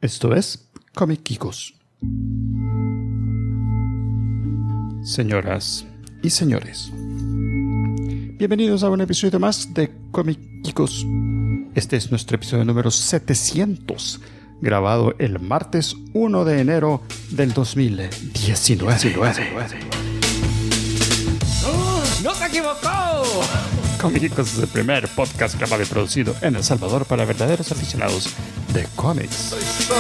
Esto es Comic Geekos. Señoras y señores, bienvenidos a un episodio más de Comic Geekos. Este es nuestro episodio número 700, grabado el martes 1 de enero del 2019. ¡No se equivocó! Comic Geekos es el primer podcast grabado y producido en El Salvador para verdaderos aficionados de cómics.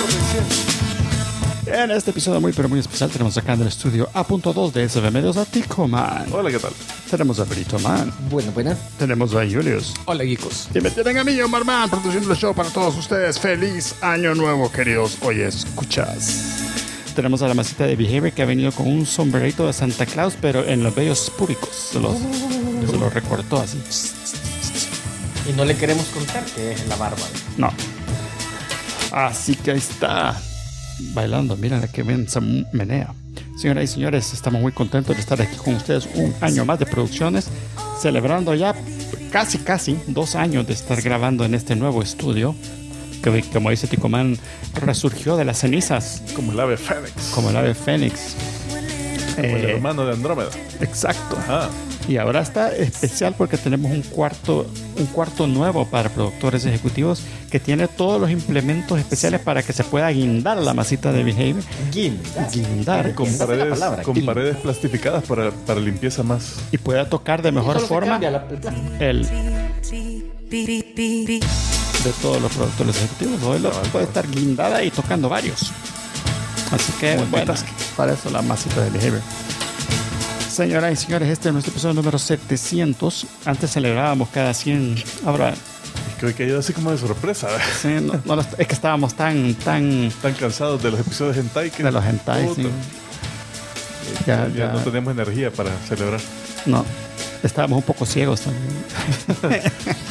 En este episodio muy pero muy especial tenemos acá en el estudio A.2 de SB Medios a Tico Man. Hola, ¿qué tal? Tenemos a Brito Man. Buena. Tenemos a Julius. Hola, geekos. Y me tienen a mí, Omar Man, produciendo el show para todos ustedes. ¡Feliz Año Nuevo, queridos! Hoy escuchas. Tenemos a la masita de Behavior que ha venido con un sombrerito de Santa Claus, pero en los vellos públicos. Se lo recortó así. Y no le queremos contar que es la barba. No. Así que ahí está. Bailando, mira la que bien se menea. Señoras y señores, estamos muy contentos de estar aquí con ustedes un año más de producciones, celebrando ya casi 2 años de estar grabando en este nuevo estudio, que como dice Tico Man, resurgió de las cenizas. Como el ave Fénix. Como el ave Fénix. Como el hermano de Andrómeda. Exacto. Ajá. Y ahora está especial porque tenemos un cuarto nuevo para productores ejecutivos que tiene todos los implementos especiales para que se pueda guindar la masita de Behavior. Guindar. Con paredes plastificadas para limpieza más. Y pueda tocar de mejor forma el de todos los productores ejecutivos. Hoy puede estar guindada y tocando varios. Así que, bueno, para eso la masita de Behavior. Señoras y señores, este es nuestro episodio número 700. Antes celebrábamos cada 100. Ahora... Es que hoy cayó así como de sorpresa. Sí, es que estábamos tan cansados de los episodios hentai que... De los hentai, sí. Ya no tenemos energía para celebrar. No, estábamos un poco ciegos también.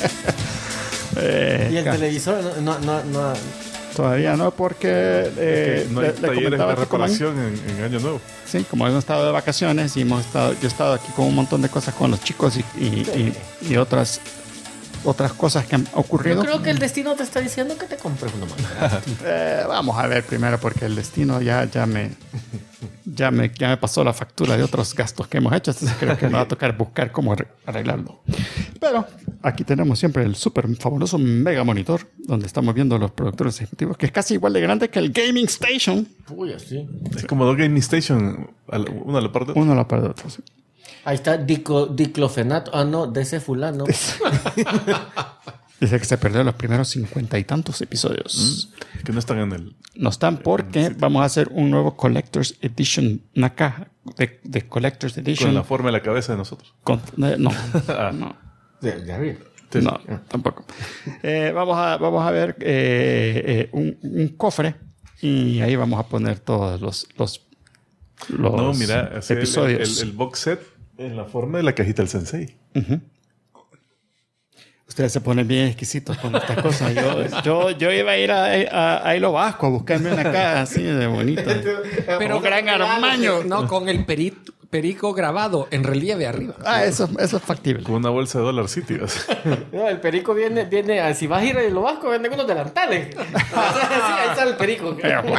¿Y el televisor no? Todavía no, porque no hay talleres de reparación en Año Nuevo. Sí, como hemos estado de vacaciones y yo he estado aquí con un montón de cosas con los chicos y otras cosas que han ocurrido. Yo creo que el destino te está diciendo que te compres una máquina. Vamos a ver primero, porque el destino ya me pasó la factura de otros gastos que hemos hecho, entonces creo que me va a tocar buscar cómo arreglarlo. Pero aquí tenemos siempre el súper fabuloso mega monitor, donde estamos viendo los productores ejecutivos, que es casi igual de grande que el Gaming Station. Uy, así. Es como dos Gaming Station, uno a la par de otro. Uno a la par de otro, sí. Ahí está diclofenato. Ah, no, de ese fulano. Dice que se perdió los primeros 50 y tantos episodios. Que no están en el... No están porque vamos a hacer un nuevo Collector's Edition, una caja de Collector's Edition. Con la forma de la cabeza de nosotros. No. De arriba. No, tampoco. Vamos a ver un cofre y ahí vamos a poner todos los no, mira, episodios. El box set en la forma de la cajita del Sensei. Uh-huh. Ustedes se ponen bien exquisitos con estas cosas. Yo iba a ir a Hilo Vasco a buscarme una caja así de bonita. Pero un gran armaño. No, con el perico grabado en relieve arriba. Eso es factible. Con una bolsa de Dollar City. No, el perico viene, si vas a ir a Hilo Vasco, vende unos delantales. Sí, ahí está el perico.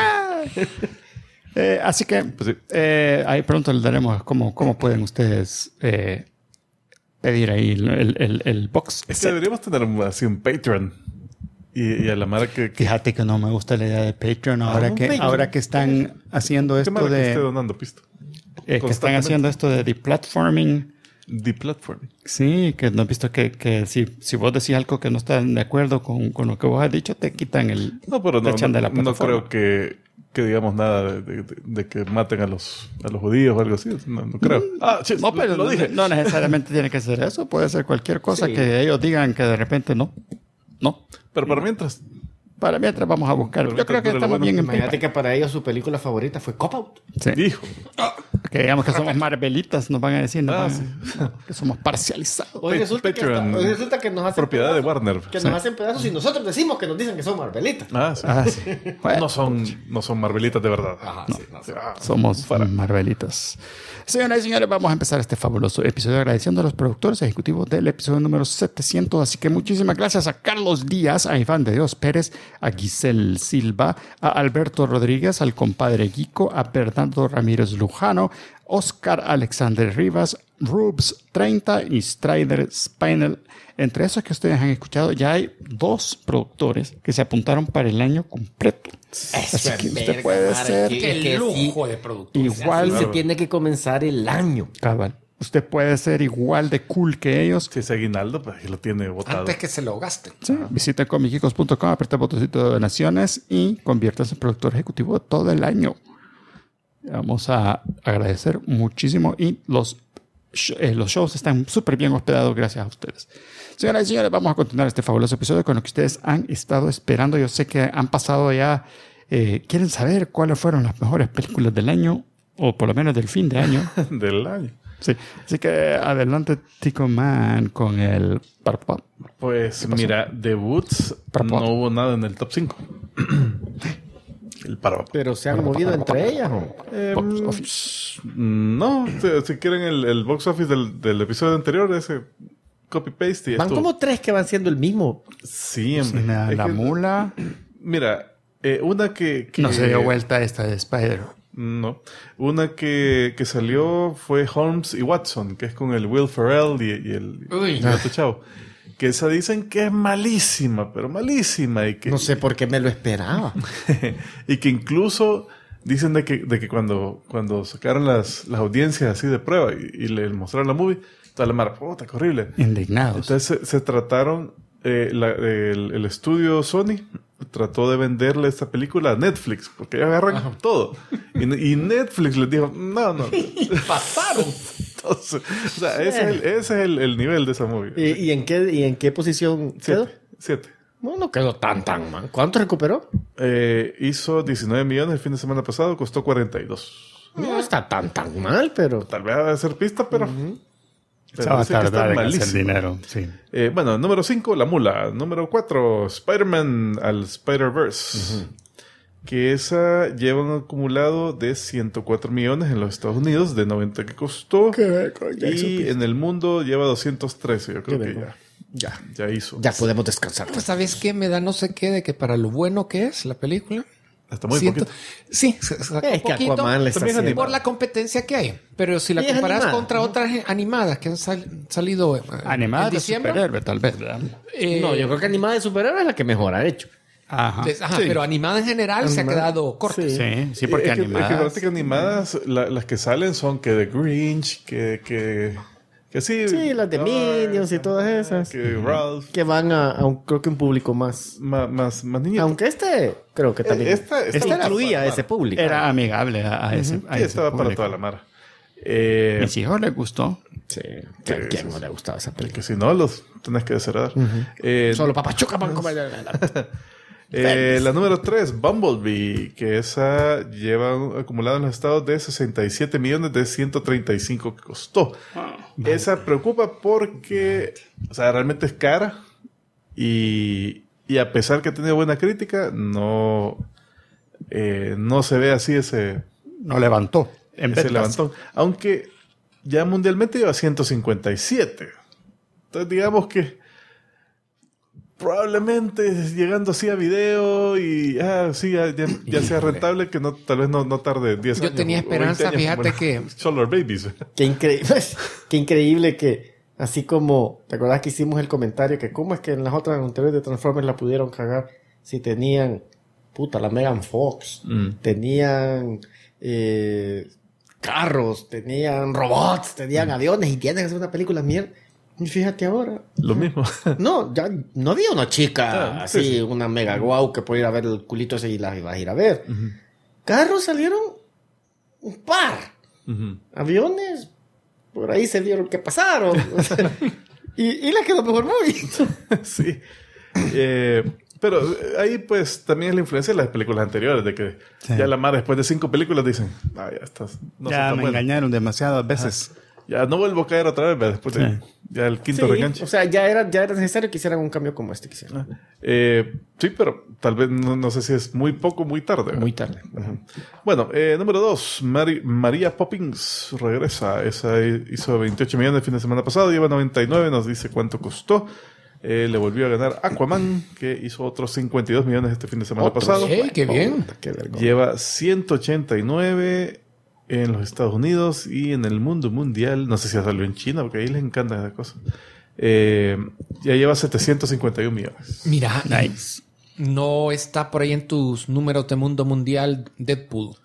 Así que pues sí. Ahí pronto les daremos cómo pueden ustedes pedir ahí el box. Es que deberíamos tener así un Patreon. Y a la madre que... Fíjate que no me gusta la idea de Patreon ahora que están haciendo esto de... que esté donando pisto. Que están haciendo esto de deplatforming. Deplatforming. Sí, que no has visto que si vos decís algo que no están de acuerdo con lo que vos has dicho, te quitan el... No, pero te echan de la plataforma. No creo que digamos nada de que maten a los judíos o algo así. No creo. No, pero lo dije. No necesariamente tiene que ser eso. Puede ser cualquier cosa que ellos digan que de repente no. Pero para mientras vamos a buscar. Yo creo que estamos bien en Imagínate que para ellos su película favorita fue Cop Out. Sí. Hijo. Porque digamos que somos Marvelitas, nos van a decir, ¿no? Sí. Que somos parcializados. Hoy resulta, Patreon, hoy resulta que nos hacen propiedad de pedazos, Warner. que nos hacen pedazos y nosotros decimos que nos dicen que son Marvelitas. Sí. Ah, sí. Bueno, No son Marvelitas de verdad. somos Marvelitas. Señoras y señores, vamos a empezar este fabuloso episodio agradeciendo a los productores ejecutivos del episodio número 700. Así que muchísimas gracias a Carlos Díaz, a Iván de Dios Pérez, a Giselle Silva, a Alberto Rodríguez, al compadre Guico, a Bernardo Ramírez Lujano, Oscar Alexander Rivas, Rubes 30 y Strider Spinal. Entre esos que ustedes han escuchado, ya hay 2 productores que se apuntaron para el año completo. Así que usted puede ser Qué lujo de producto. igual Así se tiene que comenzar el año. cabal. Usted puede ser igual de cool que ellos. Si ese aguinaldo, pues ahí lo tiene botado. Antes que se lo gasten. Sí, visita comicicos.com, aprieta el botoncito de donaciones y conviértase en productor ejecutivo de todo el año. Vamos a agradecer muchísimo y los shows están súper bien hospedados gracias a ustedes. Señoras y señores, vamos a continuar este fabuloso episodio con lo que ustedes han estado esperando. Yo sé que han pasado ya, quieren saber cuáles fueron las mejores películas del año, o por lo menos del fin de año. Del año. Sí, así que adelante, Tico Man, con el Parpap. Pues mira, debuts no hubo nada en el top 5. El Parapap. Pero se han movido entre ellas. ¿O? Box Office. No, si quieren el box office del episodio anterior, ese copy-paste y Van esto. como 3 que van siendo el mismo. Sí, hombre. La mula Mira, una que no se dio vuelta esta de Spider. No. Una que salió fue Holmes y Watson, que es con el Will Ferrell y el otro chavo. Que esa dicen que es malísima, pero malísima. Y que, No sé por qué me lo esperaba. y que incluso dicen de que cuando sacaron las audiencias así de prueba y le mostraron la movie, toda la mara, puta, qué horrible. Indignados. Entonces se trataron, el estudio Sony trató de venderle esta película a Netflix, porque ellos agarran todo. Y Netflix les dijo, no. Pasaron. Entonces, o sea, ese es el nivel de esa movie. ¿Y en qué posición quedó? 7. No, no quedó tan mal. ¿Cuánto recuperó? Hizo 19 millones el fin de semana pasado, costó 42. No está tan mal, pero... Tal vez va a ser pista, pero... Se va a dicen que está tardar en hacer malísima. dinero. Sí. Bueno, número 5, La Mula. Número 4, Spider-Man al Spider-Verse. Que esa lleva un acumulado de 104 millones en los Estados Unidos, de 90 que costó. Y en el mundo lleva 213. Yo creo Qué que vergüenza. ya hizo. Ya podemos descansar. Pues, ¿sabes qué? Me da no sé qué de que para lo bueno que es la película. Hasta muy siento- poquito. Sí, se sacó Es que poquito Aquaman le está También haciendo... por la competencia que hay. Pero si la Y es comparas animada, contra ¿no? otras animadas que han salido Animada en de diciembre. superhéroe, tal vez, ¿verdad? No, yo creo que animada de superhéroes es la que mejor ha hecho. Ajá. Sí. Pero animada en general se ha Animada. quedado corta. Sí. Sí, porque es que animadas. fíjate que animadas, las que salen son que The Grinch, que sí. Sí, las de Minions y todas esas. Que Ralph. Que van a creo que un público más... Más niñito. Aunque creo que también Esta era incluía para- a ese público. Era amigable a ese, a Sí, ese estaba para público. toda la mara. Mis hijos les gustó. Sí. ¿A quién no le gustaba esa película? Que si no, los tenés que desheredar. Solo papachuca para comer. La número 3, Bumblebee, que esa lleva acumulado en los estados de 67 millones de 135 que costó. Esa preocupa porque, o sea, realmente es cara y a pesar que ha tenido buena crítica, no se ve así ese No levantó. En ese ventas. levantón. Aunque ya mundialmente lleva 157. Entonces digamos que probablemente llegando así a video y ya sea rentable, que no tal vez no tarde 10 Yo años. tenía o 20 esperanza, años, fíjate bueno, que- Solar Babies. Qué increíble que, así como, ¿te acordás que hicimos el comentario que cómo es que en las otras anteriores de Transformers la pudieron cagar si tenían, la Megan Fox, tenían carros, tenían robots, tenían aviones y tienen que hacer una película mierda? Y fíjate ahora. Lo mismo. No, ya no había una chica Ah, así, sí. una mega guau que puede ir a ver el culito ese y la ibas a ir a ver. Carros salieron un par. Aviones, por ahí se vieron que pasaron. y la quedó mejor muy. Sí. Pero ahí pues también es la influencia de las películas anteriores, de que ya la Mara después de 5 películas dicen, ya estás, no ya me engañaron demasiadas veces. Ajá. Ya no vuelvo a caer otra vez, después de ya el quinto reganche. O sea, ya era necesario que hicieran un cambio como este que hicieron. Sí, pero tal vez no sé si es muy poco o muy tarde. ¿verdad? Muy tarde. Bueno, número 2, María Poppins regresa. Esa hizo 28 millones el fin de semana pasado, lleva 99, nos dice cuánto costó. Le volvió a ganar Aquaman, que hizo otros 52 millones este fin de semana pasado. ¡Hey, qué bien! Qué vergüenza. Lleva 189 en los Estados Unidos y en el mundo mundial. No sé si ya salió en China, porque ahí les encanta esa cosa. Ya lleva 751 millones. Mira, Nice. no está por ahí en tus números de mundo mundial Deadpool.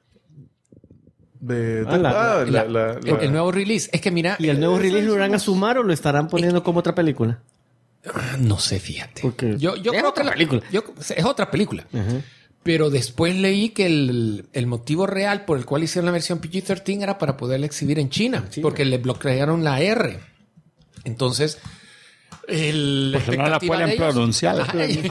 El nuevo release. Es que mira... ¿Y el nuevo release lo irán a sumar o lo estarán poniendo como otra película? No sé, fíjate. Porque Yo es creo otra que película. Es otra película. Pero después leí que el motivo real por el cual hicieron la versión PG-13 era para poderla exhibir en China. Porque le bloquearon la R. Entonces, Porque no la pueden pronunciar.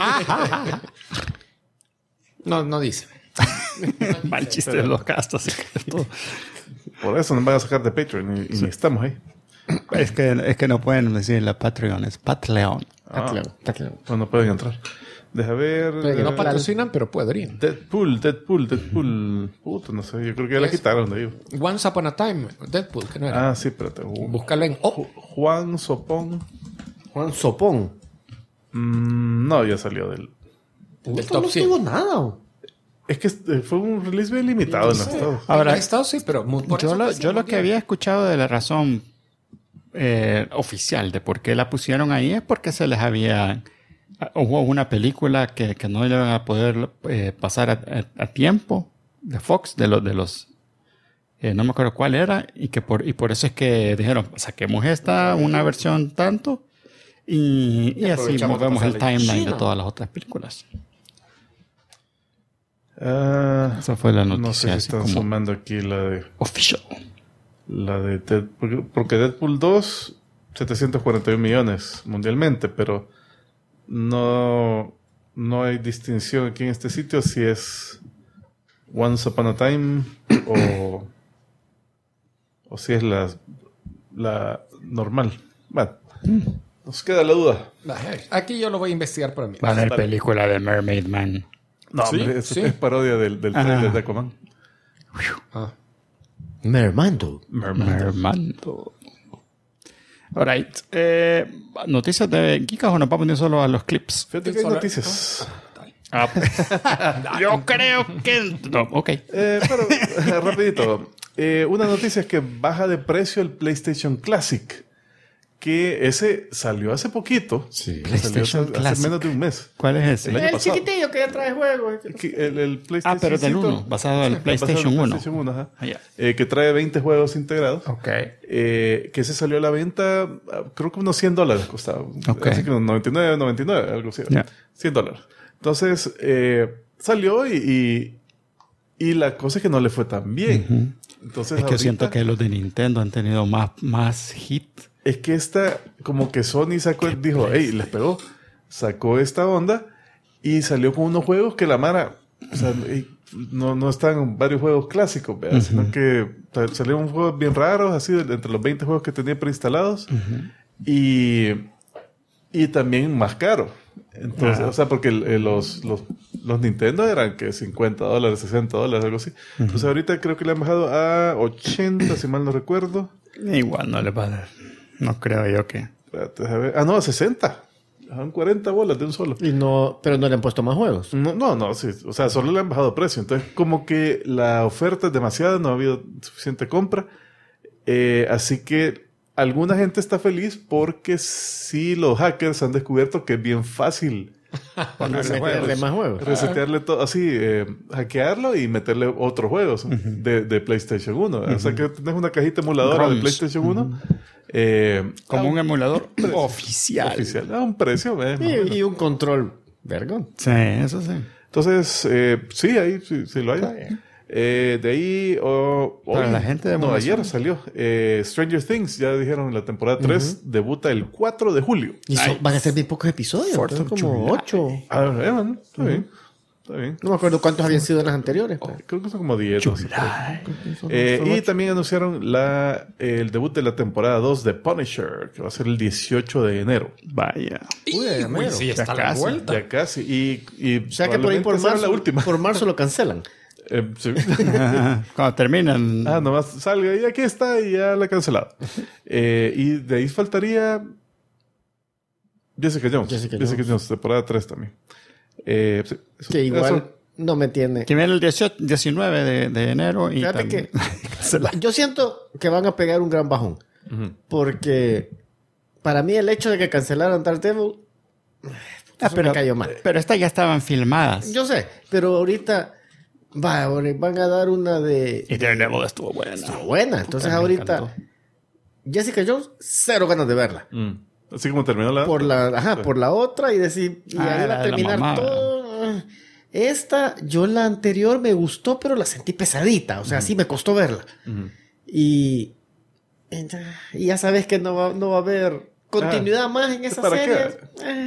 No dice. Mal chiste de los castos. Por eso nos van a sacar de Patreon y ni estamos ahí. Es que no pueden decir la Patreon, es Patreon. Patreon. No pueden entrar. Deja ver. No patrocinan, pero podrían. Deadpool. Puta, no sé. Yo creo que ya la quitaron de ahí. Once Upon a Time, Deadpool, que no era. Ah, sí, espérate. Búscalo en Juan Sopón. Juan Sopón. No, ya salió del top no 100. tengo nada. Es que fue un release bien limitado en los Estados. Ahora, en los Estados sí, pero yo lo que había escuchado de la razón oficial de por qué la pusieron ahí es porque se les había... Hubo una película que no iban a poder pasar a tiempo de Fox, de los no me acuerdo cuál era, y por eso es que dijeron, saquemos una versión tanto, y así movemos el timeline de todas las otras películas. Esa fue la noticia. No sé si están sumando aquí la de... Official. La de Deadpool, porque Deadpool 2, 741 millones mundialmente, pero no hay distinción aquí en este sitio si es Once Upon a Time o si es la normal. Bueno, nos queda la duda. Aquí yo lo voy a investigar para mí. Va a haber película de Mermaid Man. No, ¿Sí? hombre, eso es parodia del trailer de Aquaman. Mermando. Alright. ¿Noticias de Geekas o nos vamos a poner solo a los clips? Fíjate que hay noticias. Yo creo que... No, ok. Pero, rapidito. Una noticia es que baja de precio el PlayStation Classic. Que ese salió hace poquito. Sí. PlayStation hace menos de un mes. ¿Cuál es ese? El año pasado. chiquitillo que ya trae juegos. El PlayStation. Pero del 1, basado en el PlayStation 1. PlayStation 1, ajá. Yeah. Que trae 20 juegos integrados. Ok. Que ese salió a la venta, creo que unos $100 costaba. Okay. Así que unos 99, algo así. Yeah. $100. Entonces, salió y la cosa es que no le fue tan bien. Entonces, Es que yo siento que los de Nintendo han tenido más hit. es que como que Sony dijo, hey, les pegó, sacó esta onda y salió con unos juegos que la mara, o sea, no están varios juegos clásicos, ¿verdad? Sino que salieron juegos bien raros, así, entre los 20 juegos que tenía preinstalados y también más caros. Entonces, o sea, porque los Nintendo eran que $50, $60, algo así. Entonces ahorita creo que le han bajado a 80, si mal no recuerdo. Igual no le va a dar. No creo yo que... Espérate, déjame ver. No, a 60. Son 40 bolas de un solo. Pero no le han puesto más juegos. No, sí. O sea, solo le han bajado precio. Entonces, como que la oferta es demasiada, no ha habido suficiente compra. Así que alguna gente está feliz porque sí los hackers han descubierto que es bien fácil Meterle más juegos. resetearle todo, así, hackearlo y meterle otros juegos de PlayStation 1. O sea que tienes una cajita emuladora ROMs. de PlayStation 1. Como un emulador oficial. A un precio. Y un control vergón. Sí, eso sí. Entonces, sí, ahí sí lo hay. De ahí... Para la gente de ayer salió. Stranger Things, ya dijeron, la temporada 3 debuta el 4 de julio. Y van a ser bien pocos episodios. Como 8. A ver, bueno, está bien. Está bien. No me acuerdo cuántos habían sido en las anteriores. Creo que son como 10. Y también anunciaron el debut de la temporada 2 de Punisher, que va a ser el 18 de enero. Vaya. Uy, sí, está la vuelta. Ya casi. Y O sea que por ahí por marzo, la última. por marzo lo cancelan. Sí. Cuando terminan. Nomás salga y aquí está y ya la he cancelado. Y de ahí faltaría Jessica Jones, temporada 3 también. Sí, que igual no me tiene. Que viene el 19 de enero. Y fíjate que yo siento que van a pegar un gran bajón. Porque para mí el hecho de que cancelaran Daredevil me cayó mal. Pero estas ya estaban filmadas. Yo sé, pero ahorita van a dar una de... Y Daredevil estuvo buena. Entonces ahorita Jessica Jones, 0 ganas de verla. Así como terminó la... Por la otra y decir... Y ahí va a terminar todo. Esta, yo la anterior me gustó, pero la sentí pesadita. O sea, sí me costó verla. Y ya sabes que no va a haber continuidad más en esa serie.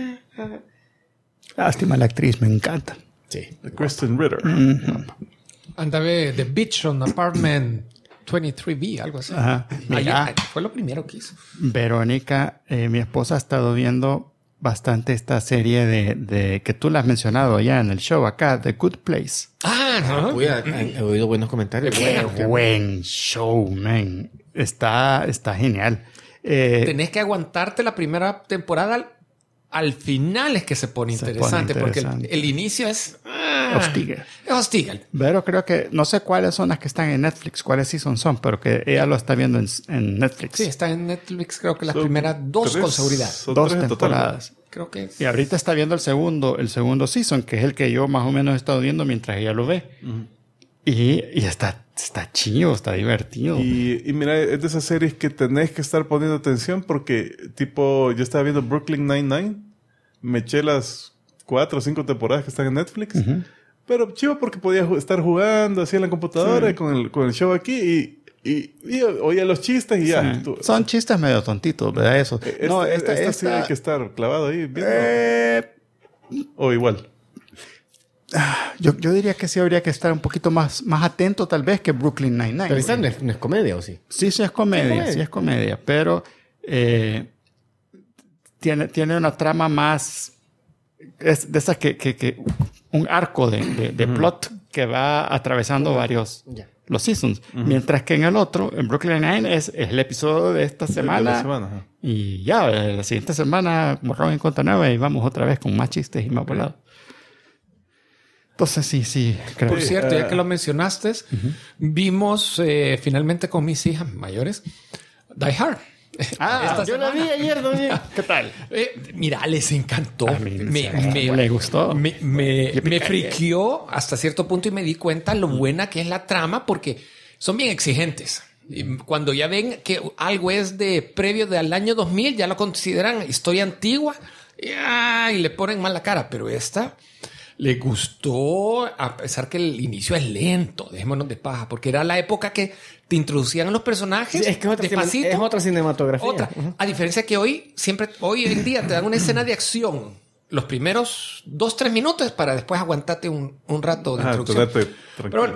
Lástima, la actriz me encanta. Sí. Kristen Ritter. Anda a ver The Beach on Apartment 23B, algo así. Ajá. Mira, fue lo primero que hizo. Verónica, mi esposa ha estado viendo bastante esta serie de que tú la has mencionado ya en el show acá, The Good Place. ¿No? He oído buenos comentarios. Buen show, man. Está genial. Tenés que aguantarte la primera temporada. Al final es que se pone interesante. Porque el inicio es... Hostiga. Es hostiga. Pero creo que... No sé cuáles son las que están en Netflix, cuáles seasons son, pero que ella lo está viendo en Netflix. Sí, está en Netflix, creo que las primeras 2 con seguridad. 2 temporadas. Creo que... Y ahorita está viendo el segundo season, que es el que yo más o menos he estado viendo mientras ella lo ve. Y está chido, está divertido. Y mira, es de esas series que tenés que estar poniendo atención porque, tipo, yo estaba viendo Brooklyn Nine-Nine, me eché las 4 o 5 temporadas que están en Netflix, pero chivo porque podía estar jugando así en la computadora con el show aquí y oía los chistes y ya. Son chistes medio tontitos, ¿verdad? Eso. Esta sí hay que estar clavado ahí viendo. O igual. Yo diría que sí habría que estar un poquito más atento tal vez que Brooklyn Nine-Nine. Pero esa no es comedia, ¿o sí? Sí es comedia, pero tiene una trama más... Es de esas que un arco de plot que va atravesando varios los seasons. Mientras que en el otro, en Brooklyn Nine-Nine, es el episodio de esta semana. Y ya, la siguiente semana, borrón en cuenta nueva y vamos otra vez con más chistes y más volados. Entonces, sí, creo. Por cierto, ya que lo mencionaste, vimos finalmente con mis hijas mayores Die Hard. Yo la vi ayer también. ¿Qué tal? Mira, les encantó. Me gustó. Me friqueó hasta cierto punto y me di cuenta lo buena que es la trama porque son bien exigentes. Y cuando ya ven que algo es de previo del año 2000, ya lo consideran historia antigua y le ponen mal la cara. Pero esta... le gustó, a pesar que el inicio es lento, dejémonos de paja, porque era la época que te introducían a los personajes. Sí, es que es otra cinematografía. A diferencia que hoy en día te dan una escena de acción los primeros 2-3 minutos para después aguantarte un rato de introducción. Pero bueno,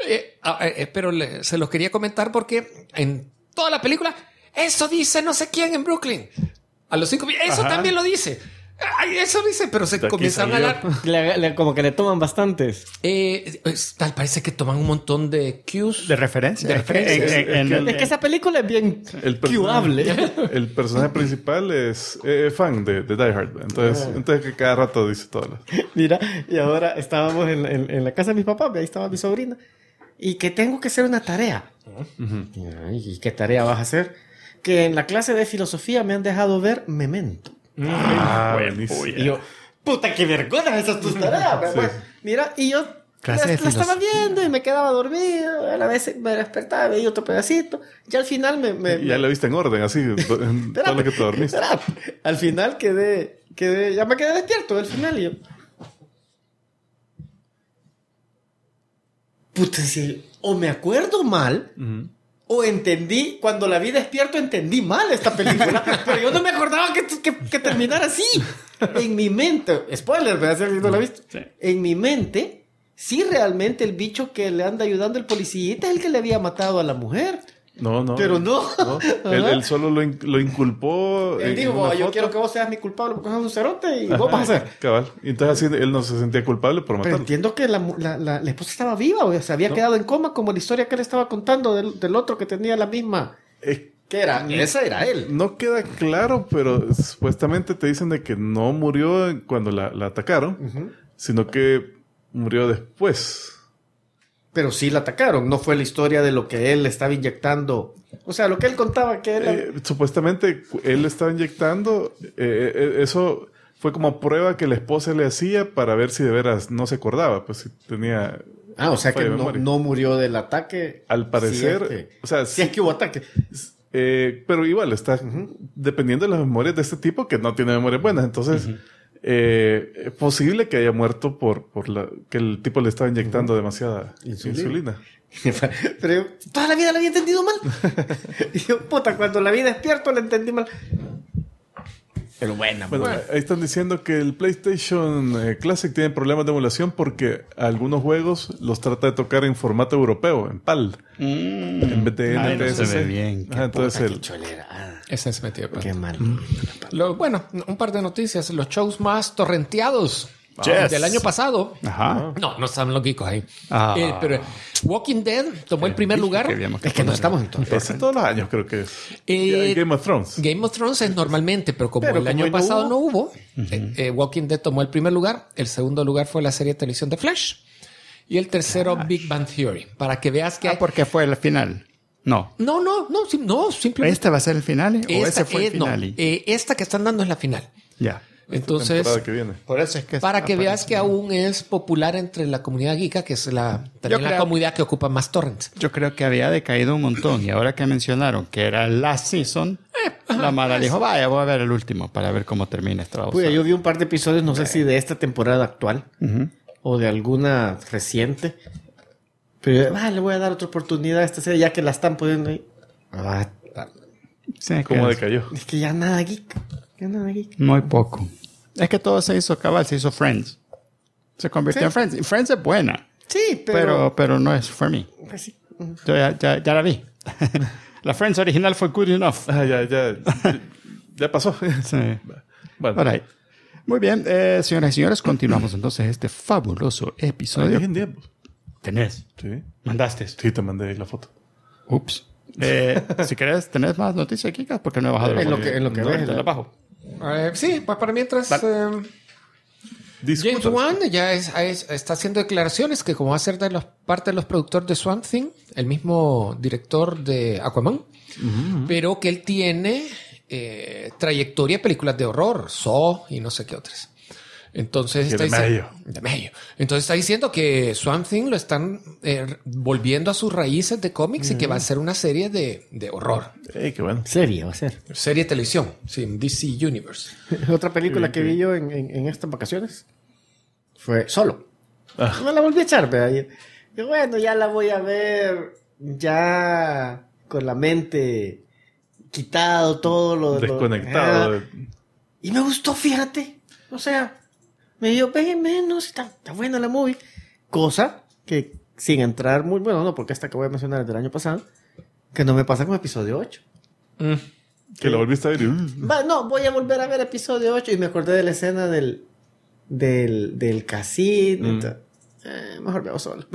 se los quería comentar porque en toda la película, eso dice no sé quién en Brooklyn. A los 5 minutos, eso también lo dice. Ay, eso dice, pero se comienzan a hablar. Como que le toman bastantes. Tal parece que toman un montón de cues. De referencia. Es que esa película es bien cueable. El personaje principal es fan de Die Hard. Entonces que cada rato dice todo. Mira, y ahora estábamos en la casa de mis papás. Ahí estaba mi sobrina. Y que tengo que hacer una tarea. ¿Y qué tarea vas a hacer? Que en la clase de filosofía me han dejado ver Memento. Buenísimo. Y yo, puta, qué vergüenza, esas tus tareas. Mira, y yo la estaba viendo y me quedaba dormido. A la vez me despertaba, veía otro pedacito. Y al final ya la viste en orden, así, todo lo que te dormiste. Al final ya me quedé despierto al final y yo... puta, sí, o me acuerdo mal, o entendí, cuando la vi despierto entendí mal esta película, pero yo no me acordaba que terminara así. En mi mente, spoiler, ¿verdad? Si no la he visto. Sí. En mi mente, sí, realmente el bicho que le anda ayudando el policía es el que le había matado a la mujer. No. Pero no. Él solo lo inculpó. Él dijo, yo quiero que vos seas mi culpable porque sos un cerote y vos vas a hacer. Cabal. Y entonces así él no se sentía culpable por matarlo. Pero entiendo que la esposa estaba viva, o se había quedado en coma, como la historia que él estaba contando del otro que tenía la misma. ¿Qué era? Esa era él. No queda claro, pero supuestamente te dicen de que no murió cuando la atacaron, sino que murió después. Pero sí la atacaron, no fue la historia de lo que él estaba inyectando. O sea, lo que él contaba que era... Supuestamente él estaba inyectando, eso fue como prueba que la esposa le hacía para ver si de veras no se acordaba, pues si tenía... o sea que no murió del ataque. Al parecer... Si es que hubo ataque. Pero igual está dependiendo de las memorias de este tipo que no tiene memorias buenas, entonces... Es posible que haya muerto por que el tipo le estaba inyectando demasiada insulina. Pero yo toda la vida la había entendido mal. Y yo, puta, cuando la vi despierto la entendí mal. Pero bueno. Ahí están diciendo que el PlayStation Classic tiene problemas de emulación porque algunos juegos los trata de tocar en formato europeo, en PAL. En vez de NTSC. No se ve bien. Entonces qué cholera. Ese es metido. Qué mal. Bueno, un par de noticias. Los shows más torrenteados del año pasado. Ajá. No estaban los geekos ahí. Pero Walking Dead tomó el primer lugar. Es que no estamos en todo. Ese todos los años creo que es. Game of Thrones. Game of Thrones es normalmente, pero como el año pasado no hubo, Walking Dead tomó el primer lugar. El segundo lugar fue la serie de televisión de Flash. Y el tercero, Big Bang Theory. Para que veas que... porque fue el final. No, simplemente... ¿Este va a ser el final o ese fue el final? Esta que están dando es la final. Ya. Entonces, que viene. Por eso es que para que veas que aún es popular entre la comunidad geeka, que es la comunidad que ocupa más torrents. Yo creo que había decaído un montón y ahora que mencionaron que era last season, la mala dijo, vaya, voy a ver el último para ver cómo termina esta cosa. Yo vi un par de episodios, no sé si de esta temporada actual o de alguna reciente. Pero le voy a dar otra oportunidad a esta serie ya que la están poniendo ahí. Sí, ¿cómo decayó? Es que ya nada geek. Muy poco. Es que todo se hizo cabal, se hizo Friends. Se convirtió en Friends. Y Friends es buena. Sí, pero no es for me. Pues sí. Yo ya la vi. La Friends original fue good enough. Ya pasó. Sí. Bueno. All right. Muy bien, señoras y señores, continuamos entonces este fabuloso episodio. ¿Tenés? Sí. ¿Mandaste? Sí, te mandé la foto. Ups. Si querés, ¿tenés más noticias, Kika? Porque no he bajado en lo que ves. Te la bajo. Sí, pues para mientras... James Wan ya está haciendo declaraciones que como va a ser parte de los productores de Swamp Thing, el mismo director de Aquaman, pero que él tiene trayectoria de películas de horror, Saw y no sé qué otras. Entonces está diciendo, Entonces está diciendo que Swamp Thing lo están volviendo a sus raíces de cómics y que va a ser una serie de horror. Qué bueno. Serie va a ser. Serie de televisión, sí, DC Universe. Otra película que vi yo en estas vacaciones fue Solo. No la volví a echar, pero bueno, ya la voy a ver ya con la mente quitado todo lo desconectado. Y me gustó, fíjate. O sea, me dio menos, está buena la movie. Cosa que sin entrar muy bueno, no, porque esta que voy a mencionar es del año pasado, que no me pasa con episodio 8. Que la volviste a ver. No, voy a volver a ver episodio 8 y me acordé de la escena del casino. Mejor veo Solo.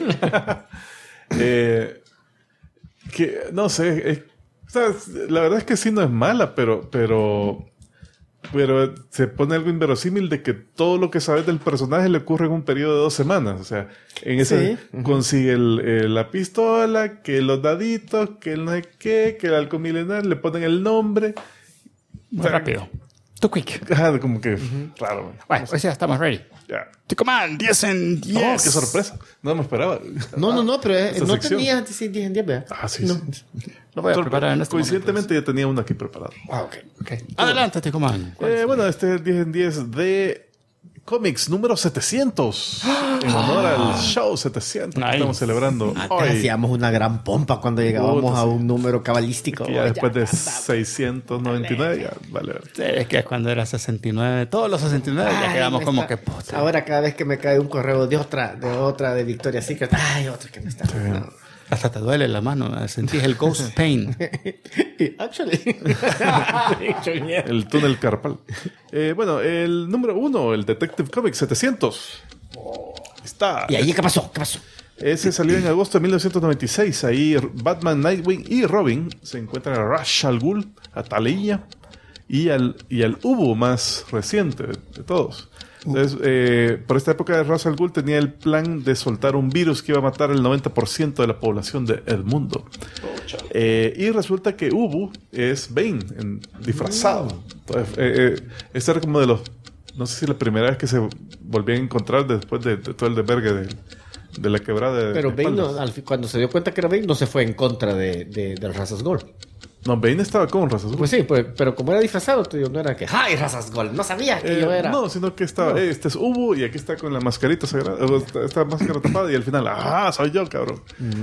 Que no sé, la verdad es que sí no es mala, pero se pone algo inverosímil de que todo lo que sabes del personaje le ocurre en un periodo de 2 semanas. O sea, en ese consigue la pistola, que los daditos, que el no sé qué, que el halcón milenario, le ponen el nombre. Muy rápido. Too quick. Como que raro. Bueno, pues ya estamos ready. Ya. Command 10 en 10. Oh, qué sorpresa. No me esperaba. No, pero no tenía 10 en 10, ¿verdad? Sí. Lo voy a preparar en este coincidentemente ya tenía uno aquí preparado. Ok. Adelante, Command. Bueno, este es 10 en 10 de Comics número 700. En honor al show 700 que estamos celebrando hoy. Hacíamos una gran pompa cuando llegábamos a un número cabalístico. Ya después de 699, ya vale. Sí, es que cuando era 69, todos los 69 ya quedamos como que puta. Ahora cada vez que me cae un correo de otra de Victoria's Secret, otra que me está... Hasta te duele la mano, sentís el ghost pain. Actually. El túnel carpal. Bueno, el número 1, el Detective Comics 700. Está. ¿Y ahí qué pasó? ¿Qué pasó? Ese salió en agosto de 1996. Ahí Batman, Nightwing y Robin se encuentran a Ra's al Ghul, a Talia y al Ubu más reciente de todos. Entonces, por esta época Ra's al Ghul tenía el plan de soltar un virus que iba a matar el 90% de la población del mundo. Y resulta que Ubu es Bane, disfrazado. Entonces, este era como de los... No sé si la primera vez que se volvían a encontrar después de todo el desvergue de la quebrada. Pero Bane, cuando se dio cuenta que era Bane, no se fue en contra de Ra's al Ghul. No, Bane estaba con Ra's al Ghul. Pues sí, pero como era disfrazado, no era que ¡ay, Ra's al Ghul! No sabía que yo era. No, sino que estaba, este es Ubu y aquí está con la mascarita sagrada, esta máscara tapada y al final, soy yo, cabrón.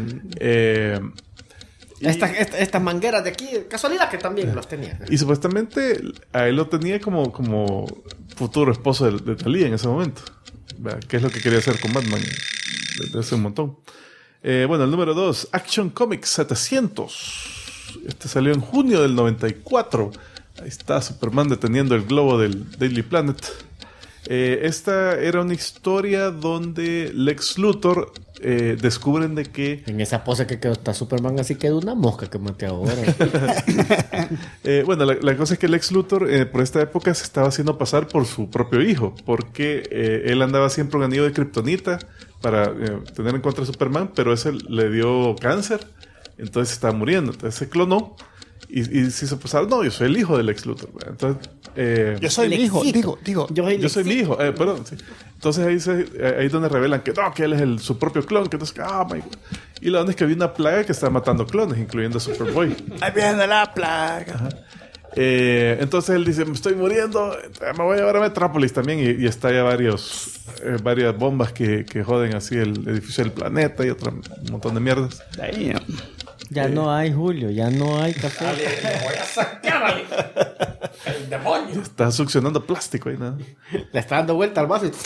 Estas mangueras de aquí, casualidad que también las tenía. Y supuestamente a él lo tenía como futuro esposo de Talia en ese momento. ¿Qué es lo que quería hacer con Batman desde hace un montón? Bueno, el número 2, Action Comics 700. Este salió en junio del 94. Ahí está Superman deteniendo el globo del Daily Planet. Esta era una historia donde Lex Luthor descubren de que... En esa pose que quedó está Superman, así quedó una mosca que maté ahora. Bueno, la cosa es que Lex Luthor por esta época se estaba haciendo pasar por su propio hijo, porque él andaba siempre un anillo de kriptonita para tener en contra de Superman, pero ese le dio cáncer, entonces estaba muriendo. Entonces se clonó y se hizo pasar, no, yo soy el hijo de Lex Luthor. Entonces... yo soy mi hijo, digo. Yo soy mi hijo, perdón. Sí. Entonces ahí es donde revelan que no, que él es su propio clon, que entonces, my God. Y la onda es que había una plaga que estaba matando clones, incluyendo a Superboy. Ahí viene la plaga. Ajá. Entonces él dice, me estoy muriendo, me voy a llevar a Metrópolis también, y estalla varias bombas que joden así el edificio del planeta y un montón de mierdas. Damn. Ya no hay Julio, ya no hay café. Le voy a sacar el demonio. Está succionando plástico ahí, ¿no? Le está dando vuelta al vaso y...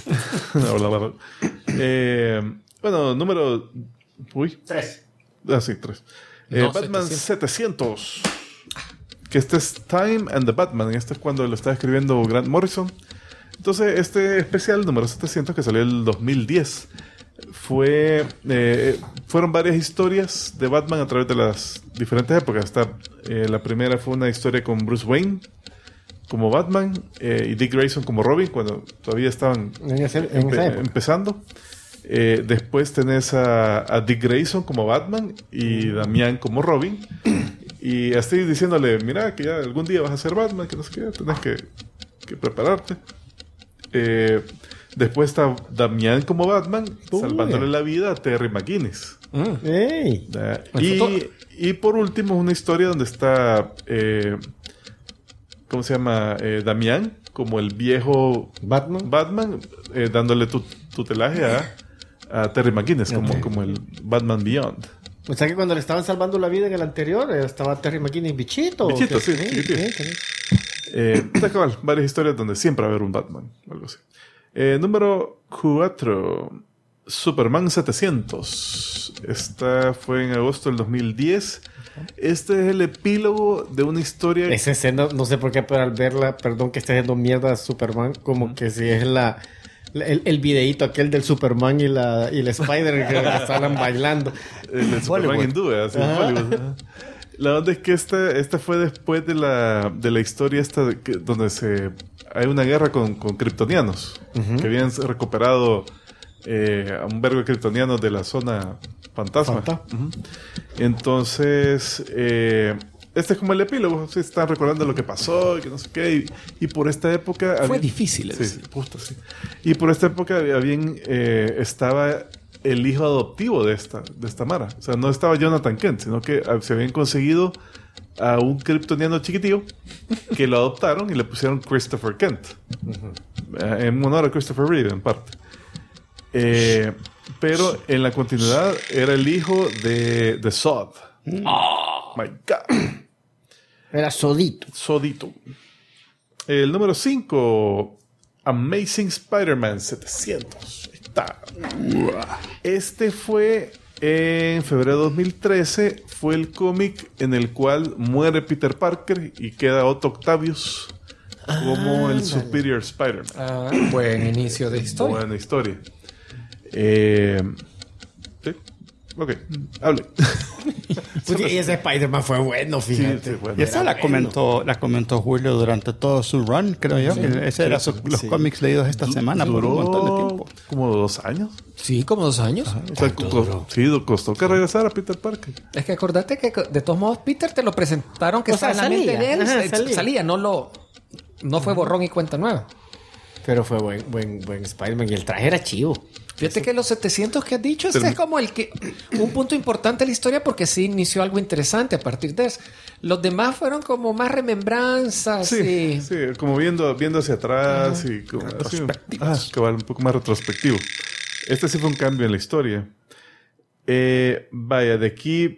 Bueno, número... 3. Sí, 3. No, Batman 700. Que este es Time and the Batman. Este es cuando lo está escribiendo Grant Morrison. Entonces, este especial número 700 que salió en el 2010 fueron varias historias de Batman a través de las diferentes épocas. La primera fue una historia con Bruce Wayne como Batman y Dick Grayson como Robin, cuando todavía estaban empezando. Después tenés a Dick Grayson como Batman y Damián como Robin, y así diciéndole, mira que ya algún día vas a ser Batman, que no sé qué, tenés que prepararte. Después está Damián como Batman, salvándole la vida a Terry McGinnis. Hey. Y por último, una historia donde está ¿cómo se llama? Damián como el viejo Batman dándole tutelaje a Terry McGinnis como el Batman Beyond. O sea que cuando le estaban salvando la vida en el anterior estaba Terry McGinnis bichito. Bichito, sí, cabal, varias historias donde siempre va a haber un Batman, algo así. Número 4, Superman 700. Esta fue en agosto del 2010. Este es el epílogo de una historia... Esa escena, no sé por qué, pero al verla, perdón que esté haciendo mierda a Superman, como que si es el videíto aquel del Superman y la Spider que estaban bailando. El Superman hindú, así en Hollywood. La onda es que esta fue después de la historia esta donde hay una guerra con kryptonianos que habían recuperado a un vergo de kryptonianos de la zona fantasma. Entonces este es como el epílogo, se están recordando lo que pasó y que no sé qué, y por esta época fue difícil. Sí, justo sí. Y por esta época estaba el hijo adoptivo de esta Mara. O sea, no estaba Jonathan Kent, sino que se habían conseguido a un kryptoniano chiquitío que lo adoptaron y le pusieron Christopher Kent. en honor a Christopher Reeve, en parte. Pero en la continuidad era el hijo de Zod. Oh my God. Era Zodito. El número 5, Amazing Spider-Man 700. Está. Este fue en febrero de 2013. Fue el cómic en el cual muere Peter Parker y queda Otto Octavius como el Superior Spider-Man. Buen inicio de historia. Buena historia. Sí. Ok, hable. Y ese Spider-Man fue bueno, fíjate. Sí, bueno. Y esa la comentó Julio durante todo su run, creo yo. Ese era los cómics leídos esta semana por un montón de tiempo. ¿Como 2 años? Sí, como 2 años. Ajá. O sea, costó que regresara Peter Parker. Es que acordate que de todos modos Peter te lo presentaron que estaba en la mente de él. Ajá, salía, no fue borrón y cuenta nueva. Pero fue buen Spider-Man y el traje era chivo. Fíjate que los 700 que has dicho, este es como un punto importante de la historia porque sí inició algo interesante a partir de eso. Los demás fueron como más remembranzas. Sí, como viendo hacia atrás y como un poco más retrospectivo. Este sí fue un cambio en la historia. Vaya, de aquí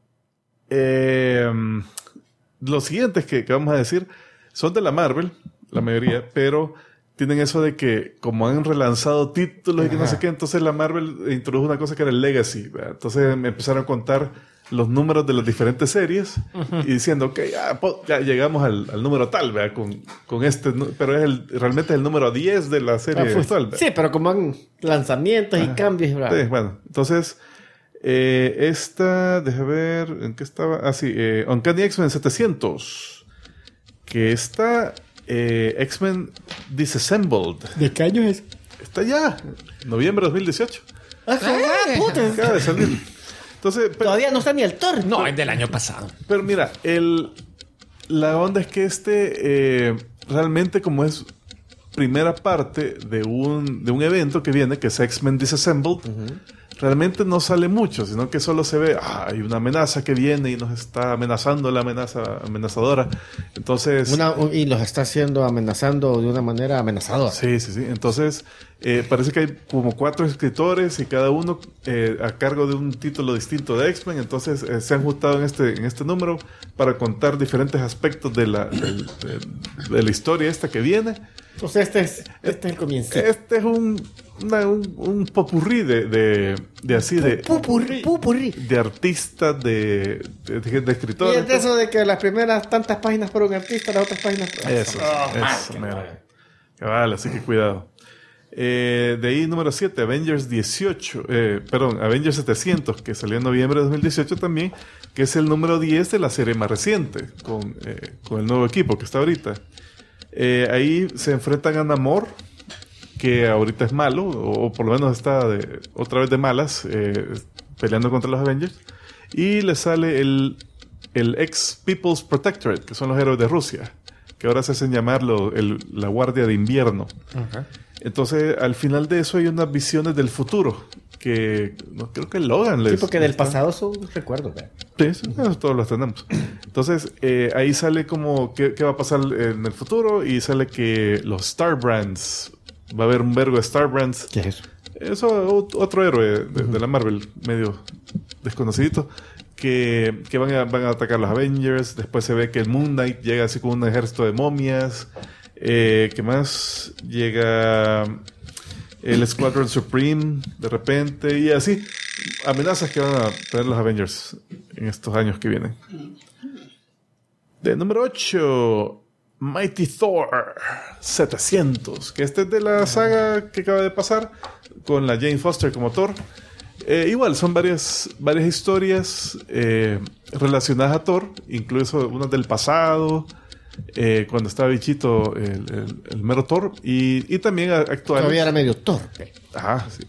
los siguientes que vamos a decir son de la Marvel, la mayoría, pero tienen eso de que como han relanzado títulos y que no sé qué, entonces la Marvel introdujo una cosa que era el Legacy, ¿verdad? Entonces me empezaron a contar los números de las diferentes series y diciendo, ok, ya llegamos al número tal, ¿verdad? Con este, pero realmente es el número 10 de la serie actual, ¿verdad? Sí, pero como han lanzamientos y cambios, ¿verdad? Sí, bueno, entonces esta, déjame ver, ¿en qué estaba? Uncanny X-Men 700, que está X-Men Disassembled. ¿De qué año es? Está ya, noviembre de 2018. Puta. Acaba de salir. Entonces, todavía no está ni el Thor. No, es del año pasado. Pero mira, la onda es que realmente como es primera parte de un evento que viene, que es X-Men Disassembled, realmente no sale mucho, sino que solo se ve, hay una amenaza que viene y nos está amenazando la amenazadora. Entonces... y los está amenazando de una manera amenazadora. Sí. Entonces, parece que hay como 4 escritores y cada uno a cargo de un título distinto de X-Men. Entonces, se han juntado en este número para contar diferentes aspectos de la historia esta que viene. Entonces, este es el comienzo. Este es un popurrí de artistas, de escritores. Y es de eso de que las primeras tantas páginas por un artista, las otras páginas por eso, vale, así que cuidado. De ahí número 7, Avengers 700, que salió en noviembre de 2018 también, que es el número 10 de la serie más reciente, con el nuevo equipo que está ahorita. Ahí se enfrentan a Namor, que ahorita es malo, o por lo menos está otra vez de malas, peleando contra los Avengers, y le sale el ex-People's Protectorate, que son los héroes de Rusia, que ahora se hacen llamar la Guardia de Invierno. Entonces, al final de eso hay unas visiones del futuro, que creo que Logan les... Sí, porque del pasado son recuerdos, ¿verdad? Sí, todos los tenemos. Entonces, ahí sale como qué va a pasar en el futuro, y sale que los Star Brands, va a haber un vergo de Star Brands. ¿Qué es eso? Eso, otro héroe de la Marvel, medio desconocidito, que van a atacar los Avengers. Después se ve que el Moon Knight llega así con un ejército de momias. ¿Qué más? Llega el Squadron Supreme de repente, y así amenazas que van a tener los Avengers en estos años que vienen. De número 8, Mighty Thor 700, que este es de la saga que acaba de pasar con la Jane Foster como Thor. Igual son varias historias relacionadas a Thor, incluso unas del pasado, cuando estaba bichito el mero Thor, y también actuales. Todavía era medio Thor. Ajá, sí.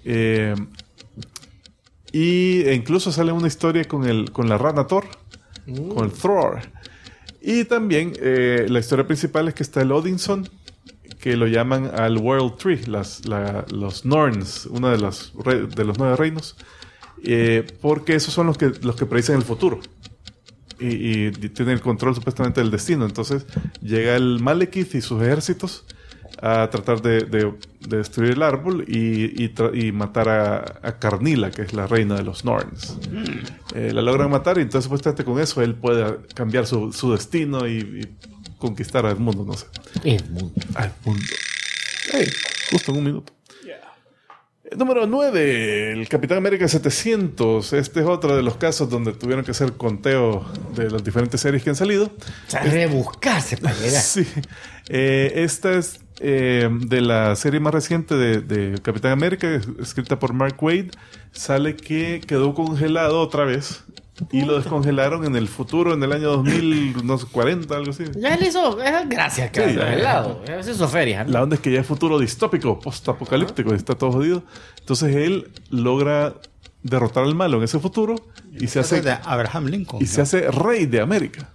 E incluso sale una historia con la rana Thor, con el Thor. Y también la historia principal es que está el Odinson, que lo llaman al World Tree, los Norns, uno de los 9 reinos, porque esos son los que predicen el futuro y tienen el control supuestamente del destino. Entonces llega el Malekith y sus ejércitos a tratar de destruir el árbol y matar a Carnila, que es la reina de los Norns. La logran matar y entonces supuestamente con eso él puede cambiar su destino y conquistar al mundo, no sé. El mundo. Al mundo. Hey, justo en un minuto. Número 9, el Capitán América 700. Este es otro de los casos donde tuvieron que hacer conteo de las diferentes series que han salido. O sea, rebuscarse para llegar. Sí. Esta es de la serie más reciente de Capitán América, escrita por Mark Waid. Sale que quedó congelado otra vez y lo descongelaron en el futuro, en el año 2040, algo así. Ya él hizo, gracias, que Sí, al lado. Eso hizo feria. La onda es que ya es futuro distópico, post-apocalíptico, está todo jodido. Entonces él logra derrotar al malo en ese futuro y se hace de Abraham Lincoln. y se hace rey de América.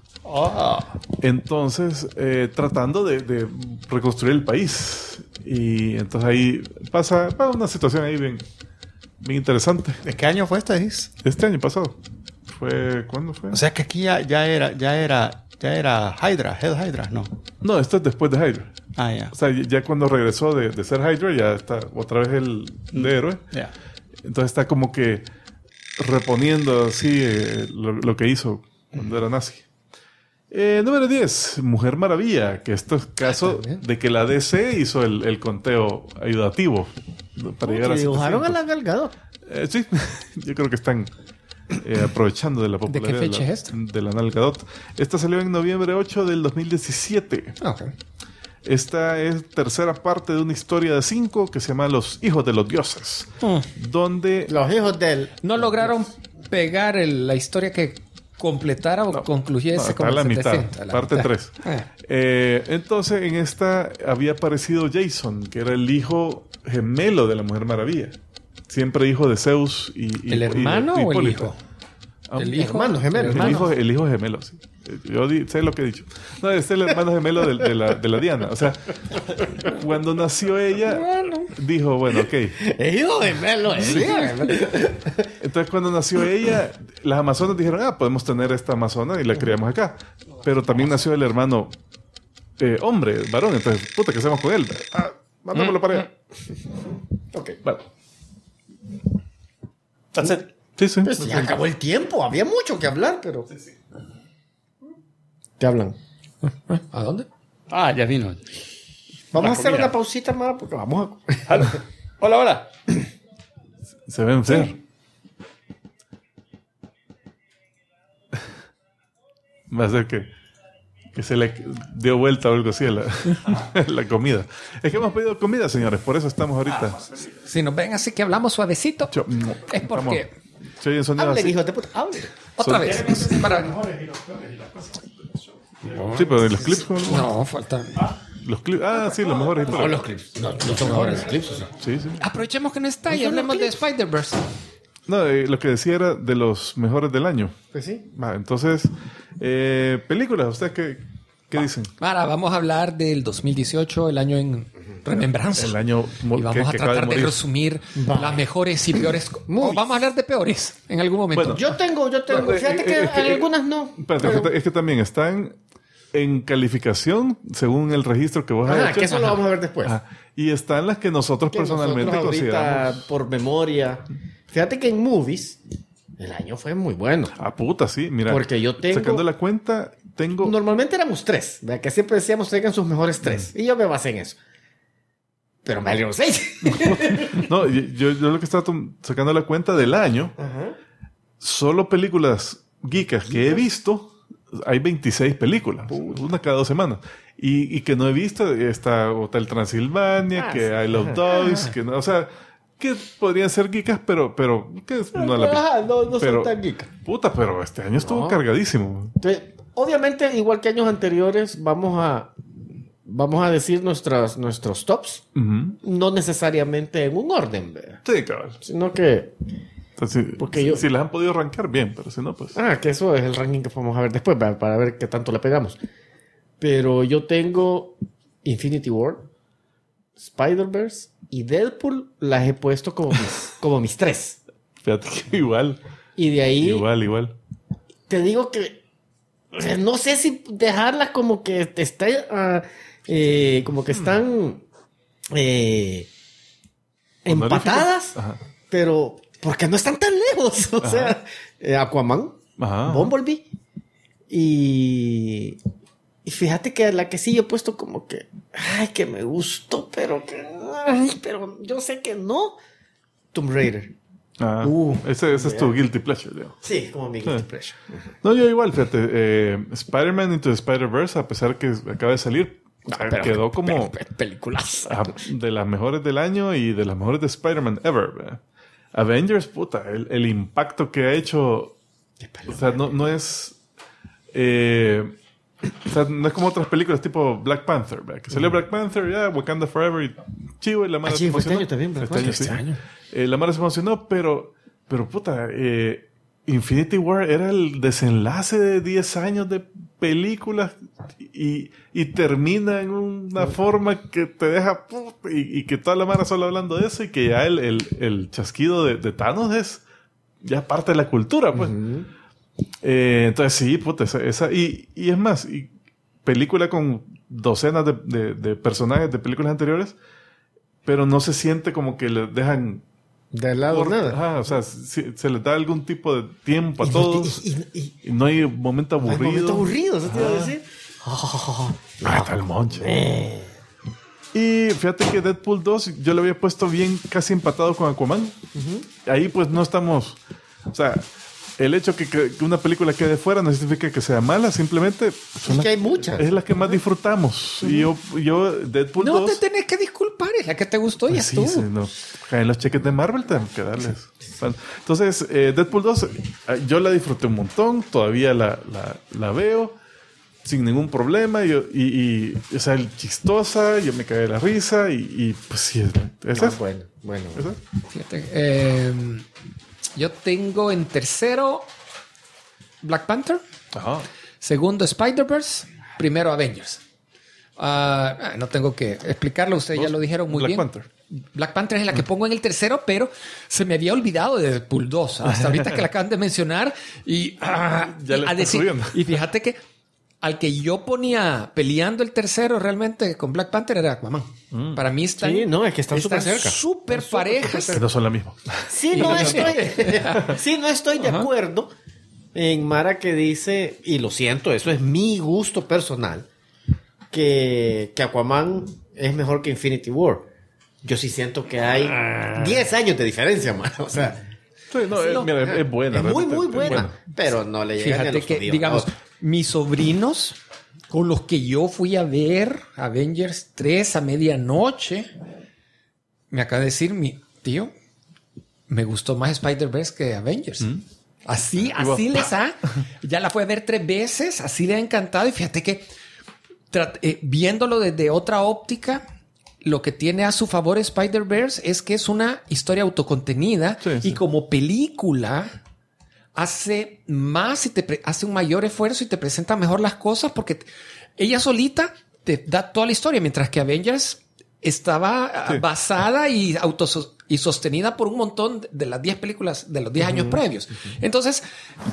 Entonces, tratando de reconstruir el país. Y entonces ahí pasa una situación ahí bien interesante. ¿De qué año fue esta, Is? Este año pasado. ¿Cuándo fue? O sea que aquí ya era Hydra, Hell Hydra, ¿no? No, esto es después de Hydra. Ah, ya. O sea, ya cuando regresó de ser Hydra, ya está otra vez el de héroe. Ya. Entonces está como que reponiendo así lo que hizo cuando era nazi. Número 10, Mujer Maravilla, que esto es caso de que la DC hizo el conteo ayudativo para llegar a 700. Dibujaron a la Gal Gadot. Sí, yo creo que están aprovechando de la popularidad ¿De qué fecha es esta? de la Gal Gadot. Esta salió en noviembre 8 del 2017. Ok. Esta es tercera parte de una historia de 5 que se llama Los Hijos de los Dioses, donde Los hijos del... No lograron pegar la historia que completara o concluyese está como a la el mitad, 700, a la parte mitad. 3. Entonces en esta había aparecido Jason, que era el hijo gemelo de la Mujer Maravilla, siempre hijo de Zeus y ¿El hermano y o el Hipólita. hijo? El hermano gemelo. El hijo gemelo, sí. Yo sé lo que he dicho. No, este es el hermano gemelo de la Diana. O sea, cuando nació ella, dijo, bueno, ok. El hijo gemelo. Entonces, cuando nació ella, las amazonas dijeron, podemos tener esta amazona y la criamos acá. Pero también nació el hermano hombre, varón. Entonces, puta, ¿qué hacemos con él? Mándamelo para allá. Ok, vale. That's it. Sí. Pues ya acabó el tiempo. Había mucho que hablar, pero... ¿Qué hablan? ¿A dónde? Ah, ya vino. Vamos a hacer comida. una pausita más porque vamos a... Hola. Se ven ser. Va a ser que se le dio vuelta o algo así a la comida. Es que hemos pedido comida, señores. Por eso estamos ahorita. Si nos ven así que hablamos suavecito, es porque... Se oyen sonidos Hable, así. hijo de puta. Hable. Otra vez. Para... Sí, pero los clips. No, falta... Los clips. Sí, los mejores. No, los clips. No son mejores los clips. Sí. Aprovechemos que no está y hablemos de Spider-Verse. No, lo que decía era de los mejores del año. Pues sí. Entonces, películas, ¿ustedes qué dicen? Ahora vamos a hablar del 2018, el año en remembranza. El año y vamos a tratar de resumir las mejores y peores. Vamos a hablar de peores en algún momento. Bueno, Yo tengo. Fíjate que algunas no. Espérate, es que también están en calificación según el registro que vos has hecho. Que eso lo vamos a ver después. Y están las que nosotros Que personalmente nosotros consideramos. ahorita, por memoria. Fíjate que en movies, el año fue muy bueno. Puta, sí. Mira, Porque yo tengo... sacando la cuenta, tengo... Normalmente éramos 3, ¿verdad? Que siempre decíamos traigan sus mejores 3. Y yo me basé en eso. Pero me salieron 6. No, yo lo que estaba sacando la cuenta del año, solo películas geekas que he visto, hay 26 películas, una cada 2 semanas. Y que no he visto, está Hotel Transilvania, que I Love Dogs, que no, o sea, que podrían ser geekas, pero que no la no son tan geek. Puta, pero este año estuvo cargadísimo. Entonces, obviamente, igual que años anteriores, vamos a decir nuestros tops. No necesariamente en un orden, ¿verdad? Sí, cabrón. Sino que... Entonces, Porque si las han podido arrancar bien, pero si no, pues... que eso es el ranking que vamos a ver después, para ver qué tanto le pegamos. Pero yo tengo Infinity War, Spider-Verse y Deadpool las he puesto como mis 3. Fíjate que igual. Y de ahí... Igual. Te digo que... no sé si dejarlas como que como que están empatadas, pero porque no están tan lejos. O sea, Aquaman, Bumblebee y fíjate que la que sí yo he puesto como que, ay, que me gustó, pero yo sé que no. Tomb Raider. Ese es tu guilty pleasure, Leo. Sí, como mi guilty pleasure. No, yo igual, fíjate. Spider-Man Into the Spider-Verse, a pesar que acaba de salir, quedó como películas de las mejores del año y de las mejores de Spider-Man ever. ¿Verdad? Avengers, puta, el impacto que ha hecho. O sea, no es. O sea, no es como otras películas tipo Black Panther, ¿verdad? Que salió Black Panther, Wakanda Forever y chivo, y la Mara se emocionó. Este año también, Black Panther. La Mara se emocionó, pero puta, Infinity War era el desenlace de 10 años de películas y termina en una forma que te deja y que toda la Mara solo hablando de eso y que ya el chasquido de Thanos es ya parte de la cultura, pues. Entonces sí, puta, esa y es más, y película con docenas de personajes de películas anteriores, pero no se siente como que le dejan de lado nada. O sea, se les da algún tipo de tiempo a todos y no hay momento aburrido. Hay momento aburrido, ¿eso te iba a decir? Está el monche. Y fíjate que Deadpool 2 yo le había puesto bien casi empatado con Aquaman. Ahí pues no estamos, o sea, el hecho que una película quede fuera no significa que sea mala, simplemente es que hay muchas. Es la que más disfrutamos. Y yo Deadpool 2... No te tenés que disculpar, es la que te gustó y pues ya sí, estuvo. En los cheques de Marvel tenemos que darles. Bueno, entonces, Deadpool 2, yo la disfruté un montón, todavía la veo sin ningún problema. Y o sea, chistosa, yo me cagué de la risa y pues sí, esa es. Bueno. ¿Esa? Fíjate, yo tengo en tercero Black Panther, segundo Spider-Verse, primero Avengers. No tengo que explicarlo, ustedes ya lo dijeron muy bien. Black Panther es la que pongo en el tercero, pero se me había olvidado de Deadpool 2. Hasta ahorita que la acaban de mencionar y ya le está subiendo. Y fíjate que al que yo ponía peleando el tercero realmente con Black Panther era Aquaman. Para mí están... Sí, no, es que están súper cerca. Súper parejas. Que no son la misma. Sí, no estoy de acuerdo en Mara que dice, y lo siento, eso es mi gusto personal, que Aquaman es mejor que Infinity War. Yo sí siento que hay 10 años de diferencia, Mara. O sea... Sí, mira, es buena. Es muy, muy buena. Pero no le llega a los que, digamos, mis sobrinos con los que yo fui a ver Avengers 3 a medianoche, me acaba de decir mi tío, me gustó más Spider-Verse que Avengers. Así les ha. Ya la fue a ver 3 veces, así le ha encantado. Y fíjate que viéndolo desde otra óptica, lo que tiene a su favor Spider-Verse es que es una historia autocontenida y como película hace más y hace un mayor esfuerzo y te presenta mejor las cosas porque ella solita te da toda la historia, mientras que Avengers estaba basada y sostenida por un montón de las 10 películas de los 10 años previos. Entonces,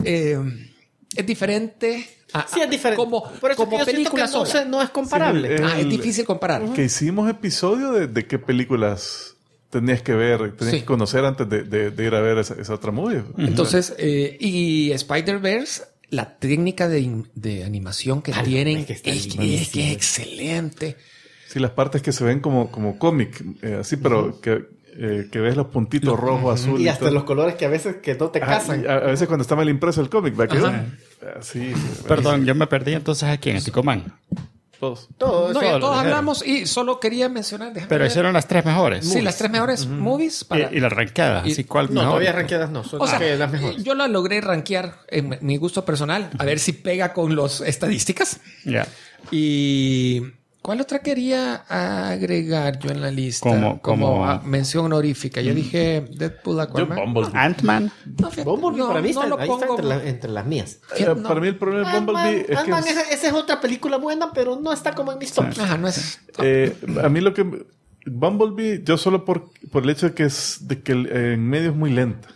es diferente. Sí, es diferente. Como película sola. No es comparable. Es difícil comparar. Que hicimos episodio de qué películas tenías que ver, tenías que conocer antes de ir a ver esa otra movie. Entonces, y Spider-Verse, la técnica de animación que tienen es excelente. Sí, las partes que se ven como cómic, así, pero que ves los puntitos rojo, azul. Y hasta los colores que a veces que no te casan. A veces cuando está mal impreso el cómic, ¿verdad? Sí. Perdón, yo me perdí entonces aquí en Eticoman. Todos. Todos hablamos y solo quería mencionar. Pero hicieron las 3 mejores. Sí, las 3 mejores movies. Y las ranqueadas. Así, ¿cuál no, mejor? todavía ranqueadas no. Son las mejores. Yo la logré rankear en mi gusto personal. A ver si pega con las estadísticas. Ya. Y... ¿cuál otra quería agregar yo en la lista? Como mención honorífica. Yo dije Deadpool, Aquaman. Ant-Man. Bumblebee para mí no lo ahí pongo está entre las mías. Para mí el problema de Bumblebee es que... esa es otra película buena, pero no está como en mis tops. Ajá, no es... a mí lo que... Bumblebee, yo solo por el hecho de que en medio es muy lenta.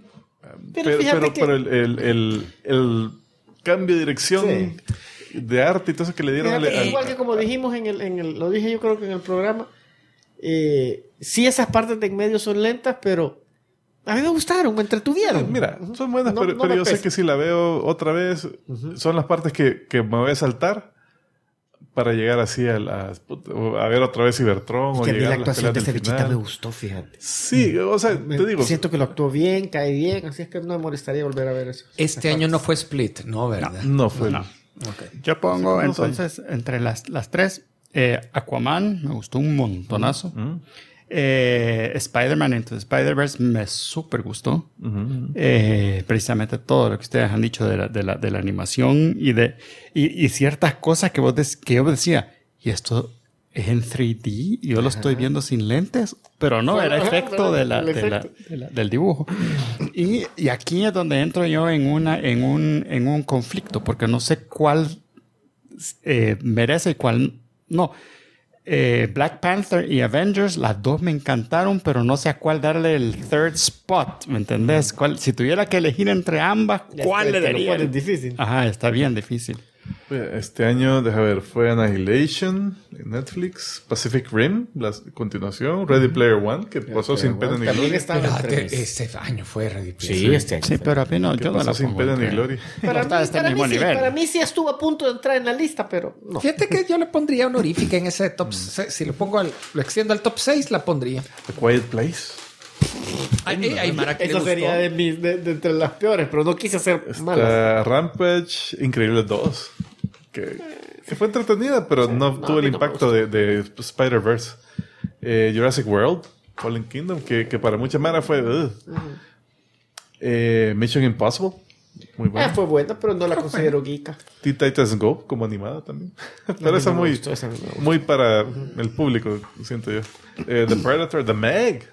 Pero el cambio de dirección... de arte y todo eso que le dieron igual que como dijimos lo dije yo creo que en el programa, Sí, esas partes de en medio son lentas, pero a mí me gustaron, me entretuvieron. Mira, son buenas, pero yo sé que si la veo otra vez, son las partes que me voy a saltar para llegar así a ver otra vez Cybertron. Que o a mí llegar la a las actuación de peleas del Cevichita final. me gustó, fíjate. Sí, o sea, te digo. Siento que lo actuó bien, cae bien, así es que no me molestaría volver a ver eso. Este año no fue Split, ¿no? ¿Verdad? No fue. No. Okay. Yo pongo Sí, no sé. entonces entre las tres, Aquaman, me gustó un montonazo. Spider-Man Into the Spider-Verse me súper gustó. Precisamente todo lo que ustedes han dicho de la animación y ciertas cosas que yo decía, y esto es en 3D, yo lo estoy viendo sin lentes, pero no, era efecto del dibujo. Y aquí es donde entro yo en un conflicto, porque no sé cuál merece y cuál no. Black Panther y Avengers, las dos me encantaron, pero no sé a cuál darle el third spot, ¿me entendés? Si tuviera que elegir entre ambas, ¿cuál le daría? Es difícil. Ajá, está bien difícil. Este año, deja ver, fue Annihilation en Netflix, Pacific Rim, la continuación, Ready Player One, que pasó sin pena ni También gloria. estaba Espérate, entre mis- este año fue Ready Player. Sí, este año. Sí, pero a mí no, Que yo no pasó la sin pongo pena ni entre- gloria. No está a este mismo sí, nivel. para mí sí estuvo a punto de entrar en la lista, pero no. Fíjate que yo le pondría honorífica en ese top 6. Si lo pongo lo extiendo al top 6, la pondría. The Quiet Place. Hay Mara que le Eso gustó. sería de entre las peores, pero no quise hacer malas. Está Rampage, Increíble 2. Que fue entretenida, pero no tuvo el a mí no me impacto de Spider-Verse. Jurassic World, Fallen Kingdom, que para mucha mara fue... Mission Impossible, muy buena. Fue buena, pero no la considero geeka. Teen Titans Go, como animada también. Pero mí esa no me muy, gustó, esa no me gustó. muy para el público, siento yo. The Predator, The Meg.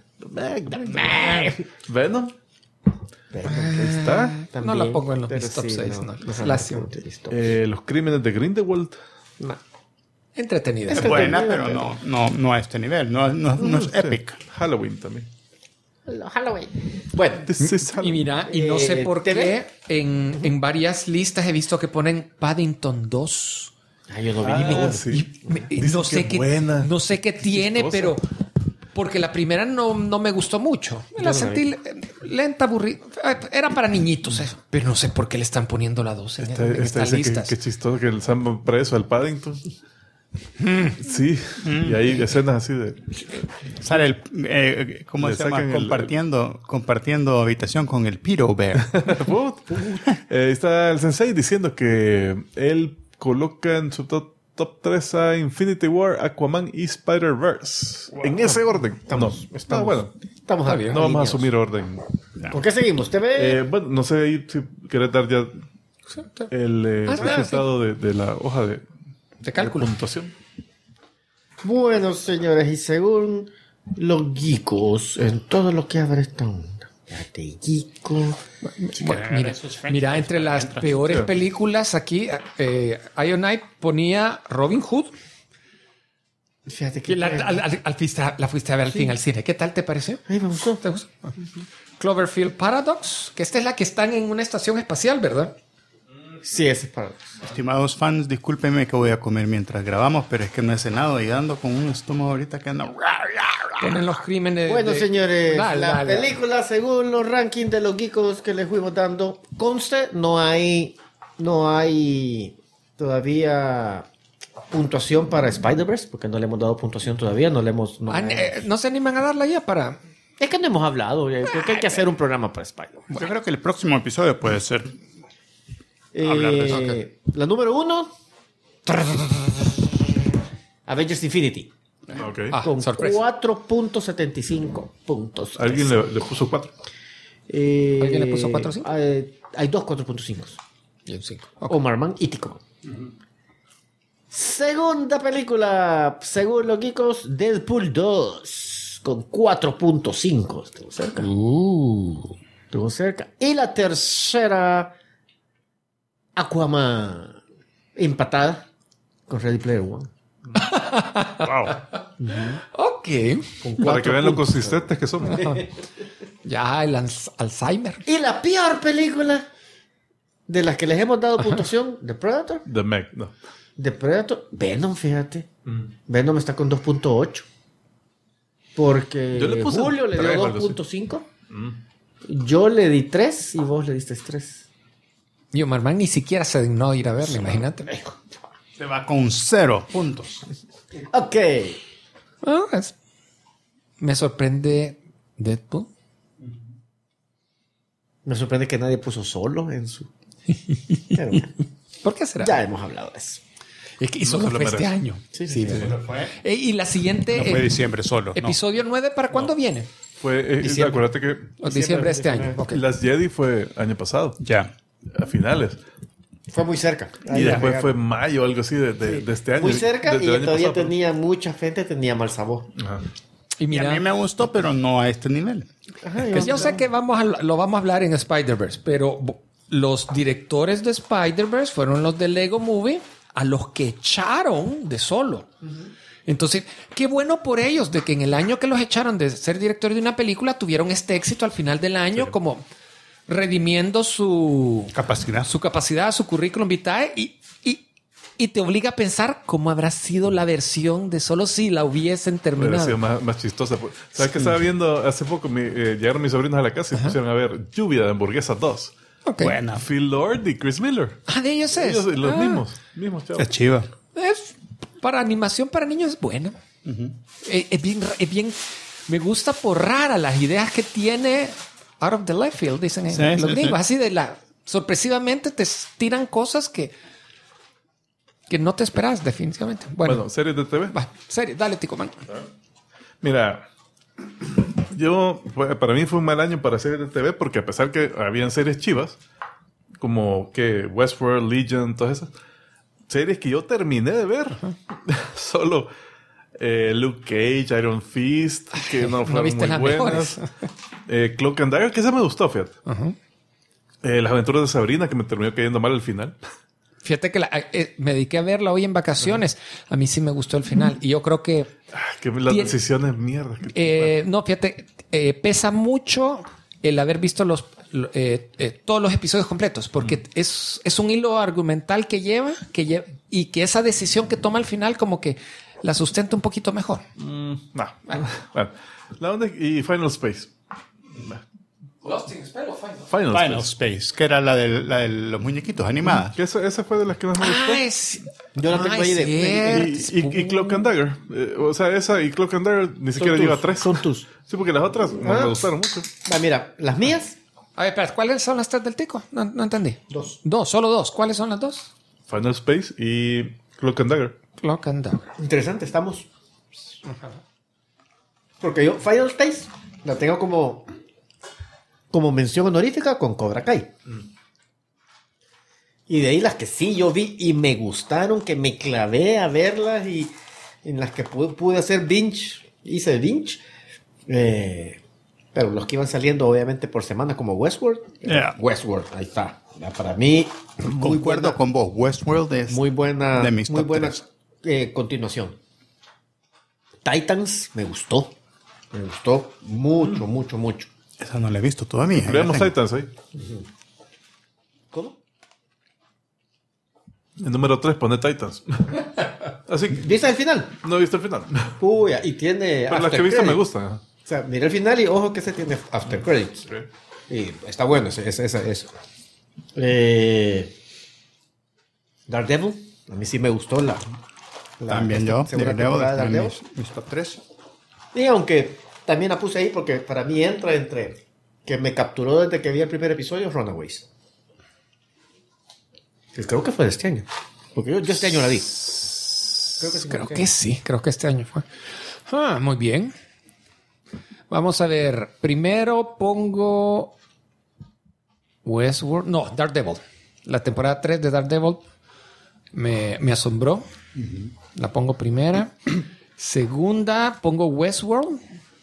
Venom. Ahí está. No la pongo en los pero top sí, 6. No, no, Lástima. Los Crímenes de Grindelwald. No. Entretenida. Es buena, pero no a este nivel. No es Sí. epic. Halloween también. Halloween. Bueno, This is Y Halloween. mira, y no sé por TV. qué en varias listas he visto que ponen Paddington 2. yo no vi Ah, sí. Dicen No sé que qué, buena. no sé qué tiene, chistosa. pero porque la primera no me gustó mucho. La sentí lenta, aburrida. Era para niñitos, pero no sé por qué le están poniendo la 2 en estas listas. Qué chistoso que el Sam va preso al Paddington. Sí, y hay escenas así de... Sale ¿cómo Le se llama? sacan Compartiendo habitación con el Pedo Bear. Está el sensei diciendo que él coloca en su top 3 a Infinity War, Aquaman y Spider-Verse. En ese orden. Estamos bueno, Estamos Está bien. no vamos a alineados. asumir orden. ¿Por qué seguimos? ¿TV? Bueno, no sé ahí si querés dar ya el claro, resultado de la hoja de cálculo. puntuación. Bueno, señores, y según los geekos, en todo lo que abre esta onda. De geeko. Bueno, mira, entre las peores películas aquí, Ionite ponía Robin Hood. Fíjate Que que... la fuiste a ver al fin al cine. ¿Qué tal te pareció? Ay, me gustó. ¿Te gustó? Cloverfield Paradox, que esta es la que están en una estación espacial, ¿verdad? Sí, ese es para... Estimados fans, discúlpenme que voy a comer mientras grabamos, pero es que no he cenado y ando con un estómago ahorita que anda... Ponen los crímenes. Bueno, señores, Dale, la dale. película, según los rankings de los geekos que les fuimos dando, conste, no hay todavía puntuación para Spider-Verse, porque no le hemos dado puntuación todavía, no No se animan a darla ya para. Es que no hemos hablado, creo que hay que hacer un programa para Spider-Man. Yo creo que el próximo episodio puede ser... hablar de eso. La número 1, Avengers Infinity, Ok. con sorpresa. 4.75 puntos. Alguien le puso 4. ¿Alguien le puso 4 o 5? Hay dos 4.5. Y un 5. Omar Man y Tico. Segunda película, según los geekos, Deadpool 2, con 4.5. Estuvo cerca. Estuvo cerca. Y la tercera, Aquaman, empatada con Ready Player One. Wow. Ok. Con Para 4 que vean lo puntos. consistentes que somos. Ya el Alzheimer. Y la peor película de las que les hemos dado puntuación, The Predator. The Meg, no. The Predator, Venom, fíjate. Venom está con 2.8. Porque Yo le puse Julio le 3 dio o algo así. 2.5. Yo le di 3 y vos le diste 3. Y Omar Man ni siquiera se dignó a ir a verla, imagínate. Se va con 0 puntos. Ok. Bueno, me sorprende Deadpool. Me sorprende que nadie puso Solo en su... Pero bueno, ¿Por qué será? ya hemos hablado de eso. Es que solo No se lo fue este merece. año. Sí. Y la siguiente... No fue diciembre solo. no. Episodio 9, ¿para cuándo viene? Fue, Diciembre. acuérdate que O diciembre de este año. diciembre. Ok. Las Jedi fue año pasado, Ya. a finales. Fue muy cerca. Y después fue mayo, algo así de este año. Muy cerca del y año todavía pasado. tenía mucha gente, tenía mal sabor. Ajá. Y Y a mira, mí me gustó, pero no a este nivel. pues yo sé que lo vamos a hablar en Spider-Verse, pero los directores de Spider-Verse fueron los de Lego Movie a los que echaron de Solo. Entonces, qué bueno por ellos de que en el año que los echaron de ser directores de una película tuvieron este éxito al final del año, como redimiendo su Capacidad. capacidad, su currículum vitae y te obliga a pensar cómo habrá sido la versión de Solo si la hubiesen Hubiera terminado. sido más chistosa. ¿Sabes qué estaba viendo hace poco? Llegaron mis sobrinos a la casa y pusieron a ver Lluvia de Hamburguesa 2. Ok. Buena. Phil Lord y Chris Miller. Ah, de ellos es. Ellos, los Ah. mismos chavos. Es chiva. Para animación para niños es buena. Es bien. Me gusta por rara las ideas que tiene out of the left field, dicen Sí, los sí, gringos. sí. Así sorpresivamente te tiran cosas que no te esperas, definitivamente. Bueno, series de TV. Va, serio, dale, Tico Man. Mira, para mí fue un mal año para series de TV porque a pesar que habían series chivas, como que Westworld, Legion, todas esas series que yo terminé de ver, solo Luke Cage, Iron Fist, que no fueron viste muy las buenas. Cloak and Dagger, que esa me gustó, fíjate. Las aventuras de Sabrina, que me terminó cayendo mal al final. Fíjate que me dediqué a verla hoy en vacaciones. A mí sí me gustó el final. Y yo creo que... Que las decisiones mierda. no, fíjate, pesa mucho el haber visto todos los episodios completos, porque es un hilo argumental que lleva y que esa decisión que toma al final como que la sustenta un poquito mejor. No. Bueno, la onda y Final Space. Lost in Spell o Final? Final Space, que era la de los muñequitos animadas. Que esa fue de las que más me gustó. Yo la tengo ahí de- Y Cloak and Dagger. O sea, esa y Cloak and Dagger ni siquiera llega a 3. Son tus. Sí, porque las otras no me gustaron mucho. Mira, las mías, A ver, espera, ¿cuáles son las 3 del Tico? No entendí. 2. Solo 2. ¿Cuáles son las 2? Final Space y Cloak and Dagger. Cloak and Dagger. Interesante, estamos. Porque yo Final Space la tengo como mención honorífica con Cobra Kai. Y de ahí las que sí yo vi y me gustaron, que me clavé a verlas y en las que pude hacer hice binge. Pero los que iban saliendo obviamente por semana como Westworld. Yeah. Westworld, ahí está. Ya, para mí, muy Concuerdo buena, con vos. Westworld es muy buena, de mis muy top buena 3. continuación. Titans me gustó. Me gustó mucho, mucho, mucho. Esa no la he visto todavía. Veamos Ya tengo. Titans ahí. ¿Cómo? El número 3 pone Titans. Así que ¿Viste el final? no he visto el final. Uy, y tiene. Pero las que after he visto me credits. gustan. O sea, mira el final y ojo que ese tiene after credits. Y está bueno eso. Daredevil, a mí sí me gustó la También yo. segunda Daredevil temporada está de en Daredevil. mis top 3. Y aunque también la puse ahí porque para mí entra entre que me capturó desde que vi el primer episodio, Runaways. Que creo que fue de este año. Porque yo este año la vi. Creo que sí, creo que este año fue. Muy bien. Vamos a ver. Primero pongo Westworld. No, Daredevil. La temporada 3 de Daredevil me asombró. La pongo primera. Segunda, pongo Westworld.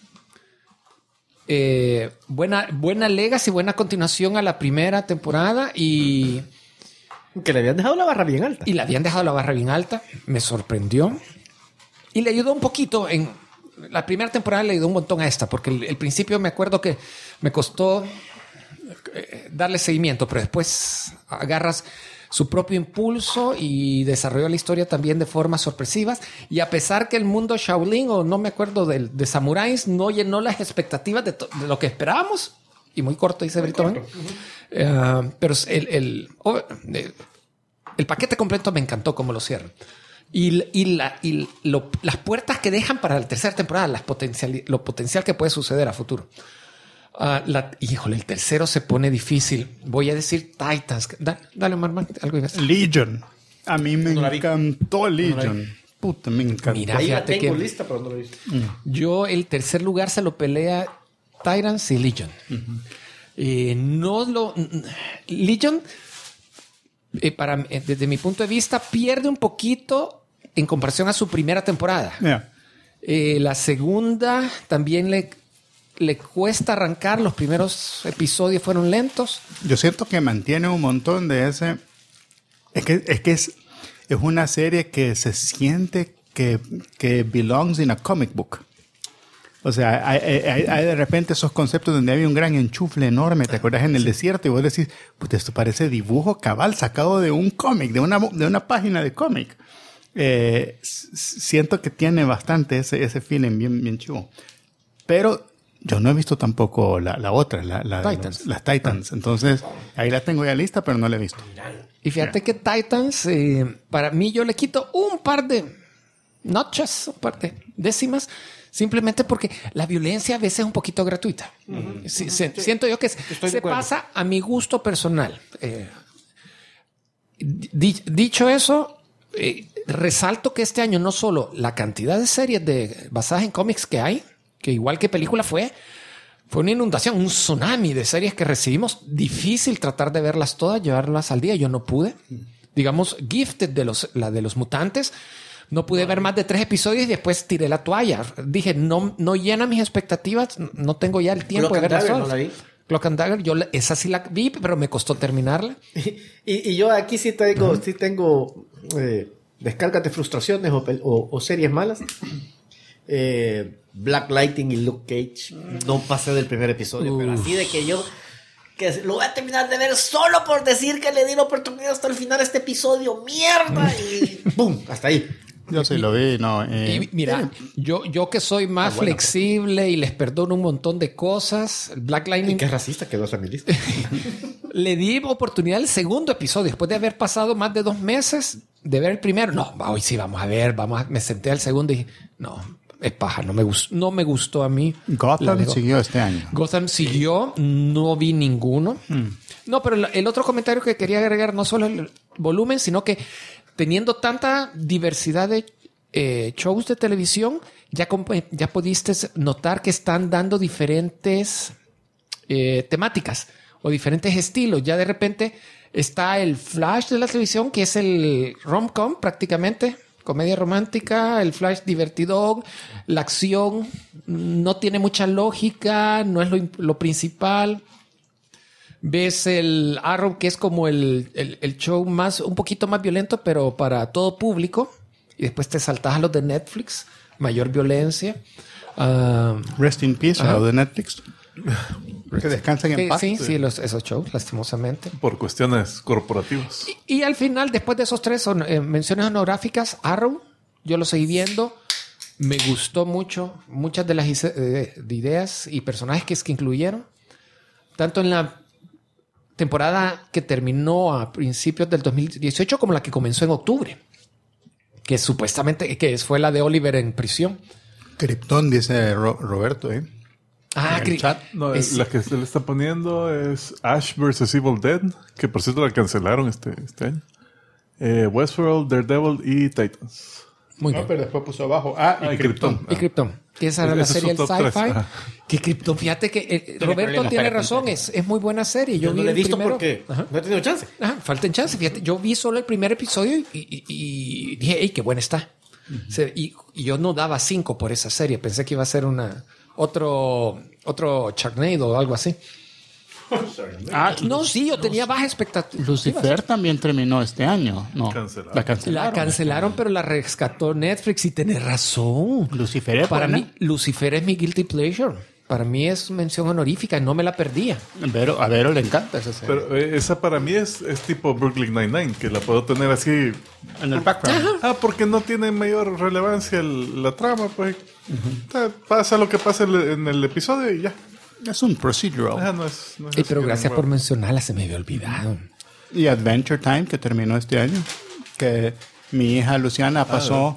Buena legacy, buena continuación a la primera temporada y Que le habían dejado la barra bien alta. le habían dejado la barra bien alta. Me sorprendió. Y le ayudó un poquito en... La primera temporada le ayudó un montón a esta, porque el principio me acuerdo que me costó darle seguimiento, pero después agarras su propio impulso y desarrolló la historia también de formas sorpresivas. Y a pesar que el mundo Shaolin, o no me acuerdo de samuráis, no llenó las expectativas de lo que esperábamos. Y muy corto, dice Brito. Pero el paquete completo me encantó cómo lo cierran. Las puertas que dejan para la tercera temporada, lo potencial que puede suceder a futuro. Híjole, el tercero se pone difícil. Voy a decir Titans. Dale, Marman, algo ibas a decir. Legion. A mí me encantó Legion. Puta, me encantó. Mira, Ahí la fíjate tengo que lista, pero no lo he visto. yo el tercer lugar se lo pelea Titans y Legion. Legion, desde mi punto de vista, pierde un poquito en comparación a su primera temporada. Yeah. La segunda también le cuesta arrancar. Los primeros episodios fueron lentos. Yo siento que mantiene un montón de ese... Es que es una serie que se siente que belongs in a comic book. O sea, hay de repente esos conceptos donde había un gran enchufle enorme, ¿te acuerdas? En el desierto, y vos decís, pues esto parece dibujo cabal sacado de un cómic, de una página de cómic. Siento que tiene bastante ese feeling bien chivo. Pero yo no he visto tampoco la otra, Titans. las Titans. Entonces, ahí la tengo ya lista, pero no la he visto. Y fíjate que Titans, para mí yo le quito un par de notches, un par de décimas, simplemente porque la violencia a veces es un poquito gratuita. Siento yo que se pasa a mi gusto personal. Dicho eso, resalto que este año no solo la cantidad de series basadas en cómics que hay, que igual que película fue una inundación, un tsunami de series que recibimos. Difícil tratar de verlas todas, llevarlas al día. Yo no pude. Digamos, Gifted, la de los mutantes, no pude ver más de 3 episodios y después tiré la toalla. Dije, no llena mis expectativas, no tengo ya el tiempo de verlas todas. ¿No la vi? Cloak and Dagger, esa sí la vi, pero me costó terminarla. Y yo aquí sí tengo descargas de frustraciones o series malas. Black Lightning y Luke Cage. No pasé del primer episodio, pero así de que yo lo voy a terminar de ver solo por decir que le di la oportunidad hasta el final a este episodio. ¡Mierda! Y ¡pum! Hasta ahí. Yo sí lo vi, no. Y mira, yo que soy más flexible y les perdono un montón de cosas, Black Lightning... Qué racista quedó esa mi lista. Le di oportunidad al segundo episodio, después de haber pasado más de 2 meses de ver el primero. No, hoy sí vamos a ver, me senté al segundo y dije, no, es paja, no me gustó a mí. Gotham siguió este año. Gotham siguió, no vi ninguno. No, pero el otro comentario que quería agregar, no solo el volumen, sino que teniendo tanta diversidad de shows de televisión, ya pudiste notar que están dando diferentes temáticas o diferentes estilos. Ya de repente está el Flash de la televisión, que es el rom-com prácticamente, comedia romántica, el Flash divertido, la acción no tiene mucha lógica, no es lo principal. Ves el Arrow, que es como el show un poquito más violento, pero para todo público. Y después te saltas a los de Netflix, mayor violencia. Rest in Peace, a los de Netflix. Que descansen en paz. Sí, esos shows, lastimosamente. Por cuestiones corporativas. Y al final, después de esos 3 menciones honoráficas, Arrow, yo lo seguí viendo. Me gustó mucho. Muchas de las ideas y personajes que incluyeron. Tanto en la temporada que terminó a principios del 2018 como la que comenzó en octubre, que supuestamente fue la de Oliver en prisión. Krypton, dice Roberto, chat. No, la que se le está poniendo es Ash vs. Evil Dead, que por cierto la cancelaron este año. Westworld, Daredevil y Titans. Muy bien. Pero después puso abajo y Krypton. Y Krypton. Que esa era la serie del sci-fi. Que Krypton, fíjate que Roberto tiene razón, es muy buena serie. Yo no vi la he visto primero, porque no he tenido chance. Falta chance, fíjate. Yo vi solo el primer episodio y dije, ¡ey, qué buena está! Y yo no daba 5 por esa serie. Pensé que iba a ser otro Sharknado o algo así. No, sí, yo tenía baja expectativa. Lucifer también terminó este año. No, la cancelaron, pero la rescató Netflix y tenés razón. Lucifer para mí, Lucifer es mi guilty pleasure. Para mí es mención honorífica y no me la perdía. A Vero le encanta esa serie. Pero esa para mí es tipo Brooklyn Nine-Nine, que la puedo tener así En el background. porque no tiene mayor relevancia la trama, pues pasa lo que pasa en el episodio y ya. Es un procedural. No es Pero gracias por mencionarla, se me había olvidado. Y Adventure Time, que terminó este año, que mi hija Luciana pasó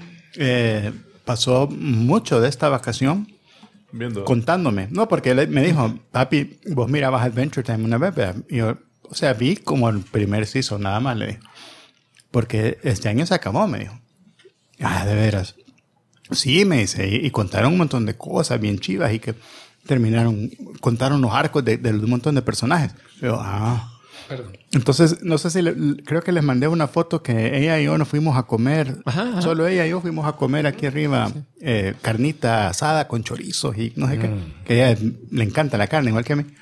mucho de esta vacación viendo. Contándome. No, porque él me dijo, papi, vos mirabas Adventure Time una vez, ¿verdad? Y yo, o sea, vi como el primer season, nada más, le dije. Porque este año se acabó, me dijo. De veras. Sí, me dice, y contaron un montón de cosas bien chivas y que contaron los arcos de un montón de personajes. Yo, Perdón. Entonces, no sé si creo que les mandé una foto que ella y yo nos fuimos a comer. Ajá. Solo ella y yo fuimos a comer aquí arriba carnita asada con chorizos y no sé qué. Que a ella le encanta la carne, igual que a mí.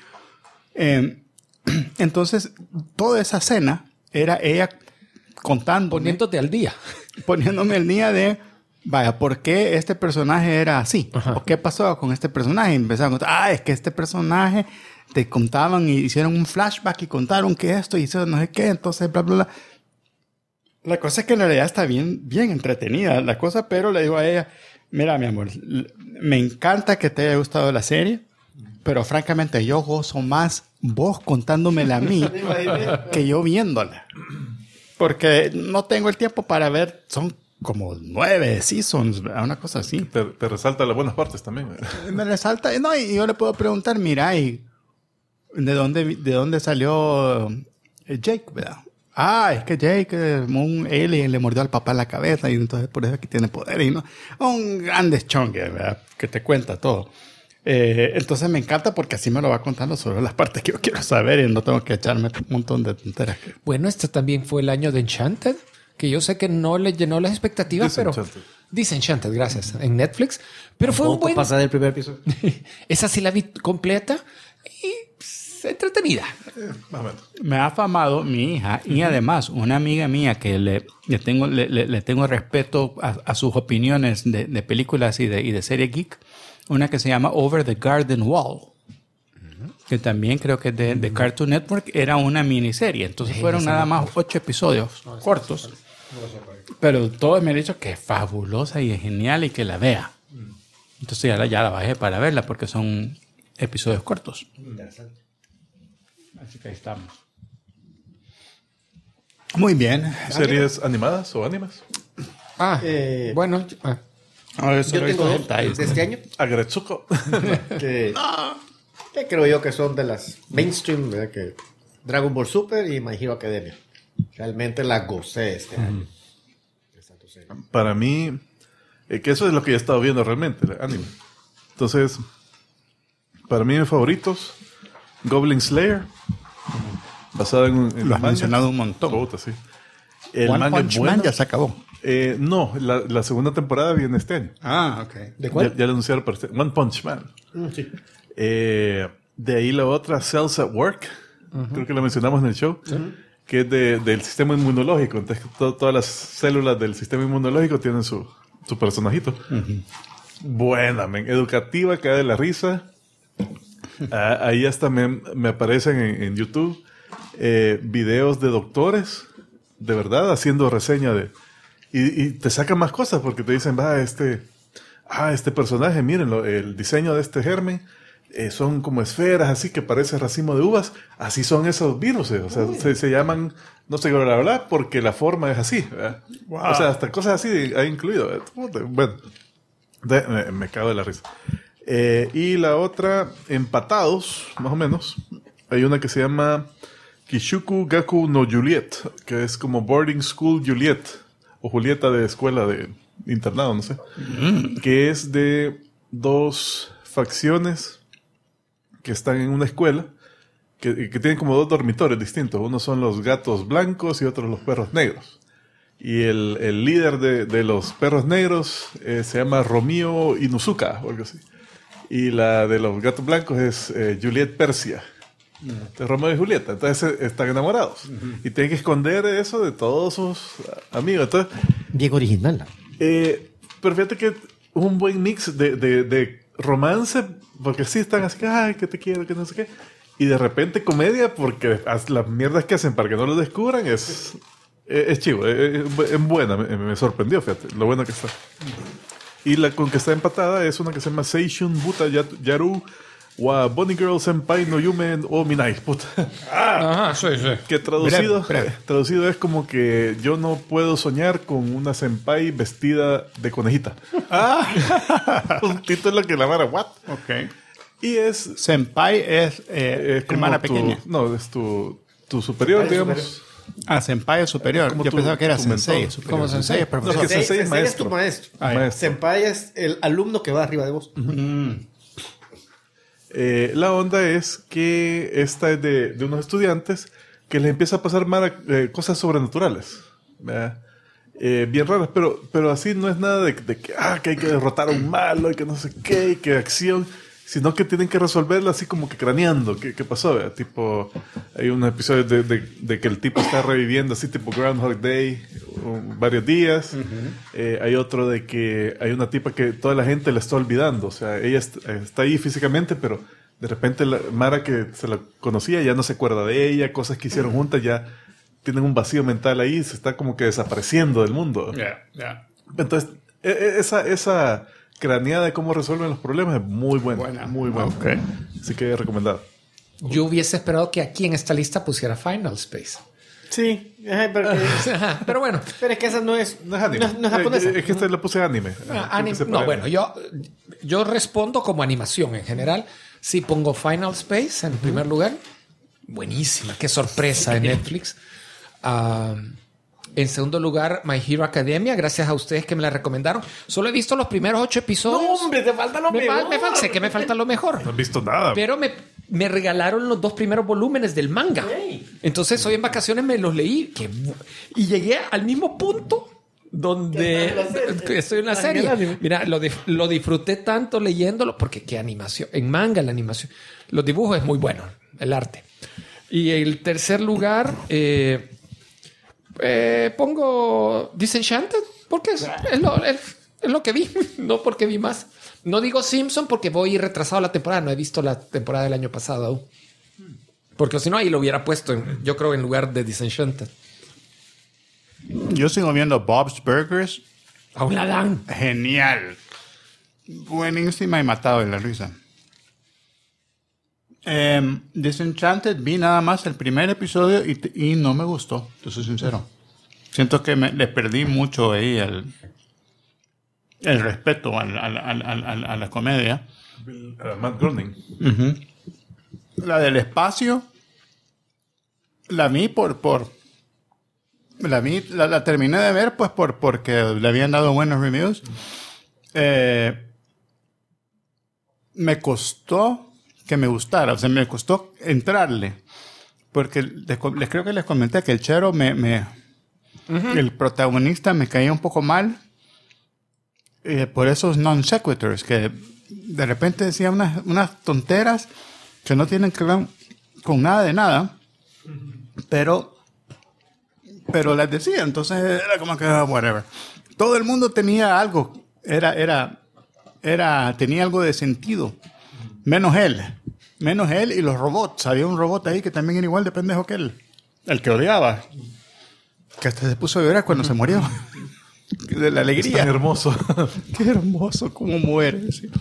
Entonces, toda esa cena era ella contando. Poniéndote al día. Poniéndome al día de, vaya, ¿por qué este personaje era así? Ajá. ¿O qué pasó con este personaje? Y empezaron a contar, es que este personaje... Te contaban y hicieron un flashback y contaron que esto y eso no sé qué, entonces bla, bla, bla. La cosa es que en realidad está bien entretenida la cosa, pero le digo a ella, mira, mi amor, me encanta que te haya gustado la serie, pero francamente yo gozo más vos contándomela a mí que yo viéndola. Porque no tengo el tiempo para ver, son como 9 seasons, una cosa así. Te resalta las buenas partes también. Me resalta, no, y yo le puedo preguntar, mira, y ¿de dónde salió Jake, verdad? Es que Jake, un alien, le mordió al papá en la cabeza y entonces por eso es que tiene poder. Y no, un grande chongue, ¿verdad? Que te cuenta todo. Entonces me encanta porque así me lo va contando sobre las partes que yo quiero saber y no tengo que echarme un montón de tonteras. Bueno, este también fue el año de Enchanted, que yo sé que no le llenó las expectativas, pero... Disenchanted, gracias, en Netflix. Pero fue un buen... pasar del primer episodio. Esa sí la vi completa y... entretenida. Me ha afamado mi hija y además una amiga mía que le tengo respeto a sus opiniones de películas y de serie geek, una que se llama Over the Garden Wall, que también creo que es de Cartoon Network, era una miniserie, entonces fueron nada más 8 episodios cortos, pero todos me han dicho que es fabulosa y es genial y que la vea. Entonces ya la bajé para verla porque son episodios cortos. Interesante. Así que ahí estamos. Muy bien. ¿Series animadas o animes? Bueno. Yo tengo dos de este año. Agretsuko. que creo yo que son de las mainstream, ¿verdad? Que Dragon Ball Super y My Hero Academia. Realmente las gocé este año. Para mí, que eso es lo que yo he estado viendo realmente, el anime. Entonces, para mí mis favoritos, Goblin Slayer, basado en lo has mencionado un montón. Sí. One Punch Man ya se acabó. No, la segunda temporada viene este año. Ok. ¿De cuál? Ya lo anunciaron para One Punch Man. Sí. De ahí la otra, Cells at Work. Creo que lo mencionamos en el show. Que es del sistema inmunológico. Entonces, todas las células del sistema inmunológico tienen su personajito. Buena, educativa, cae de la risa. Ahí hasta me aparecen en YouTube videos de doctores, de verdad, haciendo reseña de... Y te sacan más cosas porque te dicen, este personaje, miren, el diseño de este germen son como esferas así que parece racimo de uvas. Así son esos virus. O sea, se llaman, no sé qué hablar, porque la forma es así. Wow. O sea, hasta cosas así ha incluido. Bueno, me cago de la risa. Y la otra, empatados, más o menos. Hay una que se llama Kishuku Gaku no Juliet, que es como Boarding School Juliet, o Julieta de escuela de internado, no sé. Que es de 2 facciones que están en una escuela, que tienen como 2 dormitorios distintos. Uno son los gatos blancos y otros los perros negros. Y el líder de los perros negros se llama Romeo Inuzuka, o algo así. Y la de los gatos blancos es Juliet Persia. De Romeo y Julieta. Entonces están enamorados. Y tienen que esconder eso de todos sus amigos. Entonces, bien original. pero fíjate que es un buen mix de romance, porque sí están así, ay, que te quiero, que no sé qué. Y de repente comedia, porque las mierdas que hacen para que no lo descubran es chivo, es buena, me sorprendió, fíjate, lo bueno que está. Y la con que está empatada es una que se llama Seishun Buta Yaru wa Bunny Girl Senpai no Yume o Minai, puta. Ajá, sí. Que traducido, Breve. traducido es como que yo no puedo soñar con una senpai vestida de conejita. Un título que la mara, what? Ok. Y es Senpai es como hermana pequeña. No, es tu superior, Senpai digamos. superior. Ah, Senpai es superior. Como Yo pensaba que era tu Sensei. mentor. Superior. Como Sensei. es profesor. No, que Sensei es Sensei maestro. tu maestro. Maestro. Senpai es el alumno que va arriba de vos. La onda es que esta es de unos estudiantes que les empieza a pasar cosas sobrenaturales. ¿Verdad? Bien raras, pero así no es nada de que hay que derrotar a un malo y que no sé qué, y que acción, sino que tienen que resolverlo así como que craneando. ¿Qué pasó? ¿Verdad? Tipo, hay un episodio de que el tipo está reviviendo así tipo Groundhog Day varios días. Hay otro de que hay una tipa que toda la gente la está olvidando. O sea, ella está ahí físicamente, pero de repente la Mara que se la conocía ya no se acuerda de ella. Cosas que hicieron juntas ya tienen un vacío mental ahí. Se está como que desapareciendo del mundo. Ya. Entonces, esa craneada de cómo resuelven los problemas es muy buena. Muy buena. Ok. Así que recomendado. Yo hubiese esperado que aquí en esta lista pusiera Final Space. Sí, Pero bueno. pero es que esa no es anime. no es japonesa. Es que esta le puse anime. No, bueno, yo respondo como animación en general. Sí, pongo Final Space en primer lugar. Buenísima, qué sorpresa en Netflix. En segundo lugar, My Hero Academia, gracias a ustedes que me la recomendaron. Solo he visto los primeros 8 episodios. No, hombre, te falta lo mejor. Sé que me falta lo mejor. No he visto nada. Pero me regalaron los 2 primeros volúmenes del manga. Entonces, hoy en vacaciones me los leí. Y llegué al mismo punto donde estoy en la serie. Mira, lo disfruté tanto leyéndolo porque qué animación. En manga la animación. Los dibujos es muy bueno, el arte. Y el tercer lugar, pongo Disenchanted porque es lo que vi, no porque vi más. No digo Simpson porque voy retrasado la temporada. No he visto la temporada del año pasado aún. Porque si no, ahí lo hubiera puesto, yo creo, en lugar de Disenchanted. Yo sigo viendo Bob's Burgers. Aún la dan. Genial. Buenísima y matado de la risa. Disenchanted vi nada más el primer episodio y no me gustó, te soy sincero. Siento que le perdí mucho ahí el respeto a la comedia. Matt Groening. La del espacio la vi la terminé de ver pues porque le habían dado buenos reviews. Me costó que me gustara, o sea, me costó entrarle, porque creo que les comenté que el chero el protagonista me caía un poco mal por esos non sequiturs, que de repente decía unas tonteras que no tienen que ver con nada de nada, pero las decía, entonces era como que whatever. Todo el mundo tenía algo, tenía algo de sentido. Menos él y los robots. Había un robot ahí que también era igual de pendejo que él. El que odiaba. Que hasta se puso a llorar cuando se murió. De la alegría. Es tan hermoso. Qué hermoso cómo muere. Sí.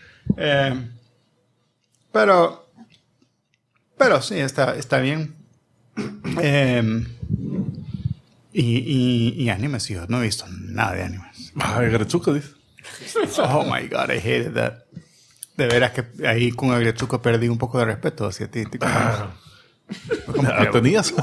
Pero sí, está bien. Y anime, sí, no he visto nada de animes. Agretsuko dice. Oh my God, I hated that. De veras que ahí con Agretsuko perdí un poco de respeto hacia ti. ¿Tenías?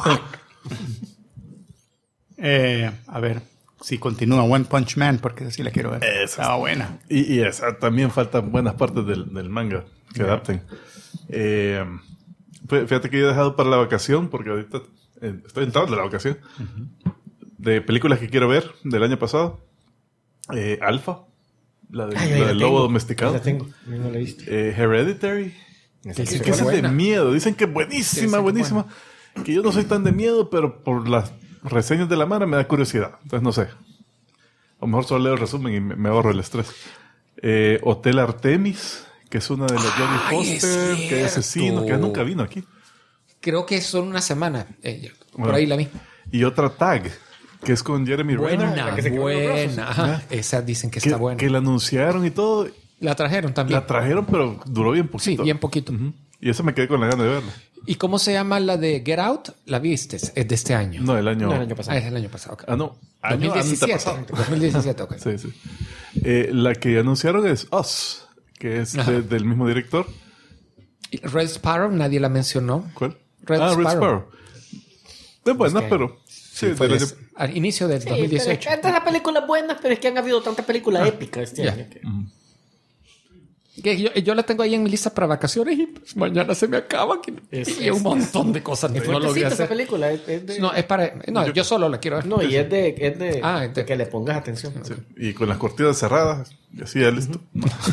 A ver si continúa One Punch Man, porque así la quiero ver. Estaba buena. Y esa también faltan buenas partes del manga que adapten. Fíjate que yo he dejado para la vacación, porque ahorita estoy entrando de la vacación, de películas que quiero ver del año pasado. Alpha. La del lobo domesticado. La tengo. No la he visto. Hereditary. Esa Que es de miedo. Dicen que buenísima. Que yo no soy tan de miedo, pero por las reseñas de la Mara me da curiosidad. Entonces no sé. A lo mejor solo leo el resumen y me ahorro el estrés. Hotel Artemis, que es una de las Jodie Foster, que es asesino, que nunca vino aquí. Creo que son una semana. Por ahí la vi. Y otra Tag, que es con Jeremy Renner. Buena. Ajá. Esa dicen que está buena. Que la anunciaron y todo. La trajeron también. La trajeron, pero duró bien poquito. Sí, bien poquito. Y esa me quedé con la gana de verla. ¿Y cómo se llama la de Get Out? ¿La viste? Es de este año. No, el año pasado. Es el año pasado. Okay. no. 2017. 2017, ok. Sí. La que anunciaron es Us, que es del mismo director. Red Sparrow, nadie la mencionó. ¿Cuál? Red Sparrow. Es buena, pero... Sí, al inicio del 2018. Estas son películas buenas, pero es que han habido tantas películas épicas este año. Que yo la tengo ahí en mi lista para vacaciones y pues mañana se me acaba. Y un montón de cosas que no logré hacer. Esa película No, es para... No, yo solo la quiero ver. No, y es de que le pongas atención. Sí. Y con las cortinas cerradas, y así ya listo.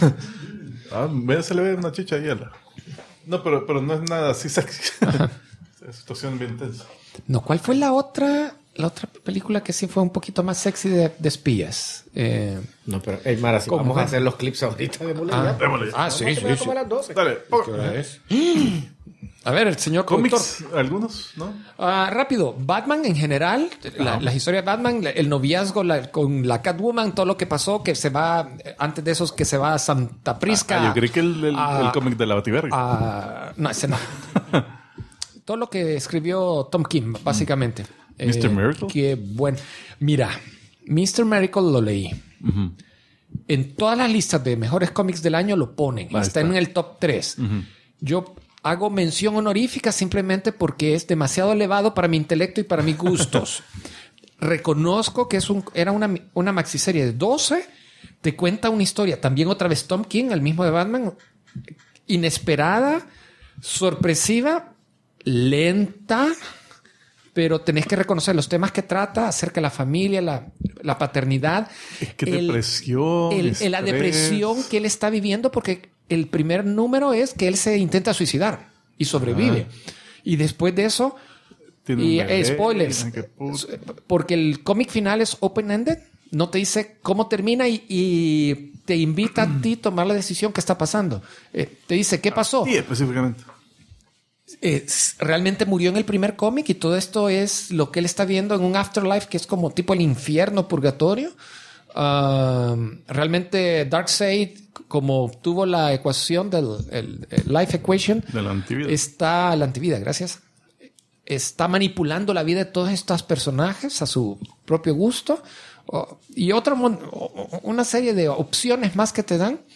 Se le ve una chicha ahí a la... No, pero no es nada así sexy. Es situación bien tensa. No, ¿cuál fue la otra película que sí fue un poquito más sexy de espías? No, pero es Mara, si vamos a hacer los clips ahorita de Mulan. Sí. Como a las 12. Dale. ¿Qué hora es? A ver, el señor cómics, algunos, ¿no? Rápido. Batman en general, las historias de Batman, el noviazgo con la Catwoman, todo lo que pasó, que se va, antes de eso, que se va a Santa Prisca. Yo creí que el cómic de la Bativerga. No, ese no. Todo lo que escribió Tom King, básicamente. Mr. Miracle. Qué bueno. Mira, Mr. Miracle lo leí. En todas las listas de mejores cómics del año lo ponen. Está en el top 3. Yo hago mención honorífica simplemente porque es demasiado elevado para mi intelecto y para mis gustos. Reconozco que era una maxiserie de 12. Te cuenta una historia. También otra vez Tom King, el mismo de Batman. Inesperada, sorpresiva, lenta, pero tenés que reconocer los temas que trata acerca de la familia, la paternidad. Es que depresión. La depresión que él está viviendo, porque el primer número es que él se intenta suicidar y sobrevive. Y después de eso, spoilers, porque el cómic final es open-ended, no te dice cómo termina y te invita a ti a tomar la decisión que está pasando. Te dice, ¿qué pasó? Sí, específicamente. Realmente murió en el primer cómic y todo esto es lo que él está viendo en un afterlife que es como tipo el infierno, purgatorio. Realmente Darkseid, como tuvo la ecuación del life equation, de la antivida. La antivida, gracias. Está manipulando la vida de todos estos personajes a su propio gusto. Y una serie de opciones más que te dan.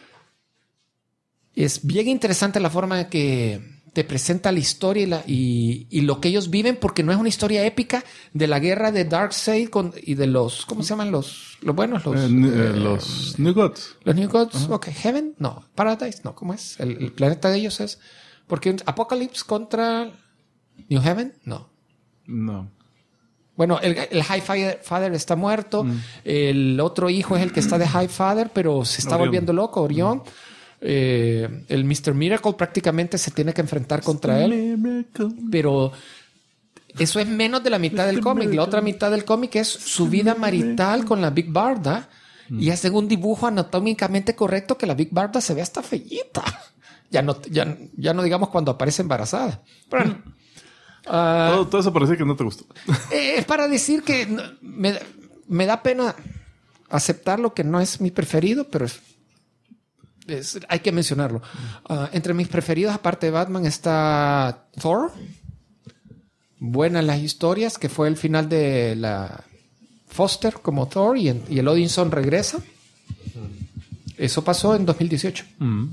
Es bien interesante la forma en que te presenta la historia y lo que ellos viven, porque no es una historia épica de la guerra de Darkseid y de los... ¿Cómo se llaman los buenos? Los New Gods. Los New Gods. Ok. Heaven. No. Paradise. No. ¿Cómo es? El planeta de ellos es... Porque Apocalypse contra New Heaven. No. Bueno, el High Father está muerto. El otro hijo es el que está de High Father, pero se está volviendo loco. Orión. El Mr. Miracle prácticamente se tiene que enfrentar contra él. Pero eso es menos de la mitad del cómic. La otra mitad del cómic es su vida marital con la Big Barda. Y hacen un dibujo anatómicamente correcto que la Big Barda se ve hasta fellita. Ya no digamos cuando aparece embarazada. Pero, todo eso parece que no te gustó. Es para decir que me da pena aceptar lo que no es mi preferido, pero hay que mencionarlo. Entre mis preferidos, aparte de Batman, está Thor. Buenas las historias, que fue el final de la Foster como Thor y el Odinson regresa. Eso pasó en 2018.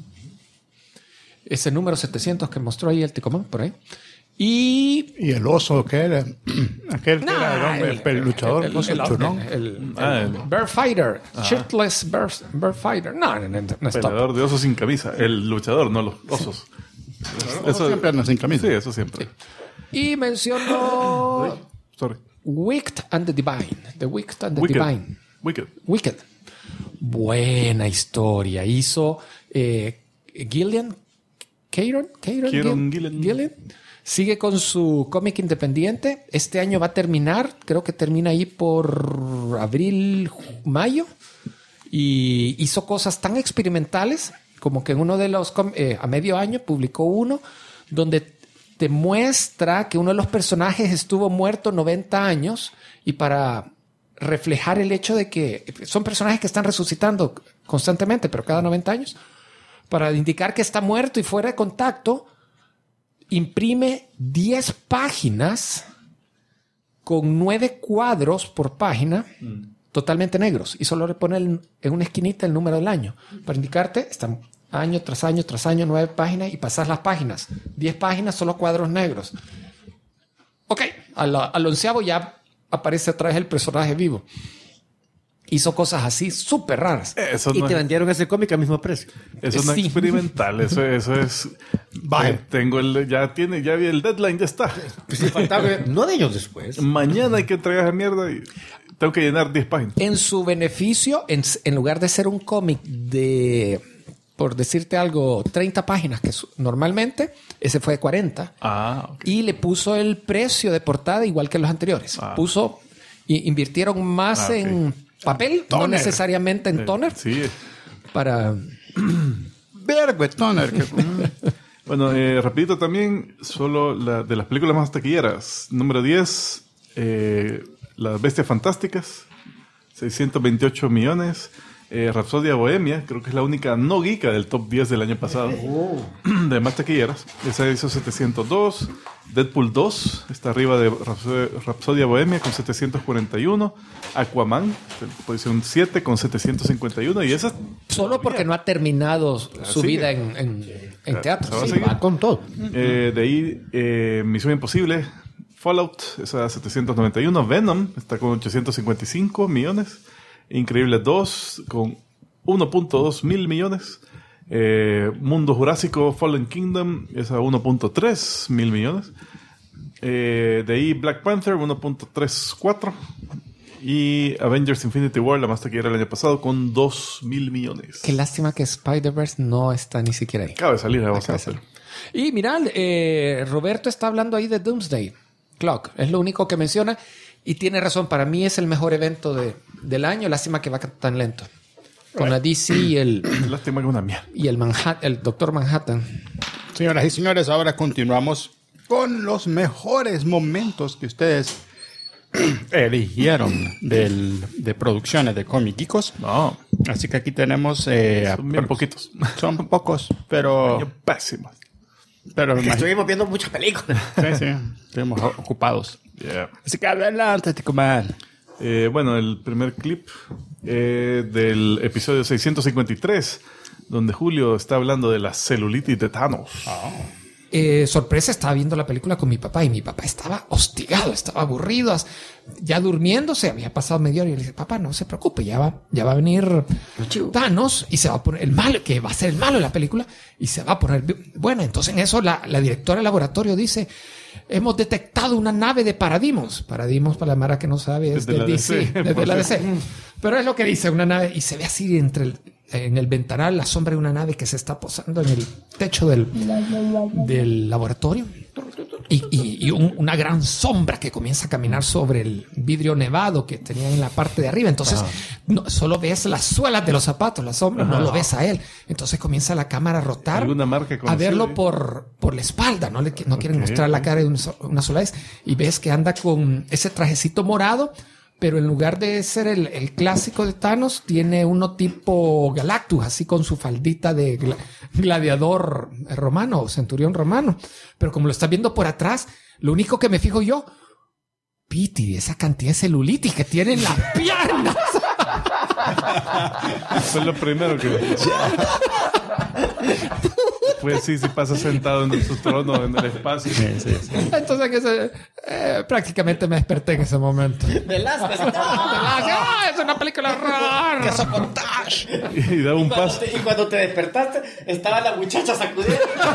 Ese número 700 que mostró ahí el Ticomán, por ahí. Y el oso que era aquel que era el luchador, el Bear Fighter, shirtless Bear Fighter. No peleador de osos sin camisa, el luchador, no los osos. Eso siempre anda sin camisa. Sí, eso siempre. Y menciono Wicked and the Divine. The Wicked and the Divine. Wicked. Buena historia. Hizo Gillian Gillian. Sigue con su cómic independiente. Este año va a terminar. Creo que termina ahí por abril, mayo. Y hizo cosas tan experimentales como que en uno de los... a medio año publicó uno donde te muestra que uno de los personajes estuvo muerto 90 años y para reflejar el hecho de que son personajes que están resucitando constantemente, pero cada 90 años, para indicar que está muerto y fuera de contacto, imprime 10 páginas con 9 cuadros por página totalmente negros y solo le pone en una esquinita el número del año para indicarte, están año tras año tras año, 9 páginas y pasas las páginas. 10 páginas, solo cuadros negros. Ok, al 11avo ya aparece otra vez el personaje vivo. Hizo cosas así súper raras. Eso y te vendieron ese cómic al mismo precio. Eso no es experimental. Eso es... ya vi el deadline, ya está. Pues si faltaba 9 años después. Mañana hay que entregar esa mierda y tengo que llenar 10 páginas. En su beneficio, en lugar de ser un cómic de, por decirte algo, 30 páginas, que normalmente, ese fue de 40. Okay. Y le puso el precio de portada igual que los anteriores. Invirtieron más en papel, toner. No necesariamente en toner. Sí. Para... Vergo, toner. Bueno, rapidito también, solo de las películas más taquilleras. Número 10, Las Bestias Fantásticas, 628 millones. Rapsodia Bohemia, creo que es la única no geeka del top 10 del año pasado. De más taquilleras. Esa hizo 702. Deadpool 2 está arriba de Rapsodia Bohemia con 741. Aquaman, posición 7 con 751. Y esa solo porque no ha terminado su vida en teatro. Sí, va con todo. De ahí, Misión Imposible, Fallout, esa 791. Venom está con 855 millones. Increíble 2 con 1.2 mil millones. Mundo Jurásico Fallen Kingdom es a 1.3 mil millones. De ahí Black Panther 1.34. Y Avengers Infinity War, la más taquillera el año pasado, con 2 mil millones. Qué lástima que Spider-Verse no está ni siquiera ahí. Acaba de salir. Y mirad, Roberto está hablando ahí de Doomsday Clock. Es lo único que menciona. Y tiene razón, para mí es el mejor evento del año. Lástima que va tan lento. Con la DC y el... Lástima que una mierda. Y el Doctor Manhattan. Señoras y señores, ahora continuamos con los mejores momentos que ustedes eligieron de producciones de Comic Geekos. No. Así que aquí tenemos... son bien poquitos. Son pocos, pero... Pésimos. Pero estuvimos viendo muchas películas. Sí, estuvimos ocupados. Yeah. Así que adelante, Ticoman. Bueno, el primer clip del episodio 653, donde Julio está hablando de la celulitis de Thanos. Sorpresa, estaba viendo la película con mi papá y mi papá estaba hostigado, estaba aburrido, ya durmiéndose, había pasado media hora y le dije, papá, no se preocupe, ya va a venir Thanos y se va a poner el malo, que va a ser el malo de la película y se va a poner... Bueno, entonces en eso la directora del laboratorio dice... Hemos detectado una nave de Paradimos. Paradimos, para la mara que no sabe, es del DC, desde la DC. Pero es lo que dice, una nave, y se ve así en el ventanal la sombra de una nave que se está posando en el techo del laboratorio. Y una gran sombra que comienza a caminar sobre el vidrio nevado que tenía en la parte de arriba. Entonces, solo ves las suelas de los zapatos, la sombra, no lo ves a él. Entonces comienza la cámara a rotar, a verlo por la espalda. No quieren mostrar la cara de una sola vez. Y ves que anda con ese trajecito morado, pero en lugar de ser el clásico de Thanos, tiene uno tipo Galactus, así con su faldita de gladiador romano o centurión romano. Pero como lo estás viendo por atrás, lo único que me fijo yo, Piti, esa cantidad de celulitis que tiene en las piernas. Fue lo primero que... Pues sí, pasa sentado en su trono en el espacio. Sí. Entonces, prácticamente me desperté en ese momento. Velázquez. Es una película rara. ¡Qué soportage! Y daba un paso. Y cuando te despertaste, estaba la muchacha sacudida.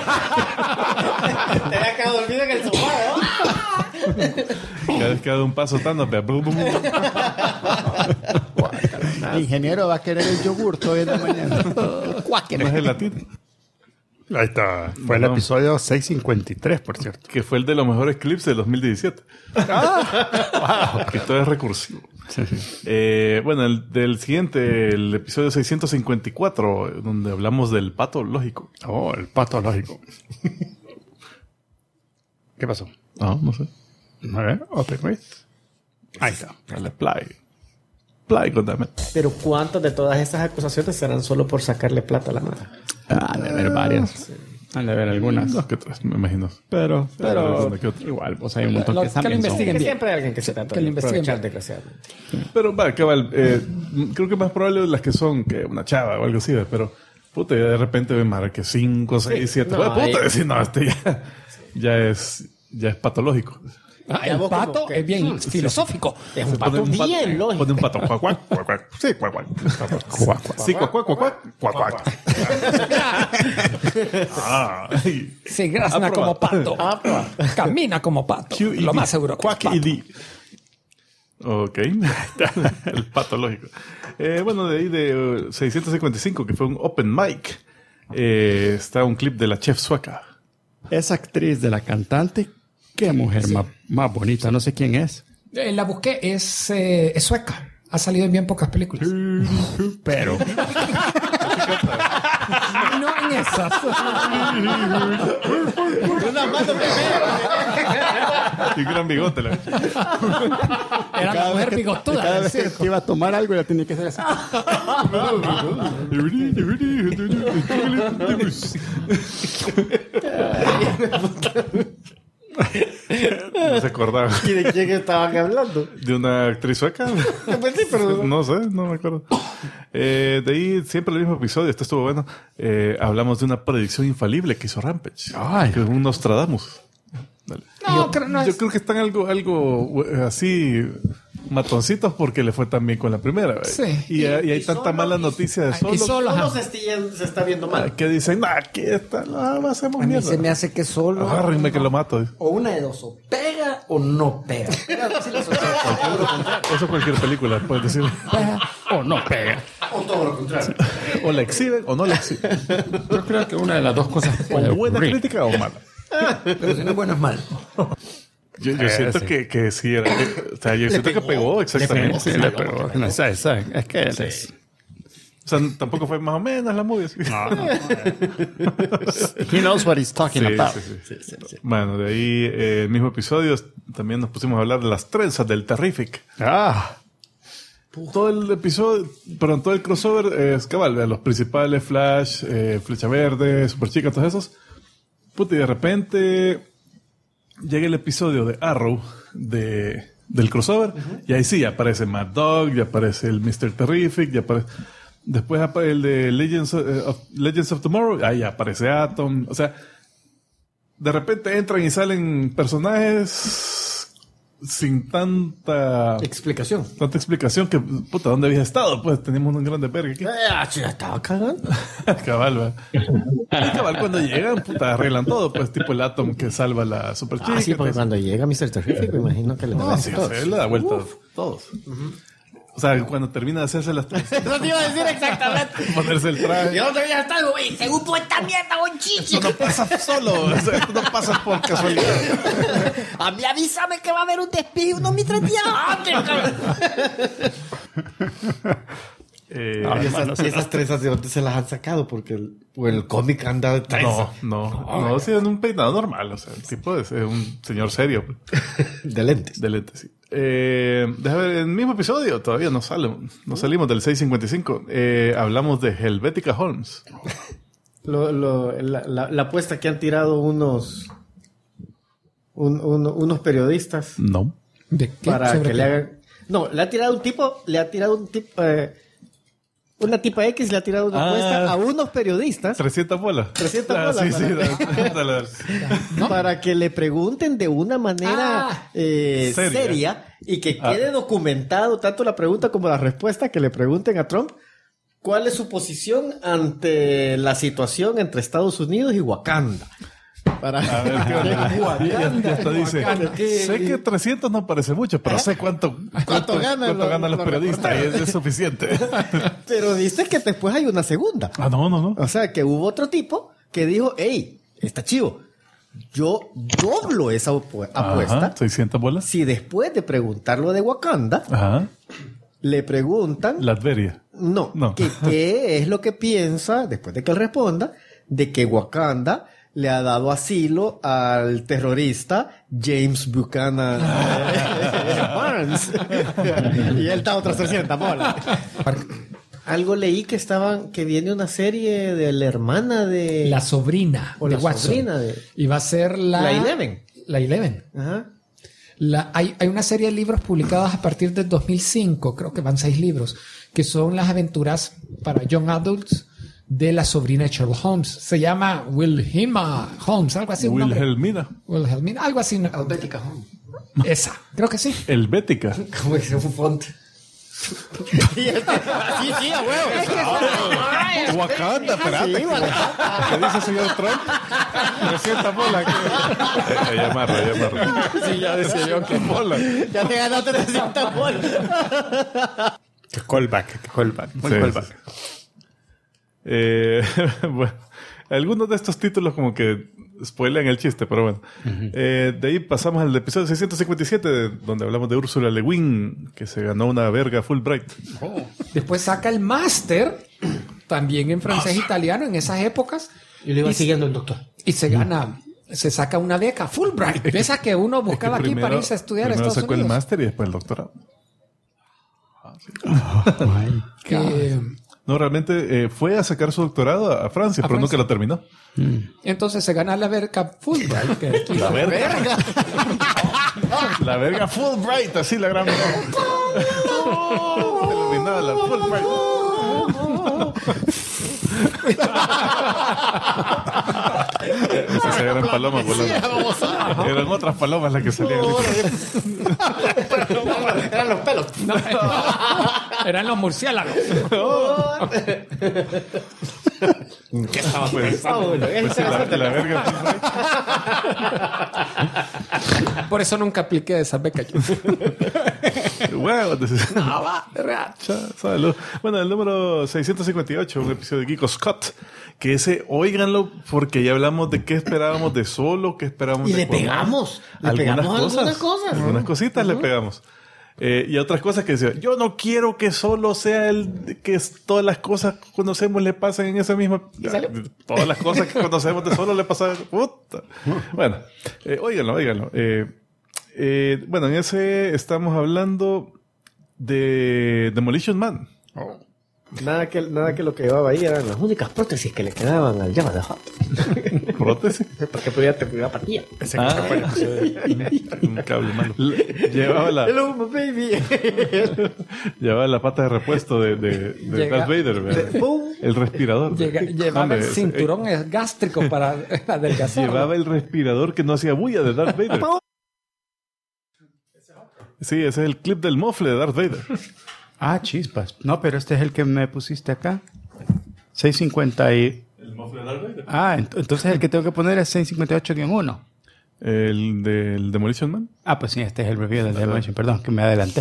Te había quedado dormido en el sofá, ¿no? Cada vez que dado un paso tan... El ingeniero va a querer el yogur hoy en la mañana. No es el latino. Ahí está. Fue el episodio 653, por cierto. Que fue el de los mejores clips del 2017. Wow. Que todo es recursivo. Bueno, del siguiente, el episodio 654, donde hablamos del pato lógico. Oh, el pato lógico. ¿Qué pasó? No sé. A ver, otra vez. Ahí está. Dale, play, goddammit. Pero ¿cuántas de todas esas acusaciones serán solo por sacarle plata a la madre? Han de haber varias. Han de haber algunas. Dos que tres, me imagino. Pero ¿qué otro? igual, pues hay un montón que que lo investiguen Que bien. siempre hay alguien que se trata Que de lo investiguen aprovechar, bien. desgraciadamente. Pero creo que más probable las que son que una chava o algo así, pero puta, ya de repente ven Mara que 5, 6, 7. No, Puta, ahí- decir, no, ya es patológico. Ah, Ya el vos como pato que- es bien filosófico. Es un Se pato pone un bien lógico. Pone un pato. Cuac, cuac, cuac, cuac. Sí, cuac, cuac. Sí, cuac, cuac, cuac, cuac, cuac, cuac. Ah, Se grazna como pato. Camina como pato. Q y Lo D. más seguro que es Quack pato. y D. Ok. El pato lógico. Bueno, de ahí de 655, que fue un open mic, está un clip de la chef sueca. esa actriz de la cantante, qué mujer más bonita. No sé quién es. La busqué, es sueca. Ha salido en bien pocas películas. Pero No en esas. Una mano Y gran bigote. Era la mujer bigotuda cada del vez circo. que iba a tomar algo, ya tenía que hacer así. No se acordaba. ¿Y de quién estaban hablando? ¿De una actriz sueca? Pues sí, pero... No sé, no me acuerdo. De ahí, siempre el mismo episodio, esto estuvo bueno. Hablamos de una predicción infalible que hizo Rampage. Ay. Que es un Nostradamus. Dale. No, Yo creo que están algo así matoncitos porque le fue tan bien con la primera. ¿ve? Sí. Y hay tanta mala noticia de y solo- solo. ajá. Solo se está viendo mal. Que dicen, aquí está, no hacemos A mí mierda. se me hace que solo... Agárrenme que lo mato. O una de dos, o pega o no pega. Eso cualquier película puedes decir. O no pega. O todo lo contrario. O la exhiben o no la exhiben. Yo creo que una de las dos cosas puede O buena ocurrir. crítica o mala. Pero si no es bueno es mal. Yo siento sí. que sí era. O sea, yo siento que pegó exactamente. Sí, le pegó. No, es que él es. O sea, tampoco fue más o menos la movie. Sí. He knows what he's talking about. Sí. Bueno, de ahí el mismo episodio también nos pusimos a hablar de las trenzas del Terrific. Ah, Todo el episodio, perdón, todo el crossover es cabal, vean, los principales, Flash, Flecha Verde, Super Chica, todos esos. Puta, y de repente llega el episodio de Arrow del crossover, y ahí sí aparece Mad Dog, ya aparece el Mr. Terrific, ya aparece... Después aparece el de Legends of Tomorrow, ahí aparece Atom. O sea, de repente entran y salen personajes sin tanta explicación que, puta, ¿dónde había estado? Pues teníamos un grande verga aquí. Ya estaba cagando. Cabal, va. Y cabal, cuando llegan, puta, arreglan todo. Pues tipo el Atom que salva a la Super Chica. Sí, porque cuando llega Mr. Terrific, me imagino que le da Sí, o sea, él le da vuelta a todos. O sea, cuando termina de hacerse las Eso te iba a decir exactamente. ponerse el traje. dónde había estado, güey? Según tú esta mierda, buen chichi. Eso no pasa solo. O sea, esto no pasa por casualidad. A mí avísame que va a haber un despido, no mi 3 días antes, cabrón. Esas trenzas de dónde se las han sacado, porque el cómic anda de trenza. No, sí, en un peinado normal. O sea, el tipo es un señor serio. De lentes. De lentes, sí. Déjame ver, en el mismo episodio todavía no salimos del 655. Hablamos de Helvetica Holmes. La apuesta que han tirado unos periodistas No. ¿De qué? para ¿Sobre que qué? le hagan... No, le ha tirado un tipo, una tipa X le ha tirado una apuesta a unos periodistas 300 bolas. 300 bolas, Sí, para- dale. para que le pregunten de una manera seria y que quede documentado tanto la pregunta como la respuesta, que le pregunten a Trump cuál es su posición ante la situación entre Estados Unidos y Wakanda. Para A ver, ¿qué onda? Ya hasta dice, ¿Qué? sé que 300 no parece mucho, pero sé cuánto ganan los periodistas y es suficiente. Pero dice que después hay una segunda. No. O sea, que hubo otro tipo que dijo, hey, está chivo. yo doblo esa apuesta. Ajá, 600 bolas. Si después de preguntarlo de Wakanda, Ajá. le preguntan... Latveria. No. Que qué es lo que piensa, después de que él responda, de que Wakanda le ha dado asilo al terrorista James Buchanan Barnes. Y él está otras 300 bolas. Algo leí que viene una serie de la hermana de... La sobrina o de la Watson. sobrina de... Y va a ser la 11. La 11. Ajá. Hay una serie de libros publicados a partir del 2005, creo que van 6 libros, que son las aventuras para young adults de la sobrina de Sherlock Holmes. Se llama Wilhelmina Holmes, algo así. Wilhelmina. Wilhelmina, algo así. Helvética Holmes. Esa, creo que sí. Helvética. Como que un fonte. Sí, a huevo. Wakanda, espérate. ¿Qué dice el señor Trump? 300 bolas. Llamarlo. Sí, ya decía yo que bola. ya te ganaste 300 bolas. Qué callback. Buen Sí, callback. sí. Bueno, algunos de estos títulos como que spoilean el chiste, pero bueno. De ahí pasamos al episodio 657, donde hablamos de Ursula Le Guin, que se ganó una verga Fulbright. Después saca el máster, también en francés e italiano, en esas épocas. Y le iba siguiendo el doctor. Y se gana, se saca una beca Fulbright. Esa que uno buscaba aquí para irse a estudiar a primero Estados sacó Unidos. el máster y después el doctorado. Que, No, realmente fue a sacar su doctorado a Francia, pero nunca lo terminó. entonces se gana la beca Fulbright. La verga. La verga Fulbright, así la gran... Denominada la Fulbright. Esas eran palomas volando. Eran otras palomas las que salían. Eran los pelos. No, eran los murciélagos. ¿Qué estaba pensando? Pues la verga Fulbright. Por eso nunca apliqué esa beca yo. Huevos. No, va, de real. Salud. Bueno, el número 658, un episodio de Geeko Scott, que ese, óiganlo, porque ya hablamos de qué esperábamos de Solo, qué esperábamos Y de le Aquaman. pegamos. Le pegamos algunas cosas. Algunas cositas le pegamos. Y otras cosas que decía, yo no quiero que Solo sea todas las cosas que conocemos le pasen en esa misma... Todas las cosas que conocemos de Solo le pasan... Puta. Bueno, óiganlo. Bueno, en ese estamos hablando de Demolition Man. Nada que lo que llevaba ahí eran las únicas prótesis que le quedaban al Jabba the Hutt. ¿Prótesis? Porque te podía partir. Un cable malo. Llevaba Hello, my baby. llevaba la pata de repuesto de Darth Vader, ¿verdad? El respirador. Llevaba Hombre, el cinturón gástrico para adelgazar. Llevaba el respirador que no hacía bulla de Darth Vader. Sí, ese es el clip del mofle de Darth Vader. Ah, chispas. No, pero este es el que me pusiste acá. 650 y... ¿El mofle de Darth Vader? Ah, entonces el que tengo que poner es 658-1. ¿El del Demolition Man? Ah, pues sí, este es el review del Demolition. Perdón, que me adelanté.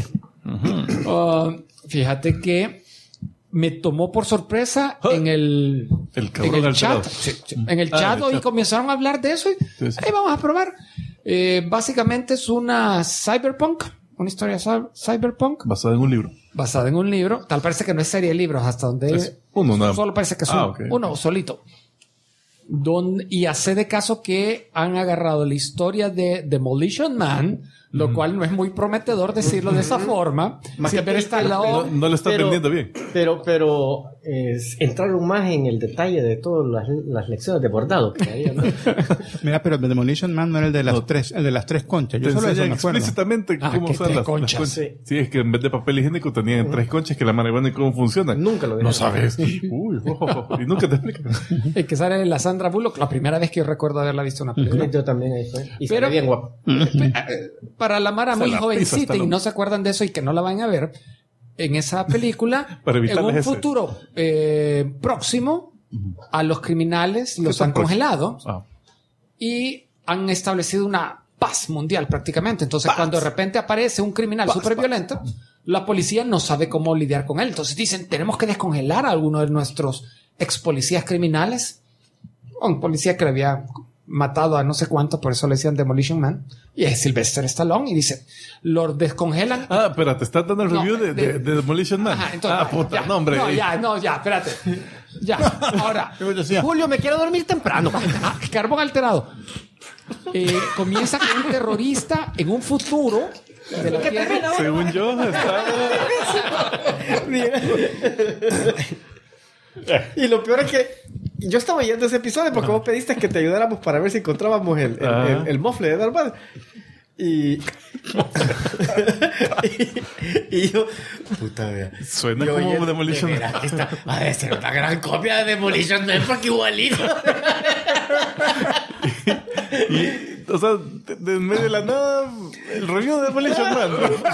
Fíjate que me tomó por sorpresa en el chat. Sí. En el chat hoy comenzaron a hablar de eso y ahí vamos a probar. Básicamente es una cyberpunk, una historia cyberpunk. Basada en un libro. Basada en un libro. Tal parece que no es serie de libros hasta donde... Es uno nada más. Solo parece que es uno. Okay. Uno solito. Y hace de caso que han agarrado la historia de Demolition Man, lo cual no es muy prometedor decirlo de esa forma. Siempre está al lado... No lo está vendiendo bien. Pero entraron más en el detalle de todas las lecciones de bordado que había, ¿no? Mira, pero Demolition Man no era el de las tres conchas. Yo Te solo eso enseñan me acuerdo. explícitamente cómo que usar tres las conchas. conchas. Sí, es que en vez de papel higiénico tenían 3 conchas que la marihuana y cómo funcionan. Nunca lo No dejaron. sabes. Uy, y nunca te explican. El que sale la Sandra Bullock, la primera vez que yo recuerdo haberla visto en una película. Yo también ahí fue. Y Pero- sale bien guapo. Para la Mara muy la pisa jovencita hasta y lo- no se acuerdan de eso y que no la van a ver, en esa película, Para en evitarles un ese. futuro próximo, a los criminales los son han congelado Ah. y han establecido una paz mundial prácticamente. Entonces, cuando de repente aparece un criminal súper violento, la policía no sabe cómo lidiar con él. Entonces dicen, tenemos que descongelar a alguno de nuestros ex policías criminales. Un policía que le había matado a no sé cuánto, por eso le decían Demolition Man, y es Sylvester Stallone, y dice, lo descongelan. Ah, espérate, ¿estás dando el No, review de Demolition Man? Ajá, entonces, puta, ya, no, hombre. ya, espérate. Ya, ahora. decía. Julio, me quiero dormir temprano. Carbón alterado. Comienza con un terrorista en un futuro de la Tierra. Según yo, está... Y lo peor es que yo estaba oyendo ese episodio porque vos pediste que te ayudáramos para ver si encontrábamos el mofle de Darth Vader. Y yo, puta vea. Suena Yo como oyendo, Demolition de Man. veras que esta va a ser una gran copia de Demolition Man porque igualito. Y, o sea, de en medio de la nada, el review de Demolition Man.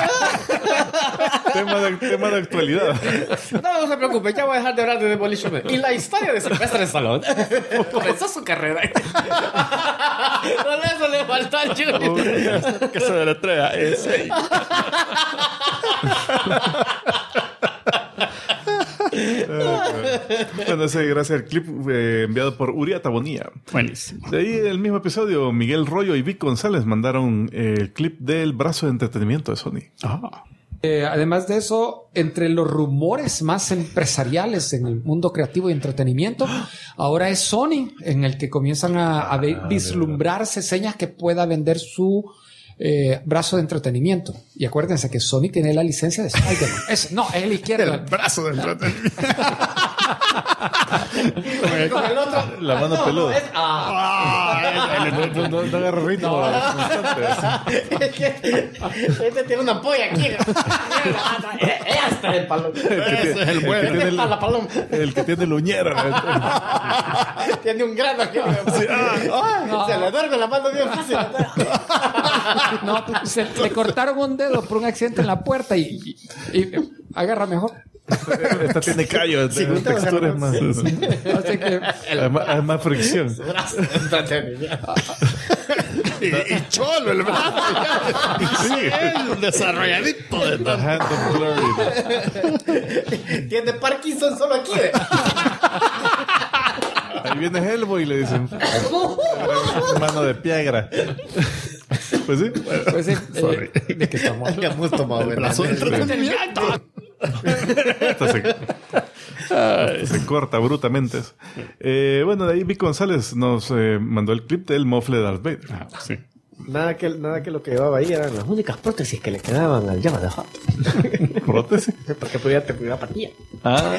tema de actualidad. No se preocupe, ya voy a dejar de hablar de Demolition Man. Y la historia de Sylvester Stallone comenzó su carrera. Solo eso le faltó al Junior. Que se deletrea ese. Bueno, ese gracias al clip enviado por Uriata Bonilla. Buenísimo. De ahí, el mismo episodio, Miguel Rollo y Vic González mandaron el clip del brazo de entretenimiento de Sony. Ah. Además de eso, entre los rumores más empresariales en el mundo creativo y entretenimiento, ahora es Sony en el que comienzan a vislumbrarse señas que pueda vender su brazo de entretenimiento. Y acuérdense que Sony tiene la licencia de Spider-Man. Es el izquierdo. El brazo de entretenimiento. Con el otro. La mano peluda. No agarra ritmo. Este tiene una polla aquí. Este es el paloma. Ese es el bueno. Este es la paloma. El que tiene luñera. Tiene un grano aquí. Se le duerme la mano bien fácil. No, le cortaron un dedo por un accidente en la puerta y agarra mejor. Esta tiene callo. Texturas más. Así que Hay más fricción. Y cholo el brazo. Sí, el desarrolladito de The hand of glory. Tiene Parkinson solo aquí. Ahí viene Hellboy y le dicen mano de piedra. Pues sí. pues sí, ¿de qué estamos? Habíamos tomado el brazo de entretenimiento. Se corta brutalmente eso. Bueno, de ahí Vic González nos mandó el clip del mofle de Darth Vader. Ah, sí. Nada que lo que llevaba ahí eran las únicas prótesis que le quedaban al Jabba the Hutt. ¿Prótesis? Porque podía te cuidar patilla. Ah.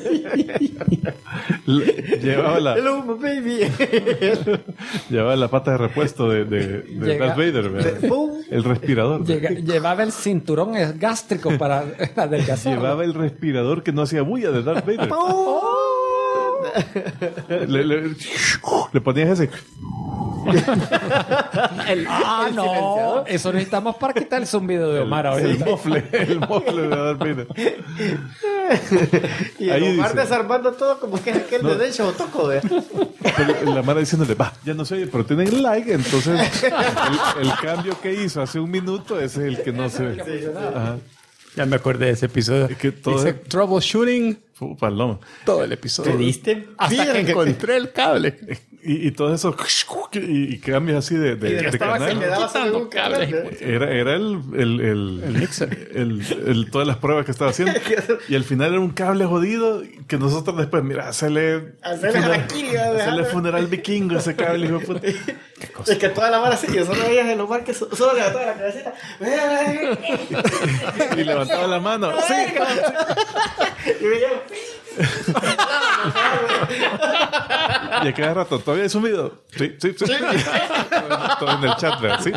Llevaba Hello, my baby. llevaba la pata de repuesto de Darth Vader, ¿verdad? El respirador. Llevaba el cinturón gástrico para adelgazar. Llevaba el respirador que no hacía bulla de Darth Vader. Le ponías ese. No, eso necesitamos para quitar el zumbido de Omar el ahorita. mofle de Darth Vader. Y Ahí el Omar dice. desarmando todo como que es aquel de Dencho Botoco, ¿eh? Pero la mano diciéndole, va, ya no se oye, pero tienen like, entonces el cambio que hizo hace un minuto es el que no se ve. Ajá. Ya me acordé de ese episodio. Es que todo Dice es- troubleshooting Paloma. todo el episodio. ¿Te diste? Hasta que encontré el cable. Y todo eso, y cambios así de Estaba se canal. quedaba solo quitando un cable. cable. Era el mixer. todas las pruebas que estaba haciendo. Y al final era un cable jodido que nosotros después, mira, hacerle funeral vikingo ese cable, hijo de puta. Es que toda la vara así, yo solo veías el Omar que solo levantaba la cabecita. Y levantaba la mano. Sí, Y veía. y a cada rato, ¿todavía hay sumido? Sí. Todo en el chat, ¿verdad? Sí.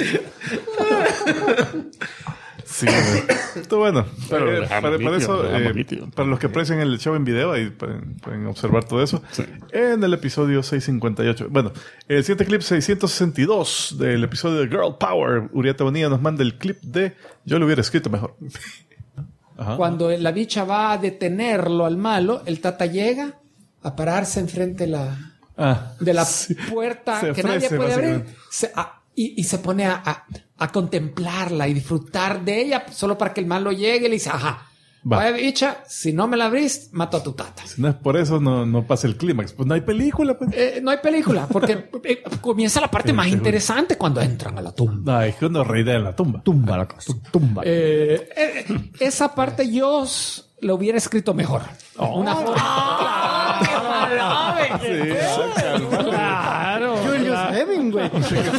Sí, está bueno. Pero Para eso, para los que aprecian el show en video, ahí pueden observar todo eso. Sí. En el episodio 658. Bueno, el siguiente clip 662 del episodio de Girl Power. Urieta Bonilla nos manda el clip de Yo lo hubiera escrito mejor. Ajá. Cuando la bicha va a detenerlo al malo, el tata llega a pararse enfrente de la puerta Se que nadie ofrece, puede abrir básicamente. y se pone a contemplarla y disfrutar de ella solo para que el malo llegue y le dice, ajá, Va. Vaya bicha, si no me la abrís, mato a tu tata. Si no es por eso, no pasa el clímax. Pues no hay película, pues. No hay película, porque comienza la parte más interesante cuando entran a la tumba. Ay, que uno reirá en la tumba. Tumba la cosa. Tumba. Esa parte yo lo hubiera escrito mejor. Una Claro. Julius Hemingway.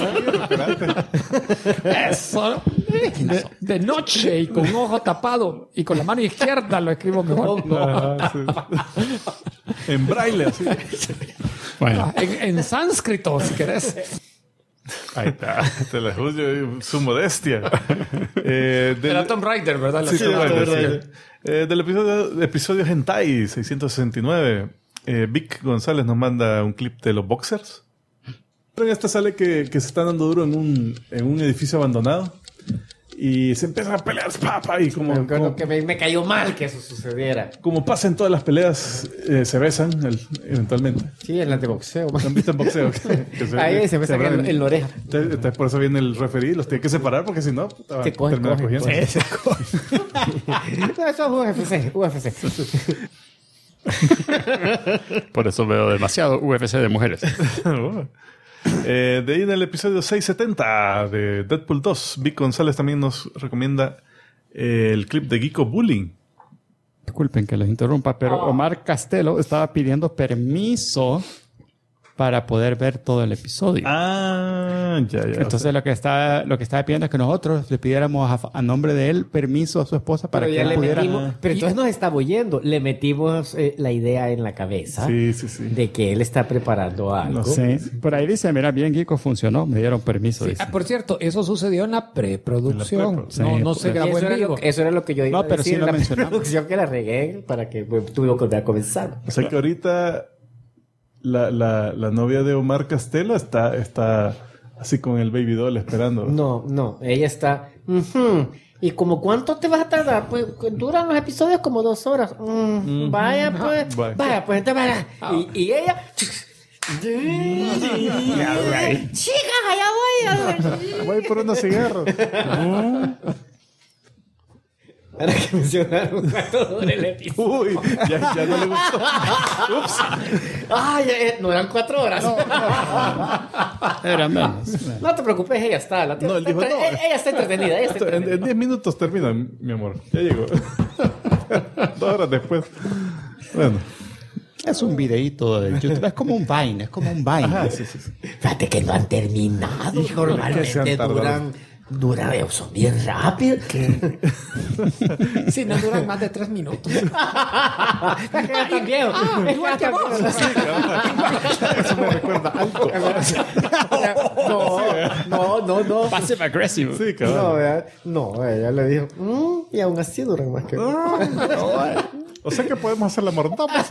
Eso. De noche y con ojo tapado y con la mano izquierda lo escribo mejor. Ah, sí. En braille, así. Bueno, En sánscrito, si querés. Ahí está. Te la juzgo su modestia. Era Tomb Raider, ¿verdad? Sí, Tomb Raider, sí. Del episodio Hentai 669, Vic González nos manda un clip de los boxers. En esta sale que se están dando duro en un edificio abandonado. Y se empiezan a pelear, papá, y como que me cayó mal que eso sucediera. como pasa en todas las peleas, se besan eventualmente. Sí, en las de boxeo. ¿No han visto en boxeo? Ahí se besan abren- en la oreja. Entonces, por eso viene el referee, los tiene que separar porque si no, Se cogen, termina cogen. cogiendo. Sí, No, eso es UFC. por eso veo demasiado UFC de mujeres. De ahí en el episodio 670 de Deadpool 2, Vic González también nos recomienda el clip de Geeko Bullying. Disculpen que los interrumpa, pero Omar Castelo estaba pidiendo permiso para poder ver todo el episodio. Ah, ya. Entonces lo que estaba pidiendo es que nosotros le pidiéramos a nombre de él permiso a su esposa para Pero que ya él le pudiera... metimos, pero entonces nos está oyendo. Le metimos la idea en la cabeza Sí. de que él está preparando algo. No sé. Sí, por ahí dice, mira, bien Geeko funcionó, me dieron permiso. dice. Por cierto, eso sucedió en la preproducción. En la No se grabó Eso en era, vivo. eso era lo que yo iba No, a pero decir sí lo en la mencionamos. producción que la regué para que tuvimos que volver a comenzar. O sea que ahorita la novia de Omar Castelo está así con el baby doll esperando. No, ella está... ¿Y como cuánto te vas a tardar? Pues duran los episodios como 2 horas. Vaya pues, Vaya. entonces vaya. Y ella... Chicas, allá voy. Voy por unos cigarros. Ahora que mencionaron cuánto dura el episodio. Uy, ya no le gustó. Ups. Ay, no eran 4 horas. Era menos. No te preocupes, ella está. No, él dijo, no. Ella está entretenida. Ella está entretenida. En 10 minutos termina, mi amor. Ya llegó. 2 horas después. Bueno. Es un videíto de YouTube, es como un Vine, Ajá, sí. Fíjate que no han terminado. Híjole, que se han Normalmente tardado. son bien rápidos. Si no duran más de 3 minutos. Tan viejo. Igual que vos. Eso me recuerda algo. No. passive aggressive. Sí, No, cabrón. ¿verdad? No, ella le dijo, y aún así duran más que O sea que podemos hacer la mordamos.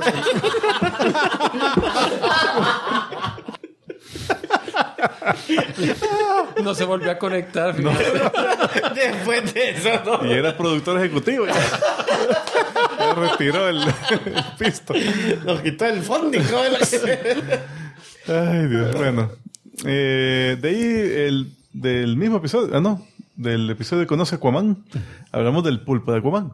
No se volvió a conectar. Después de eso, ¿no? Y era productor ejecutivo. Ya retiró el pisto. Nos quitó el fondo. Ay, Dios. Bueno. De ahí, del mismo episodio. Del episodio de Conoce a Aquaman. Hablamos del pulpo de Aquaman.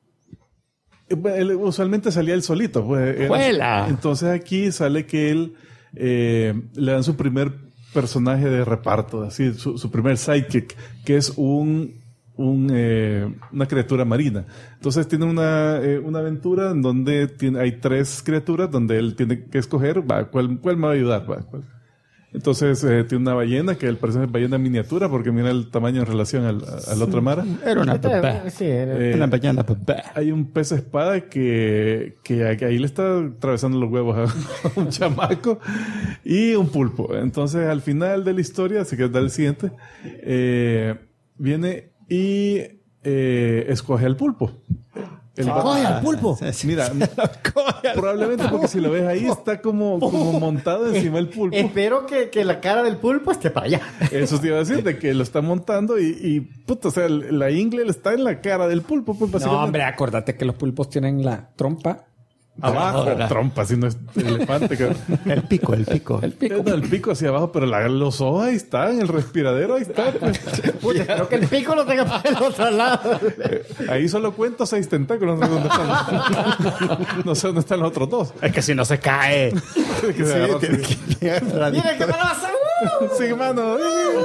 Él usualmente salía él solito. Pues, ¡Juela! Entonces aquí sale que él le dan su primer personaje de reparto, así, su primer sidekick, que es una criatura marina. Entonces tiene una aventura en donde hay 3 criaturas donde él tiene que escoger cuál me va a ayudar. Entonces tiene una ballena que él parece ballena miniatura porque mira el tamaño en relación al otra mara. Era una bebé. Sí, era. Una ballena bebé. Hay un pez espada que ahí le está atravesando los huevos a un chamaco y un pulpo. Entonces al final de la historia, así que da el siguiente, viene y escoge al pulpo. ¡Coge al pulpo! Mira, probablemente porque si lo ves ahí está como montado encima del pulpo. Espero que la cara del pulpo esté para allá. Eso te iba a decir, de que lo está montando y puto, o sea, la ingle está en la cara del pulpo. Pues, No, hombre, acuérdate que los pulpos tienen la trompa abajo. Trompa, si no es elefante. El pico. El pico hacia abajo, pero los ojos ahí están, el respiradero ahí está. Pues. Puta, espero que el pico lo tenga por el otro lado. Ahí solo cuento 6 tentáculos. No sé dónde están. No sé dónde están los otros 2. Es que si no se cae. Mira que me lo vas a... Sí, mano.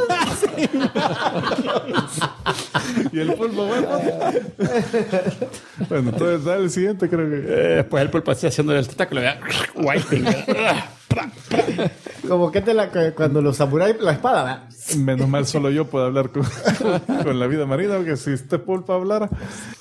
Y el pulpo, bueno, entonces dale el siguiente, creo que. Después el pulpo así haciendo el tentáculo. Wiping. Como que cuando los samuráis la espada, ¿verdad? Menos mal solo yo puedo hablar con la vida marina, porque si este pulpo hablara.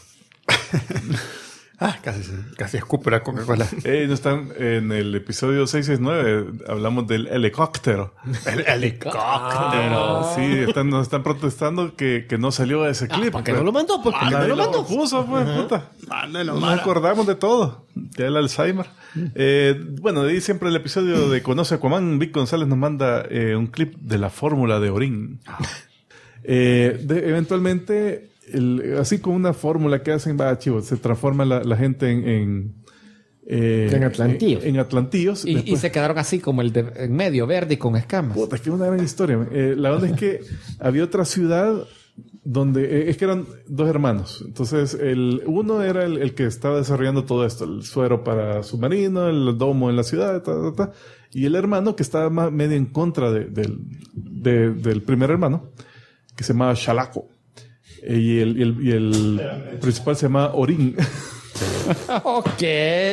Casi escupe la Coca-Cola. No están en el episodio 669. Hablamos del helicóptero. El helicóptero. Sí, nos están protestando que no salió ese clip. ¿Por qué no lo mandó? ¿Por qué no lo mandó? Puso, pues, puta. Mándelo, Nos acordamos de todo. Ya el Alzheimer. Bueno, de ahí siempre el episodio de Conoce Aquaman, Vic González nos manda un clip de la fórmula de Orín. Eventualmente, así como una fórmula que hacen, chivos, se transforma la gente en atlantíos. En atlantíos. Y se quedaron así como el de en medio, verde y con escamas. Puta, es que es una gran historia. La verdad es que había otra ciudad donde es que eran 2 hermanos. Entonces, uno era el que estaba desarrollando todo esto, el suero para submarino, el domo en la ciudad, y el hermano que estaba más medio en contra del primer hermano, que se llamaba Shalaco. Y el principal se llama Orín. Ok.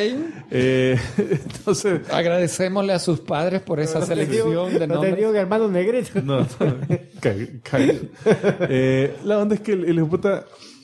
Entonces, agradecémosle a sus padres por esa selección de no nombres. te digo que hermano negrito. No, la onda es que el hijo de puta,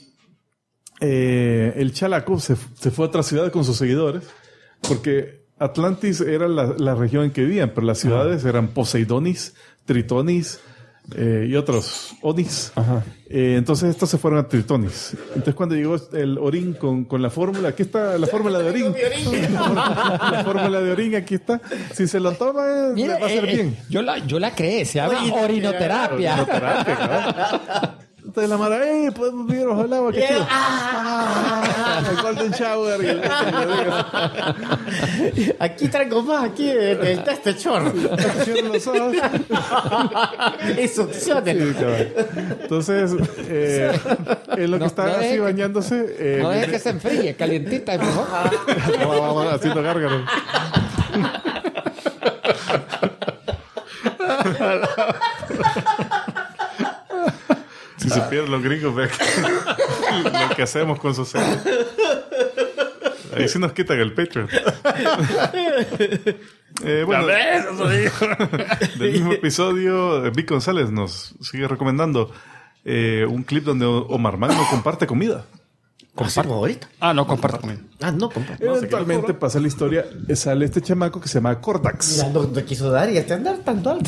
el Chalaco se fue a otra ciudad con sus seguidores, porque Atlantis era la región en que vivían, pero las ciudades eran Poseidonis, Tritonis, y otros Onis. Entonces estos se fueron a Tritonis. Entonces cuando llegó el Orín con la fórmula, aquí está la fórmula de Orín. La fórmula de Orín, aquí está. Si se lo toma, mira, va a ser bien. Yo la creé, se llama orinoterapia. Orinoterapia, claro. Entonces la mara, podemos vivir bajo el agua, qué chido. El Golden Shower. Aquí traigo más, aquí el test chorro. Cierra los ojos. Y succiones. Sí, entonces, en lo que está así bañándose. No dejes que se enfríe, calientita, mejor. Vamos haciendo gárgaras. Si supieran los gringos, ve lo que hacemos con sus series. Ahí sí nos quitan el Patreon. Bueno, del mismo episodio, Vic González nos sigue recomendando un clip donde Omar Magno comparte comida. ¿Comparto ahorita? No comparto conmigo. No comparto. Eventualmente pasa la historia, sale este chamaco que se llama Cordax. Mira, no quiso dar y este andar tanto alto.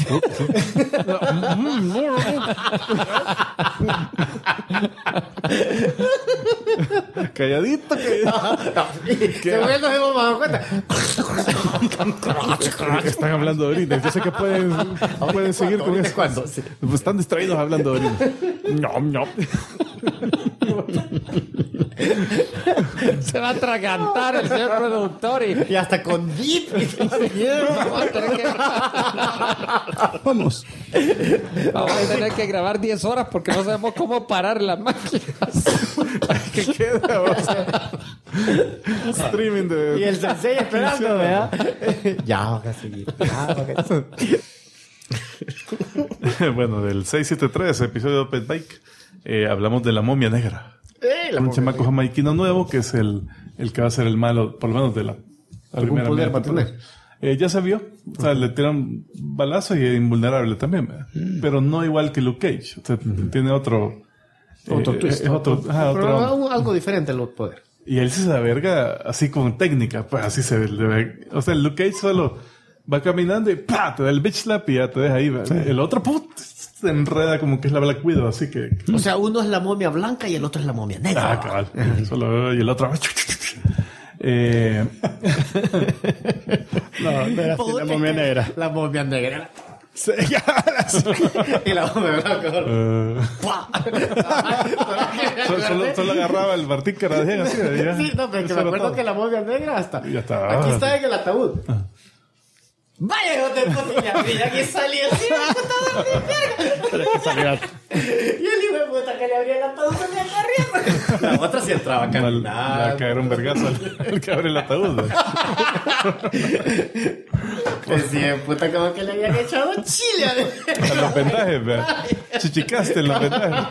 Calladito que... Seguro nos hemos dado cuenta. Están hablando de orina. Yo sé que pueden seguir con eso. ¿Cuándo? Sí. Pues están distraídos hablando de orina. No. Se va a atragantar el señor productor Y hasta con dip. Vamos. Vamos a tener que grabar 10 horas porque no sabemos cómo parar las máquinas. ¿Qué queda? Streaming de... Y el sensei esperando, ¿verdad? Ya, vamos a seguir. Bueno, del 673, episodio de Open Bike, hablamos de la momia negra. Un chamaco jamaiquino nuevo que es el que va a ser el malo, por lo menos de la primera poder media temporada. Ya se vio, o sea, le tiran balazos y es invulnerable también, ¿verdad? Pero no igual que Luke Cage, o sea, tiene otro twist. Es otro. Algo diferente el poder. Y él se da verga así con técnica, pues así se ve. O sea, el Luke Cage solo va caminando y ¡pah! Te da el bitch slap y ya te deja ahí. Sí. El otro se enreda como que es la Black Widow, así que... O sea, uno es la momia blanca y el otro es la momia negra. Cabal. Y el otro... No era así, la momia negra. La momia negra. Y la voz me Solo agarraba el Martín Caradián así. Ya. Sí, no, pero que me acuerdo que la momia negra hasta. Ya está. Aquí está en el ataúd. Vaya, hijo de puta, ya que salía así, Pero es que salía. y el hijo de puta que le abría el ataúd salía corriendo. La otra sí entraba Le va a caminando. caer un vergazo al que abre el ataúd. Decía, puta, como que le habían echado chile. A los vendajes, vea. Chichicaste en los vendajes.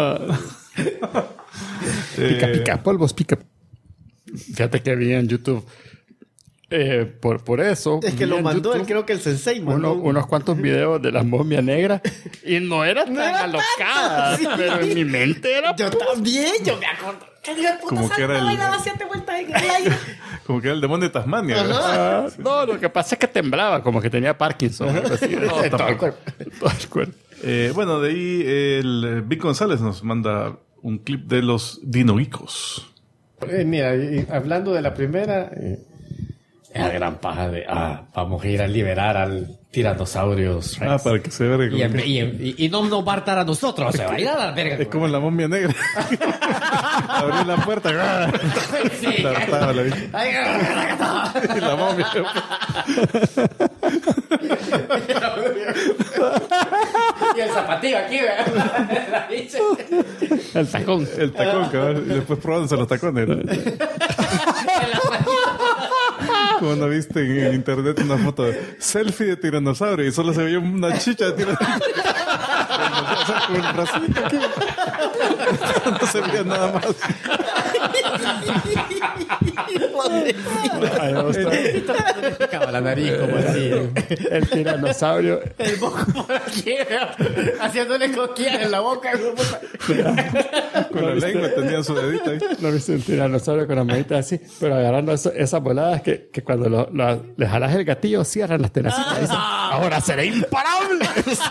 Pica, polvos, pica. Fíjate que vi en YouTube. Por eso. Es que vi lo en mandó, YouTube creo que el sensei mandó. unos cuantos videos de la momia negra. Y no era tan era alocada. tanto, sí. Pero en mi mente era. Yo también, yo me acuerdo. Que el hijo de puta Como que era saltaba el- y daba 7 vueltas en el aire. Como que era el demonio de Tasmania. ¿verdad? Ah, no, lo que pasa es que temblaba, como que tenía Parkinson. Algo así. Todo el cuerpo. Todo el cuerpo. Bueno, de ahí el Vic González nos manda un clip de los dinoicos. Mira, y hablando de la primera, la gran paja de, vamos a ir a liberar al Tyrannosaurus Rex. Para que se vea como que- Y no nos va a hartar a nosotros, se va a ir a la verga. es como la momia negra. Abrió la puerta. Sí. La hartaba la bicha. Ay, Y la momia. y el zapatillo aquí, ¿verdad? El tacón. El tacón, cabrón. Y después probándose los tacones. Como no viste en internet una foto de selfie de tiranosaurio y solo se veía una chicha de tiranosaurio. O sea, con el bracito aquí. No se veía nada más. Ay, me gusta. Acaba la nariz como así. El tiranosaurio. El boco por aquí, haciéndole cosquillas en la boca. Con la lengua tenían su dedito ahí. No viste un tiranosaurio con las manitas así, pero agarrando esas voladas que cuando le jalas el gatillo cierran las tenacitas. Y dicen, ahora seré imparable.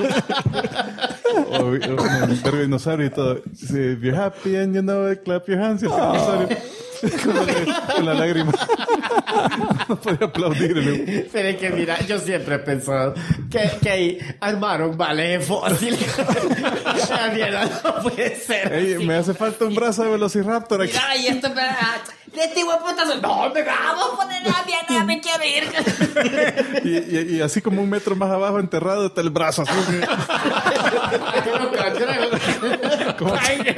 O un vergo dinosaurio y todo. Sí, if you're happy and you know it, clap your hands. Y el dinosaurio con la lágrima. No podía aplaudir. Pero es que mira, yo siempre he pensado que ahí armaron vale fósil. La mierda no puede ser. Ey, así. me hace falta un brazo de Velociraptor aquí. Mira, y esto este hijo de puta no, me vamos a poner la mierda, ya me quiero ir. Y así como un metro más abajo enterrado está el brazo así. Como-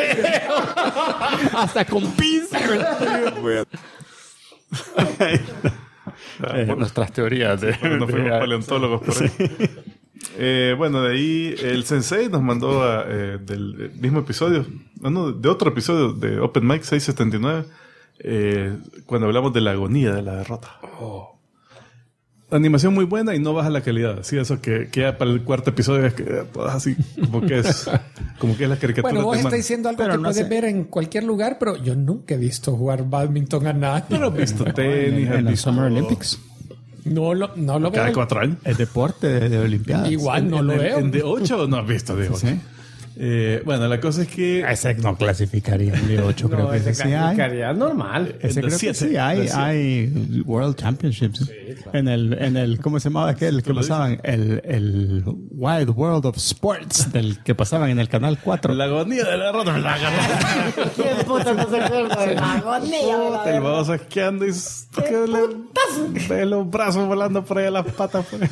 Hasta con pinza. Nuestras teorías de... Cuando fuimos paleontólogos por ahí. Bueno, de ahí el Sensei nos mandó del mismo episodio, de otro episodio de Open Mic 679, cuando hablamos de la agonía de la derrota. Animación muy buena y no baja la calidad. Sí, eso que ya para el cuarto episodio es que todas así, como que es la caricatura. Bueno, vos de estás manga. diciendo algo Pero que no puedes sé. ver en cualquier lugar, pero yo nunca he visto jugar badminton a nadie. Pero has visto tenis, has En los visto Summer Olympics. No lo cada veo. 4 años. El deporte de Olimpiadas. Igual no lo veo. ¿En de 8 no has visto de 8? Sí. Bueno, la cosa es que Ese no clasificaría en de 8, creo que ese sí hay. Calidad normal. Ese de creo que siete, sí de hay, siete. hay World Championships. En el ¿cómo se llamaba aquel que pasaban? El Wild World of Sports del que pasaban en el canal 4. la agonía de la derrota. ¿Quién puta no se acuerda de la agonía de la El derrota? baboso esquiando y ve los brazos volando por ahí a las patas. Por ahí.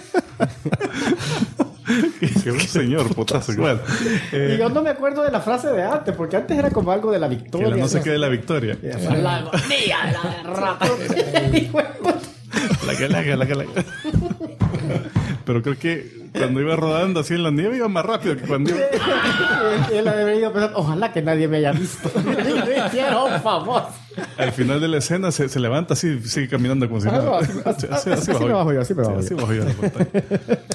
Qué un señor putazo. Bueno, Y yo no me acuerdo de la frase de antes, porque antes era como algo de la que victoria. la no se quede la victoria. La agonía de la derrota. Hijo de puta. La que. Pero creo que cuando iba rodando así en la nieve iba más rápido que cuando iba. Él ha debido pensar, ojalá que nadie me haya visto. Me hicieron favor. Al final de la escena se levanta así, sigue caminando como si nada. Así me bajo yo, así me bajo Así yo. bajo yo la pantalla.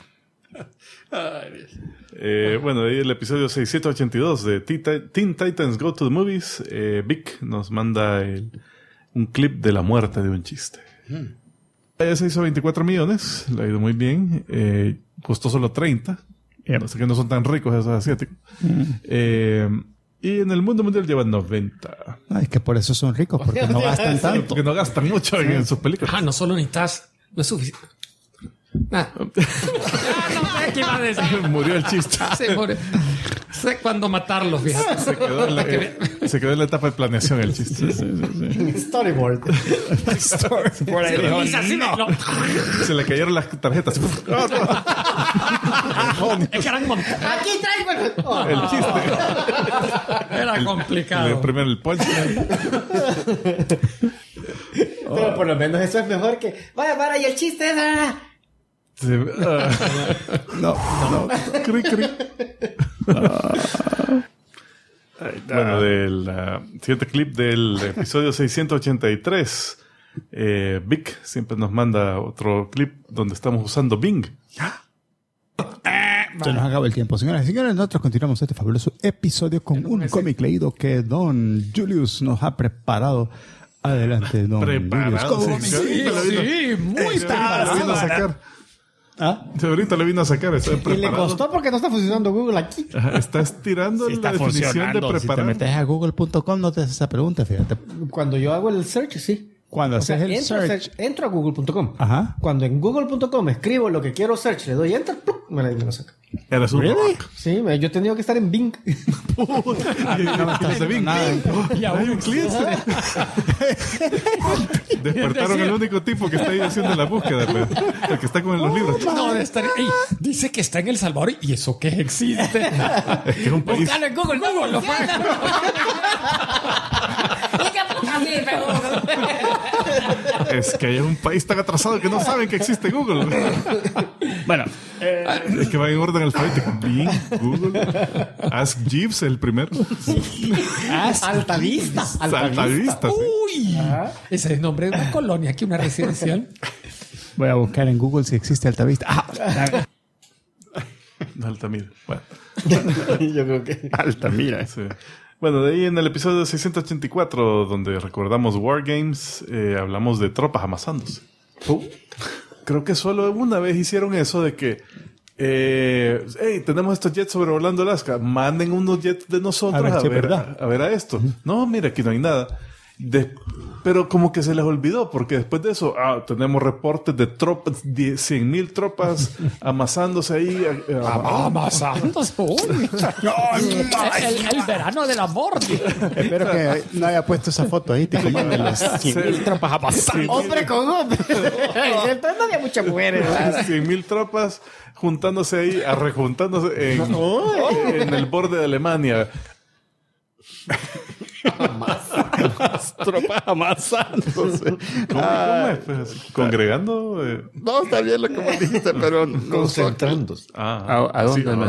Bueno, de ahí el episodio 682 de Teen Titans Go to the Movies. Vic nos manda un clip de la muerte de un chiste. Se hizo 24 millones, le ha ido muy bien. Costó solo 30. No sé que no son tan ricos esos asiáticos. Y en el mundo mundial llevan 90. Ay, que por eso son ricos, porque no gastan tanto. Porque no gastan mucho en sus películas. No solo necesitas... No es suficiente. Ah. No sé qué iba a decir. Murió el chiste. Se murió. Sé cuándo matarlo, fíjate. Se quedó en la etapa de planeación el chiste. Storyboard. Por ahí dijo, Se le cayeron las tarjetas. Es que eran montadas. Aquí traigo El chiste. Era complicado. Primero el punchline. Pero por lo menos eso es mejor que. Vaya, para, y el chiste es. no. Cri, cri. Bueno, del siguiente clip del episodio 683. Vic siempre nos manda otro clip donde estamos usando Bing. Se nos acaba el tiempo, señoras y señores. Nosotros continuamos este fabuloso episodio con un cómic leído que Don Julius nos ha preparado. Adelante, Don Preparado. Julius. Sí, muy Ahorita le vino a sacar. ¿Ah? Ahorita le vino a sacar. Está Y le preparado. costó porque no está funcionando Google aquí. Ajá, está estirando Sí, la está definición de funcionando. Si te preparar. metes a google.com no te haces esa pregunta, fíjate. Cuando yo hago el search, sí. Cuando O sea, haces el search. entro a google.com. Ajá. Cuando en google.com escribo lo que quiero search, le doy enter, ¡pum! me lo saca. Eres un rock. Sí, yo he tenido que estar en Bing. De Bing. Y Hay un aún cliente. Despertaron el único tipo que está ahí haciendo la búsqueda, pues. El que está con los libros. no de estar. Ey, dice que está en El Salvador y eso que existe. Es que es un país. Búscalo en Google, Google lo fue. Es que hay un país tan atrasado que no saben que existe Google. Bueno, Es que va en orden alfabético. Bing, Google, Ask Jeeves, el primero. Altavista. Altavista. Sí. Uy. Ese es nombre de una colonia, aquí una residencial. voy a buscar en Google si existe Altavista. Altamira. Bueno, Yo creo que. Altamira. sí. Bueno, de ahí en el episodio 684, donde recordamos Wargames, hablamos de tropas amasándose. Creo que solo una vez hicieron eso de que hey, tenemos estos jets sobrevolando Alaska, manden unos jets de nosotros A ver si es verdad. a ver a esto. No, mira, aquí no hay nada. Pero como que se les olvidó, porque después de eso tenemos reportes de tropas, 100,000 tropas amasándose ahí. Amasándose. Uy. El verano del amor. Espero que no haya puesto esa foto ahí. Te coman las 100,000 tropas amasando. Hombre con hombre. Entonces no había muchas mujeres. 100,000 tropas juntándose ahí, rejuntándose en el borde de Alemania. Tropas amasándose. ¿Cómo es? Pues, congregando. No, está bien lo que me dijiste, pero Concentrándose. ¿A dónde sí,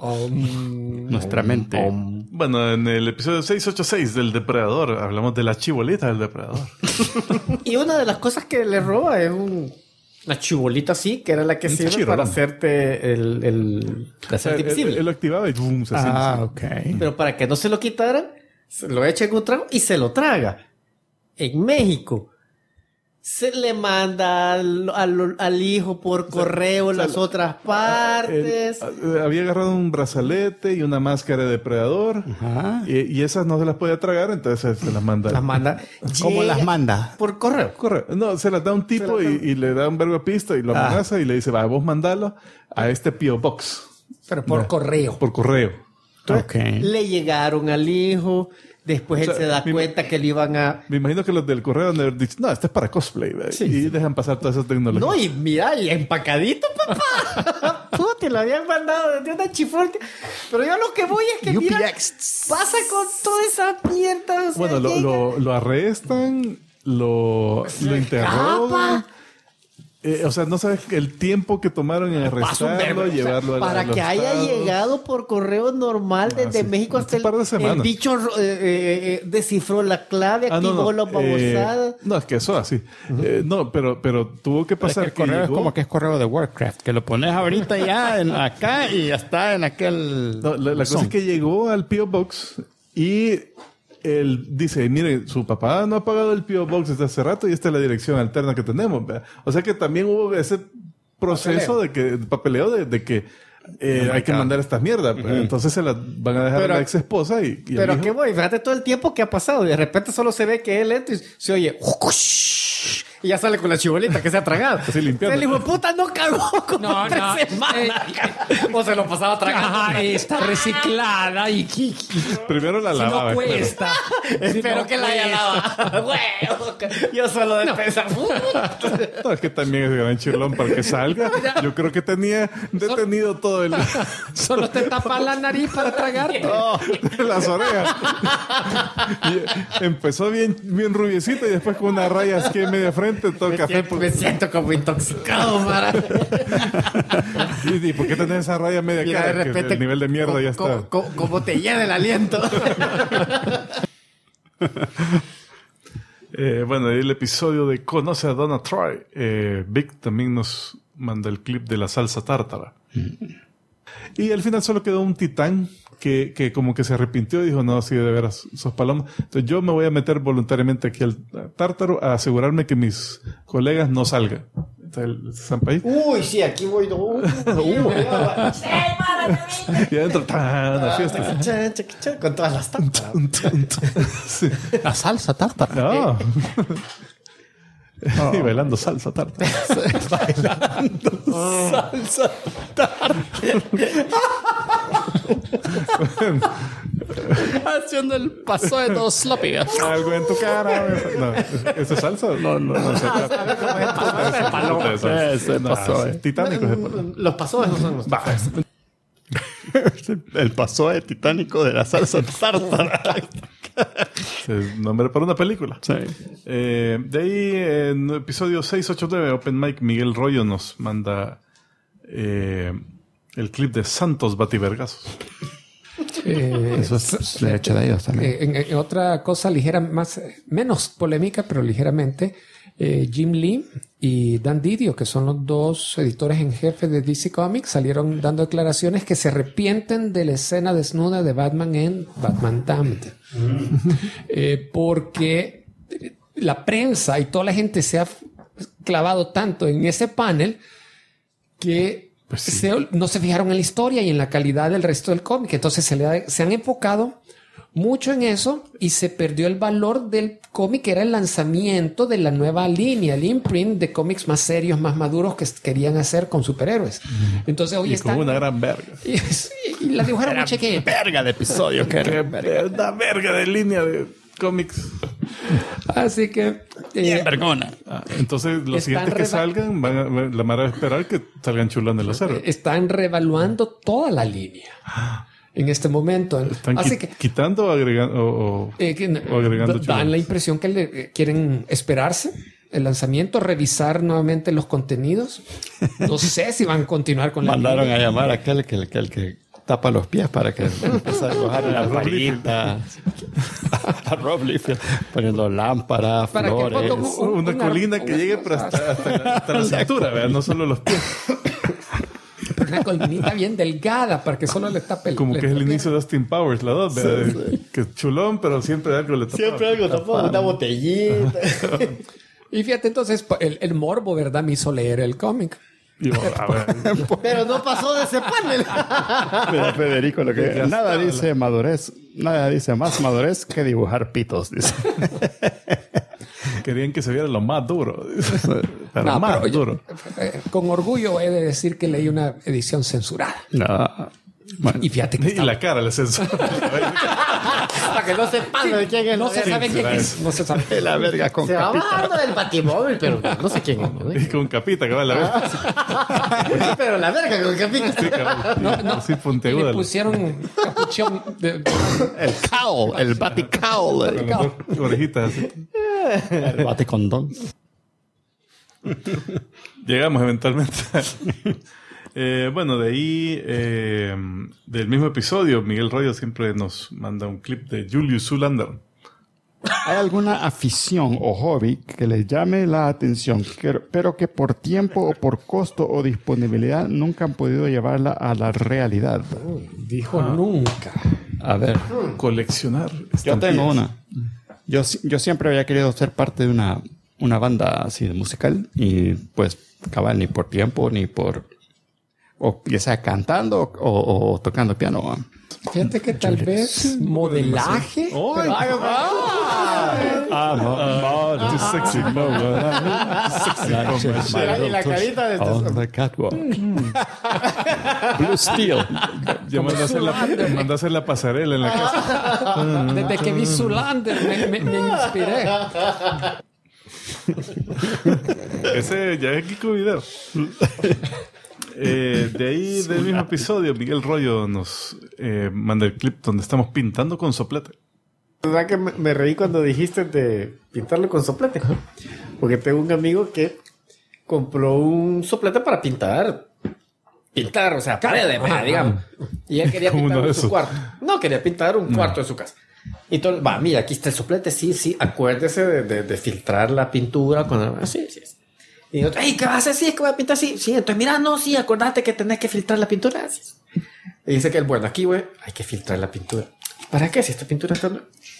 nuestra mente? Bueno, en el episodio 686 del Depredador hablamos de la chibolita del Depredador. Y una de las cosas que le roba es una chibolita así, que era la que sirve chirolón. para hacerte hacerte invisible. Él lo activaba y boom, se hacía. Ok. Pero para que no se lo quitaran, se lo echa en un trago y se lo traga. En México se le manda al hijo por correo las otras partes. Había agarrado un brazalete y una máscara de depredador. Ajá. Y esas no se las podía tragar, entonces se las manda. Las manda. ¿Cómo Llega las manda? por correo. Correcto. No, se las da un tipo y le da un verbo de pista y lo amenaza y le dice, va, vos mandalo a este P.O. Box. Pero por correo. Por correo. Ok. Le llegaron al hijo. Después O sea, él se da cuenta que le iban a... Me imagino que los del correo han de haber dicho, no, este es para cosplay, ¿ve? Sí, y sí. dejan pasar todas esas tecnologías. No, y mira, y empacadito, papá. Puta, lo habían mandado desde una chifolta. Pero yo lo que voy es que, mira, pasa con toda esa mierda. O sea, Bueno, lo arrestan, lo interrogan. O sea, no sabes el tiempo que tomaron en arrestarlo, llevarlo a para que haya llegado por correo normal desde México hasta un par de semanas. el bicho descifró la clave, activó la babosada. no, es que eso así. No, pero tuvo que Es que pasar el correo es llegó- como que es correo de Warcraft, que lo pones ahorita ya acá y ya está en aquel... No, la cosa es que llegó al P.O. Box y él dice, mire, su papá no ha pagado el P.O. Box desde hace rato y esta es la dirección alterna que tenemos. ¿Verdad? O sea que también hubo ese proceso papeleo de que hay que mandar estas mierdas. Entonces se las van a dejar a la ex esposa y Pero el ¿qué hijo- voy? Fíjate todo el tiempo que ha pasado y de repente solo se ve que él entra y se oye Y ya sale con la chibolita que se ha tragado. Así limpiando. El hijo de puta no cagó como No, 3 no, semanas. O se lo pasaba tragando. Ajá, está reciclada y Primero la si lavaba. no cuesta. Espero que la haya lavado. Huevo. Yo solo de pensar. No, es que también es gran chirlón para que salga. Yo creo que tenía detenido todo el... Solo te tapas la nariz para tragarte. las orejas. Y empezó bien rubiecito y después con una raya así en media frente, todo café. Me siento como intoxicado, Mara. ¿Y por qué tenés esa raya media Mira, cara? de repente, Que el nivel de mierda ya está. Como te llena el aliento. Bueno, el episodio de Conoce a Donna Troy. Vic también nos manda el clip de la salsa tártara. Y al final solo quedó un titán que como que se arrepintió y dijo, no, sí, de veras, sos paloma. Entonces yo me voy a meter voluntariamente aquí al tártaro a asegurarme que mis colegas no salgan. Entonces, Sampaí. Uy, sí, aquí voy. Y adentro, la fiesta. Con todas las tártaras. Sí. La salsa tártara. No. Y bailando salsa tártara. Salsa haciendo el paso de dos sloppy. Algo en tu cara. No, ¿eso es salsa? No. Ese pasó, Titánico. Los pasos no son los El paso de titánico de la salsa tártara. Es nombre para una película. Sí. De ahí, en episodio 689, Open Mic, Miguel Rollo nos manda el clip de Santos Bativergazos. Eso es de hecho de ellos también. En otra cosa ligera, menos polémica, pero ligeramente, Jim Lee y Dan Didio, que son los dos editores en jefe de DC Comics, salieron dando declaraciones que se arrepienten de la escena desnuda de Batman en Batman Damned. Porque la prensa y toda la gente se ha clavado tanto en ese panel que Pues sí. no se fijaron en la historia y en la calidad del resto del cómic. Entonces se han enfocado mucho en eso y se perdió el valor del cómic, que era el lanzamiento de la nueva línea, el imprint de cómics más serios, más maduros que querían hacer con superhéroes. Entonces hoy Y está con una gran verga. y la dibujaron muy chequeña. Verga de episodio. Una verga de línea de cómics. Así que Bien vergona. Entonces, los siguientes que salgan, la Mara va a esperar que salgan chulando en los héroes. están revaluando toda la línea en este momento. Están Así que quitando o agregando, o agregando dan chulones. la impresión que quieren esperarse el lanzamiento, revisar nuevamente los contenidos. No sé si van a continuar con la Mandaron línea. a llamar a aquel que tapa los pies para que empiece a dibujar en la varita. A Rob Liefeld poniendo lámparas, Para que flores. ponga Una colina que llegue pero hasta la cintura, ¿verdad? No solo los pies. una colinita bien delgada para que solo le tape el... Como le que es el tape. inicio de Austin Powers, la dos, ¿verdad? Que es chulón, pero siempre algo le tapa. Siempre algo tapado. Una botellita. Y fíjate, entonces el morbo, ¿verdad? Me hizo leer el cómic. Y, a ver, Pero no pasó de ese panel. Mira, Federico, lo que nada dice madurez, nada dice más madurez que dibujar pitos, dice. querían que se viera lo más duro. Pero No, más pero yo- duro. Con orgullo he de decir que leí una edición censurada. No. Bueno, Y fíjate que Y está- la cara le censura. Para que no sepan de quién es. no se sabe quién es. No se sabe. la verga con Se va capita. hablando del batimóvil, pero no sé quién es. ¿no? Y con capita que va a la vez. Pero la verga con capítulo. Sí, cabrón. Así Y puntiaguda. le pusieron capuchón de El cowl, el baticowl, Con las dos orejitas así. el baticondón. Llegamos eventualmente. Bueno, de ahí, del mismo episodio, Miguel Rollo siempre nos manda un clip de Julius Zulander. ¿Hay alguna afición o hobby que les llame la atención, pero que por tiempo o por costo o disponibilidad nunca han podido llevarla a la realidad? Dijo nunca. A ver, Coleccionar. yo tengo estampillas. una. Yo siempre había querido ser parte de una banda así de musical y pues cabal ni por tiempo ni por... O ya sea cantando o tocando piano. ¿Va? Fíjate que tal vez modelaje. pero- No. Too sexy, no, Y la carita de On the catwalk. Blue Steel. Ya mandé a hacer la pasarela en la casa. Desde que vi Zoolander me inspiré. Ese ya es Kiko Video. De ahí, del mismo episodio, Miguel Rollo nos manda el clip donde estamos pintando con soplete. ¿Verdad que me reí cuando dijiste de pintarlo con soplete? Porque tengo un amigo que compró un soplete para pintar, o sea, paredes, digamos. Y él quería pintar en su cuarto. No, quería pintar un cuarto de su casa. Y todo, mira, aquí está el soplete, sí, acuérdese de filtrar la pintura. Sí. Y yo, ¿qué vas a hacer? Sí, es que voy a pintar así. Sí, entonces, mira, no, sí, acordate que tenés que filtrar la pintura. Sí. Y dice que, bueno, aquí, güey, hay que filtrar la pintura. ¿Para qué? Si esta pintura está...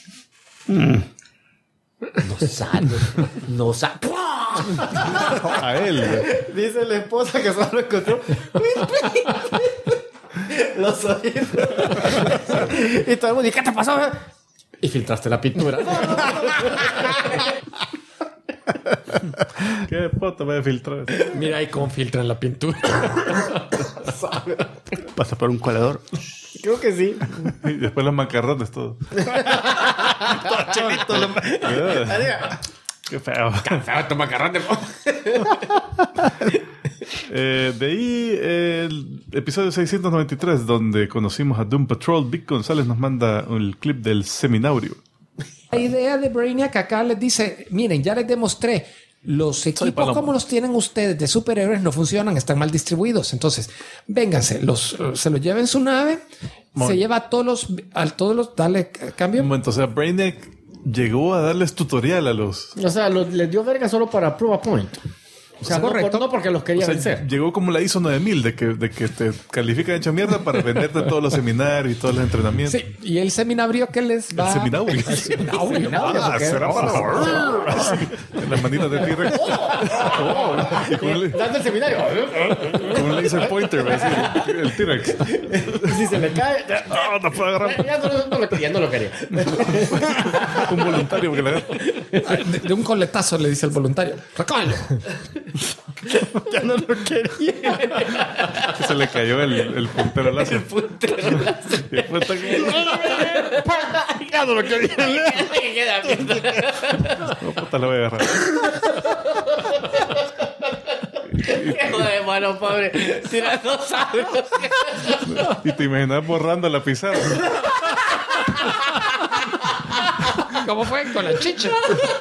No sabe. A él. Dice la esposa que solo encontró los oídos. Y todo el mundo, ¿y qué te pasó? Y filtraste la pintura. ¿Qué puta voy a filtrar? Mira ahí cómo filtran la pintura. Pasa por un colador. Creo que sí. Y después los macarrones, todo. Qué feo. Feo tu macarrón de... De ahí el episodio 693, donde conocimos a Doom Patrol. Vic González nos manda el clip del Seminaurio. La idea de Brainiac acá les dice, miren, ya les demostré, los equipos como los tienen ustedes de superhéroes no funcionan, están mal distribuidos. Entonces, vénganse, se los lleva en su nave, se lleva a todos los, dale cambio. Un momento, o sea, Brainiac llegó a darles tutorial a los... O sea, les dio verga solo para prove a point. O sea, correcto. No porque los quería vencer. Llegó como la ISO 9000 de que te califican hecha mierda para venderte todos los seminarios y todos los entrenamientos. Sí, y el seminario que les va... El seminaurio. Será para... En las manitas de T-Rex. Dando el seminario. Con un laser pointer, el T-Rex. Si se le cae... No puedo agarrar. Ya no lo quería. Un voluntario que le agarra. De un coletazo le dice el voluntario. ¡Recógelo! Ya no lo quería. Se le cayó el puntero láser. Y después está Ya no lo quería. no, puta, lo voy a agarrar. Joder, mano, pobre. Tirando sabros. Y te imaginas borrando la pizarra. ¿Cómo fue? Con la chicha.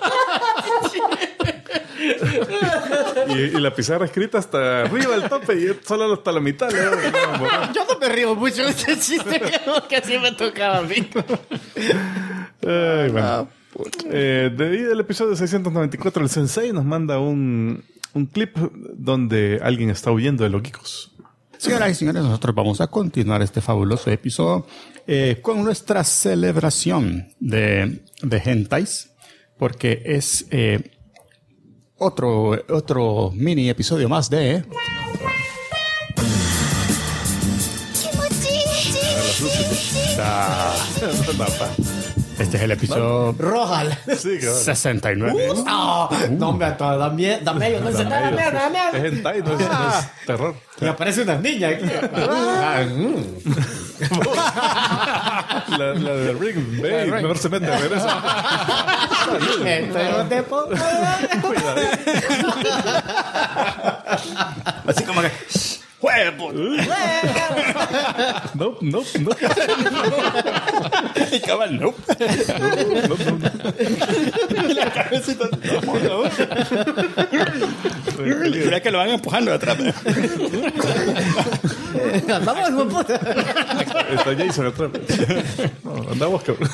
Y la pizarra escrita hasta arriba del tope y solo hasta la mitad. Yo no me río mucho de este chiste que así me tocaba a mí. Ay, bueno. De ahí del episodio 694, el Sensei nos manda un clip donde alguien está huyendo de los geekos. Señoras y señores, nosotros vamos a continuar este fabuloso episodio con nuestra celebración de hentais, porque es otro mini episodio más de... Este es el episodio Rojal. Sí, claro. 69. No, hombre, dame ellos. No se dame. Es hentai, no es terror. Y aparece una niña aquí. La de Ring, ve, mejor se mete, regresa. Así como que... ¡Huevo! No. Y cabal, no. Y la cabecita. Mira que lo van empujando de atrás. Vamos, hijo de puta. Está Jason atrás. No, andamos, cabrón.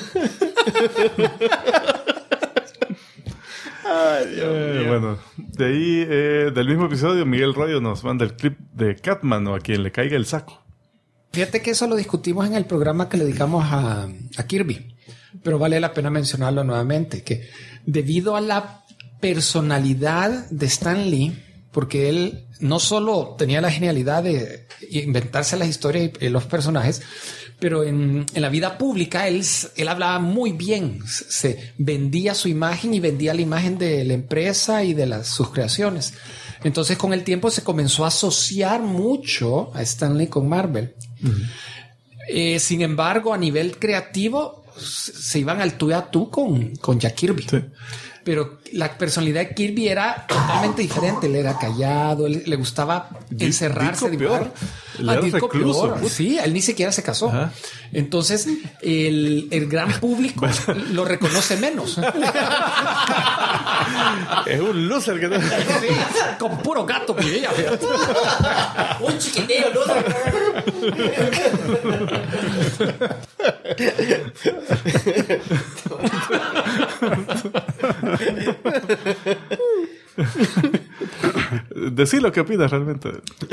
Bueno, de ahí, del mismo episodio, Miguel Rollo nos manda el clip de Catman o a quien le caiga el saco. Fíjate que eso lo discutimos en el programa que le dedicamos a Kirby, pero vale la pena mencionarlo nuevamente, que debido a la personalidad de Stan Lee, porque él no solo tenía la genialidad de inventarse las historias y los personajes, pero en la vida pública él hablaba muy bien, se vendía su imagen y vendía la imagen de la empresa y de sus creaciones. Entonces con el tiempo se comenzó a asociar mucho a Stan Lee con Marvel. Sin embargo, a nivel creativo se iban al tú a tú con Jack Kirby. Sí. Pero la personalidad de Kirby era totalmente diferente. Él era callado, le gustaba encerrarse, dibujar. Recluso. Sí, él ni siquiera se casó. Ajá. Entonces, el gran público lo reconoce menos. Es un loser que sí, con puro gato que vivía. Un chiquiteo loser. Decí lo que opinas realmente.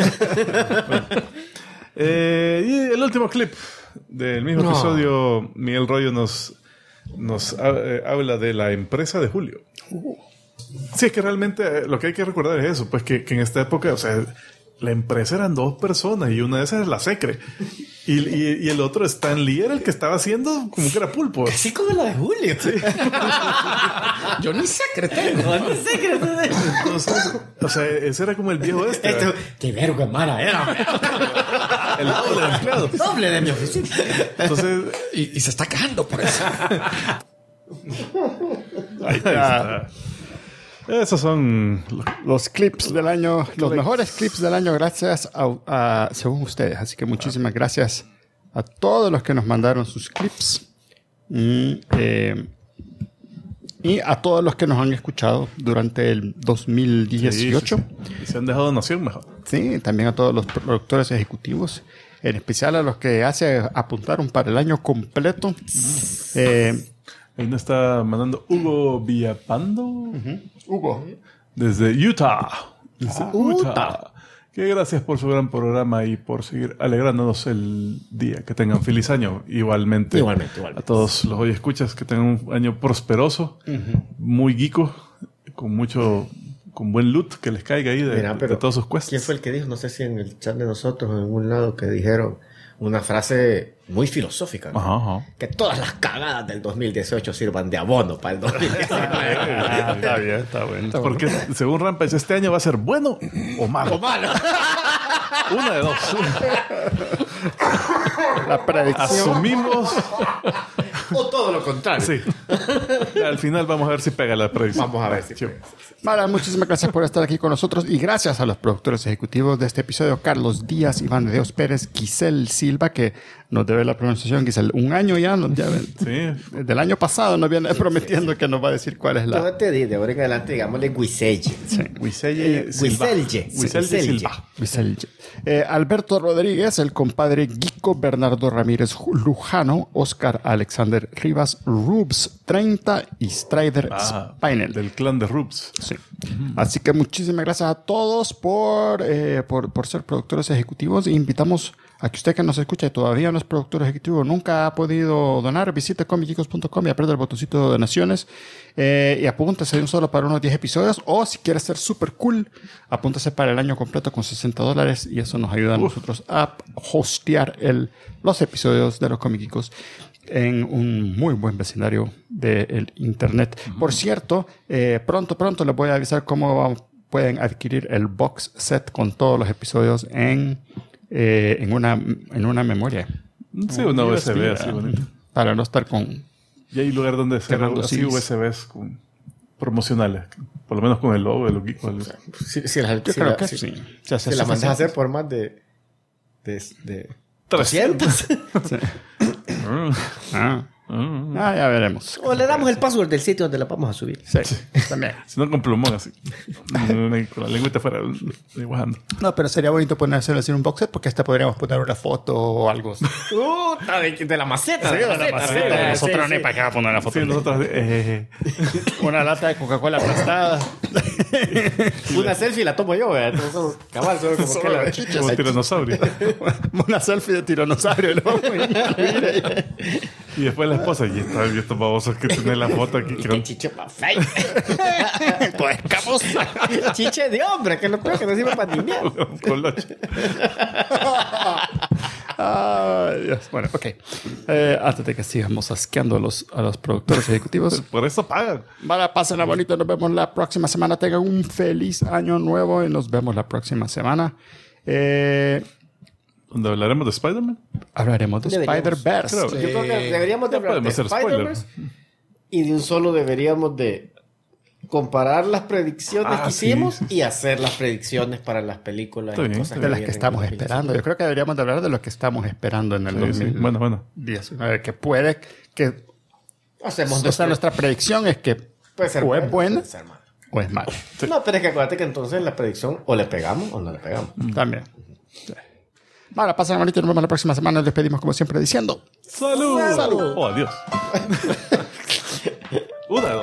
Y el último clip del mismo episodio, Miguel Rollo nos habla de la empresa de Julio. Sí, es que realmente lo que hay que recordar es eso, pues que en esta época, o sea, la empresa eran 2 personas y una de esas es la Secre. Y el otro, Stan Lee, era el que estaba haciendo como que era pulpo. Así como la de Julio. Sí. Yo ni Secre tengo. Entonces, o sea, ese era como el viejo este. Qué verga mala era. El doble de empleados. Doble de mi oficina. Entonces, y se está cagando por eso. Ahí está. Esos son los clips del año, los mejores clips del año, gracias a según ustedes. Así que muchísimas gracias a todos los que nos mandaron sus clips y a todos los que nos han escuchado durante el 2018. Sí. Y se han dejado donación mejor. Sí, también a todos los productores ejecutivos, en especial a los que apuntaron para el año completo. Ahí nos está mandando Hugo Villapando. Hugo. Desde Utah. Utah. Que gracias por su gran programa y por seguir alegrándonos el día. Que tengan feliz año. Igualmente. A todos los hoy escuchas que tengan un año prosperoso, muy geeko, con buen loot que les caiga ahí de todos sus quests. ¿Quién fue el que dijo? No sé si en el chat de nosotros, en algún lado, que dijeron una frase muy filosófica, ¿no? Ajá. Que todas las cagadas del 2018 sirvan de abono para el 2019. Está bien, está bueno. Porque según Rampage, este año va a ser bueno o malo. Una de dos. La predicción. Asumimos. O todo lo contrario. Sí. Al final vamos a ver si pega la predicción. Vamos a ver si pega. Mara, muchísimas gracias por estar aquí con nosotros y gracias a los productores ejecutivos de este episodio, Carlos Díaz, Iván de Dios Pérez, Giselle Silva, que nos debe la pronunciación, Giselle, un año ya, sí. Del año pasado nos viene prometiendo que nos va a decir cuál es la... Yo te di, de ahora en adelante, digámosle Guiselle. Sí. Guiselle Silva. Alberto Rodríguez, el compadre Guico, Bernardo Ramírez Lujano, Oscar Alexander Rivas, Rubs 30 y Strider Spinel. Del clan de Rubs. Sí. Así que muchísimas gracias a todos por ser productores ejecutivos. E invitamos a que usted que nos escucha y todavía no es productor ejecutivo, nunca ha podido donar, visite comicgeekos.com y aprieta el botoncito de donaciones y apúntese de un solo para unos 10 episodios, o si quiere ser super cool, apúntese para el año completo con $60 y eso nos ayuda a nosotros a hostear los episodios de los Comic Geekos en un muy buen vecindario del internet. Por cierto, pronto les voy a avisar cómo pueden adquirir el box set con todos los episodios en una memoria. Sí, una USB así bonita. Para no estar con... Y hay lugar donde se así USBs promocionales, por lo menos con el logo de los geekos. Si la mandas a hacer por más de 300. Sí. Ya veremos. O le damos el password del sitio donde la vamos a subir. Sí, también. Si no, con plumón así. Con la lengüita fuera dibujando. No, pero sería bonito ponerse así un box set porque hasta podríamos poner una foto o algo. De la maceta. Sí, de la maceta. Nosotros ni para qué va a poner la foto. Sí, nosotros... Una lata de Coca-Cola aplastada. Una selfie la tomo yo, ¿verdad? Cabal, como que la chicha. Como tiranosaurio. Una selfie de tiranosaurio. Y después la esposa, y estos babosos que tienen la foto aquí. Qué chiche más feo. Pues escamosa. Chiche de hombre, que lo peor que no sirve para niñar. Coloche. Dios. Bueno, ok. Antes de que sigamos asqueando a los productores ejecutivos. Por eso pagan. Vale, pásenla bonito. Nos vemos la próxima semana. Tengan un feliz año nuevo y nos vemos la próxima semana. ¿Donde hablaremos de Spider-Man? Hablaremos de Spider-Verse. Yo creo que deberíamos de hablar de podemos hacer Spider-Verse y de un solo deberíamos de comparar las predicciones que hicimos y hacer las predicciones para las películas Está y bien, cosas De las que vienen estamos en el esperando. Yo creo que deberíamos de hablar de lo que estamos esperando en el 2019. Bueno. Que puede que... Hacemos nuestra predicción es que puede ser o es buena puede ser mala. o es mala. No, pero es que acuérdate que entonces la predicción o le pegamos o no le pegamos. También. Sí. Vale, pasen bonito y nos vemos la próxima semana. Nos despedimos como siempre diciendo... ¡Salud! ¡Salud! ¡Oh, adiós! Una, dos.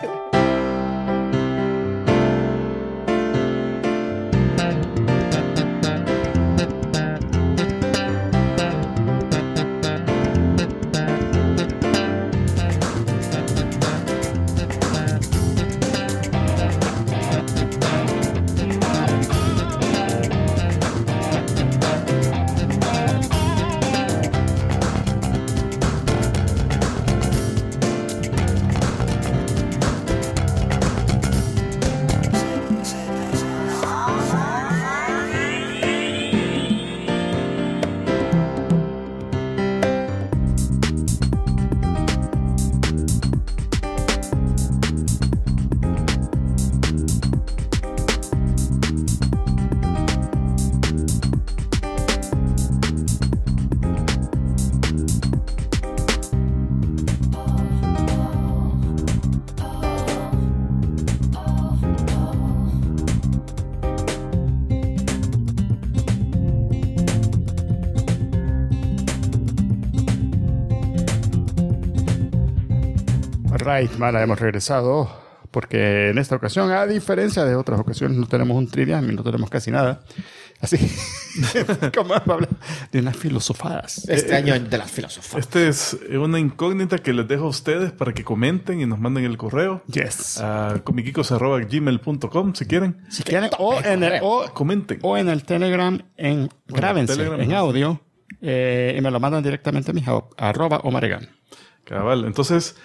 Right, vale, hemos regresado porque en esta ocasión, a diferencia de otras ocasiones, no tenemos un trivia y no tenemos casi nada. Así como hablar de unas filosofadas. Este año de las filosofías. Este es una incógnita que les dejo a ustedes para que comenten y nos manden el correo. Yes. A comiquicos@gmail.com si quieren. Si quieren, o Comenten. o en el Telegram, grábense Telegram, en audio y me lo mandan directamente a mi @omaregan. Cabal. Entonces,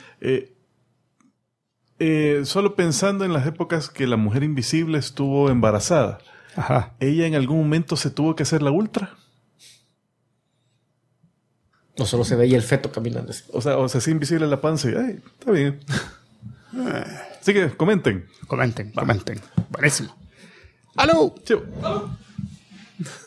solo pensando en las épocas que la mujer invisible estuvo embarazada, Ajá. ¿ella en algún momento se tuvo que hacer la ultra? No solo se veía el feto caminando así. O sea, así invisible la panza y, ay, está bien. Así que comenten. Comenten. Buenísimo. ¡Aló! Chau.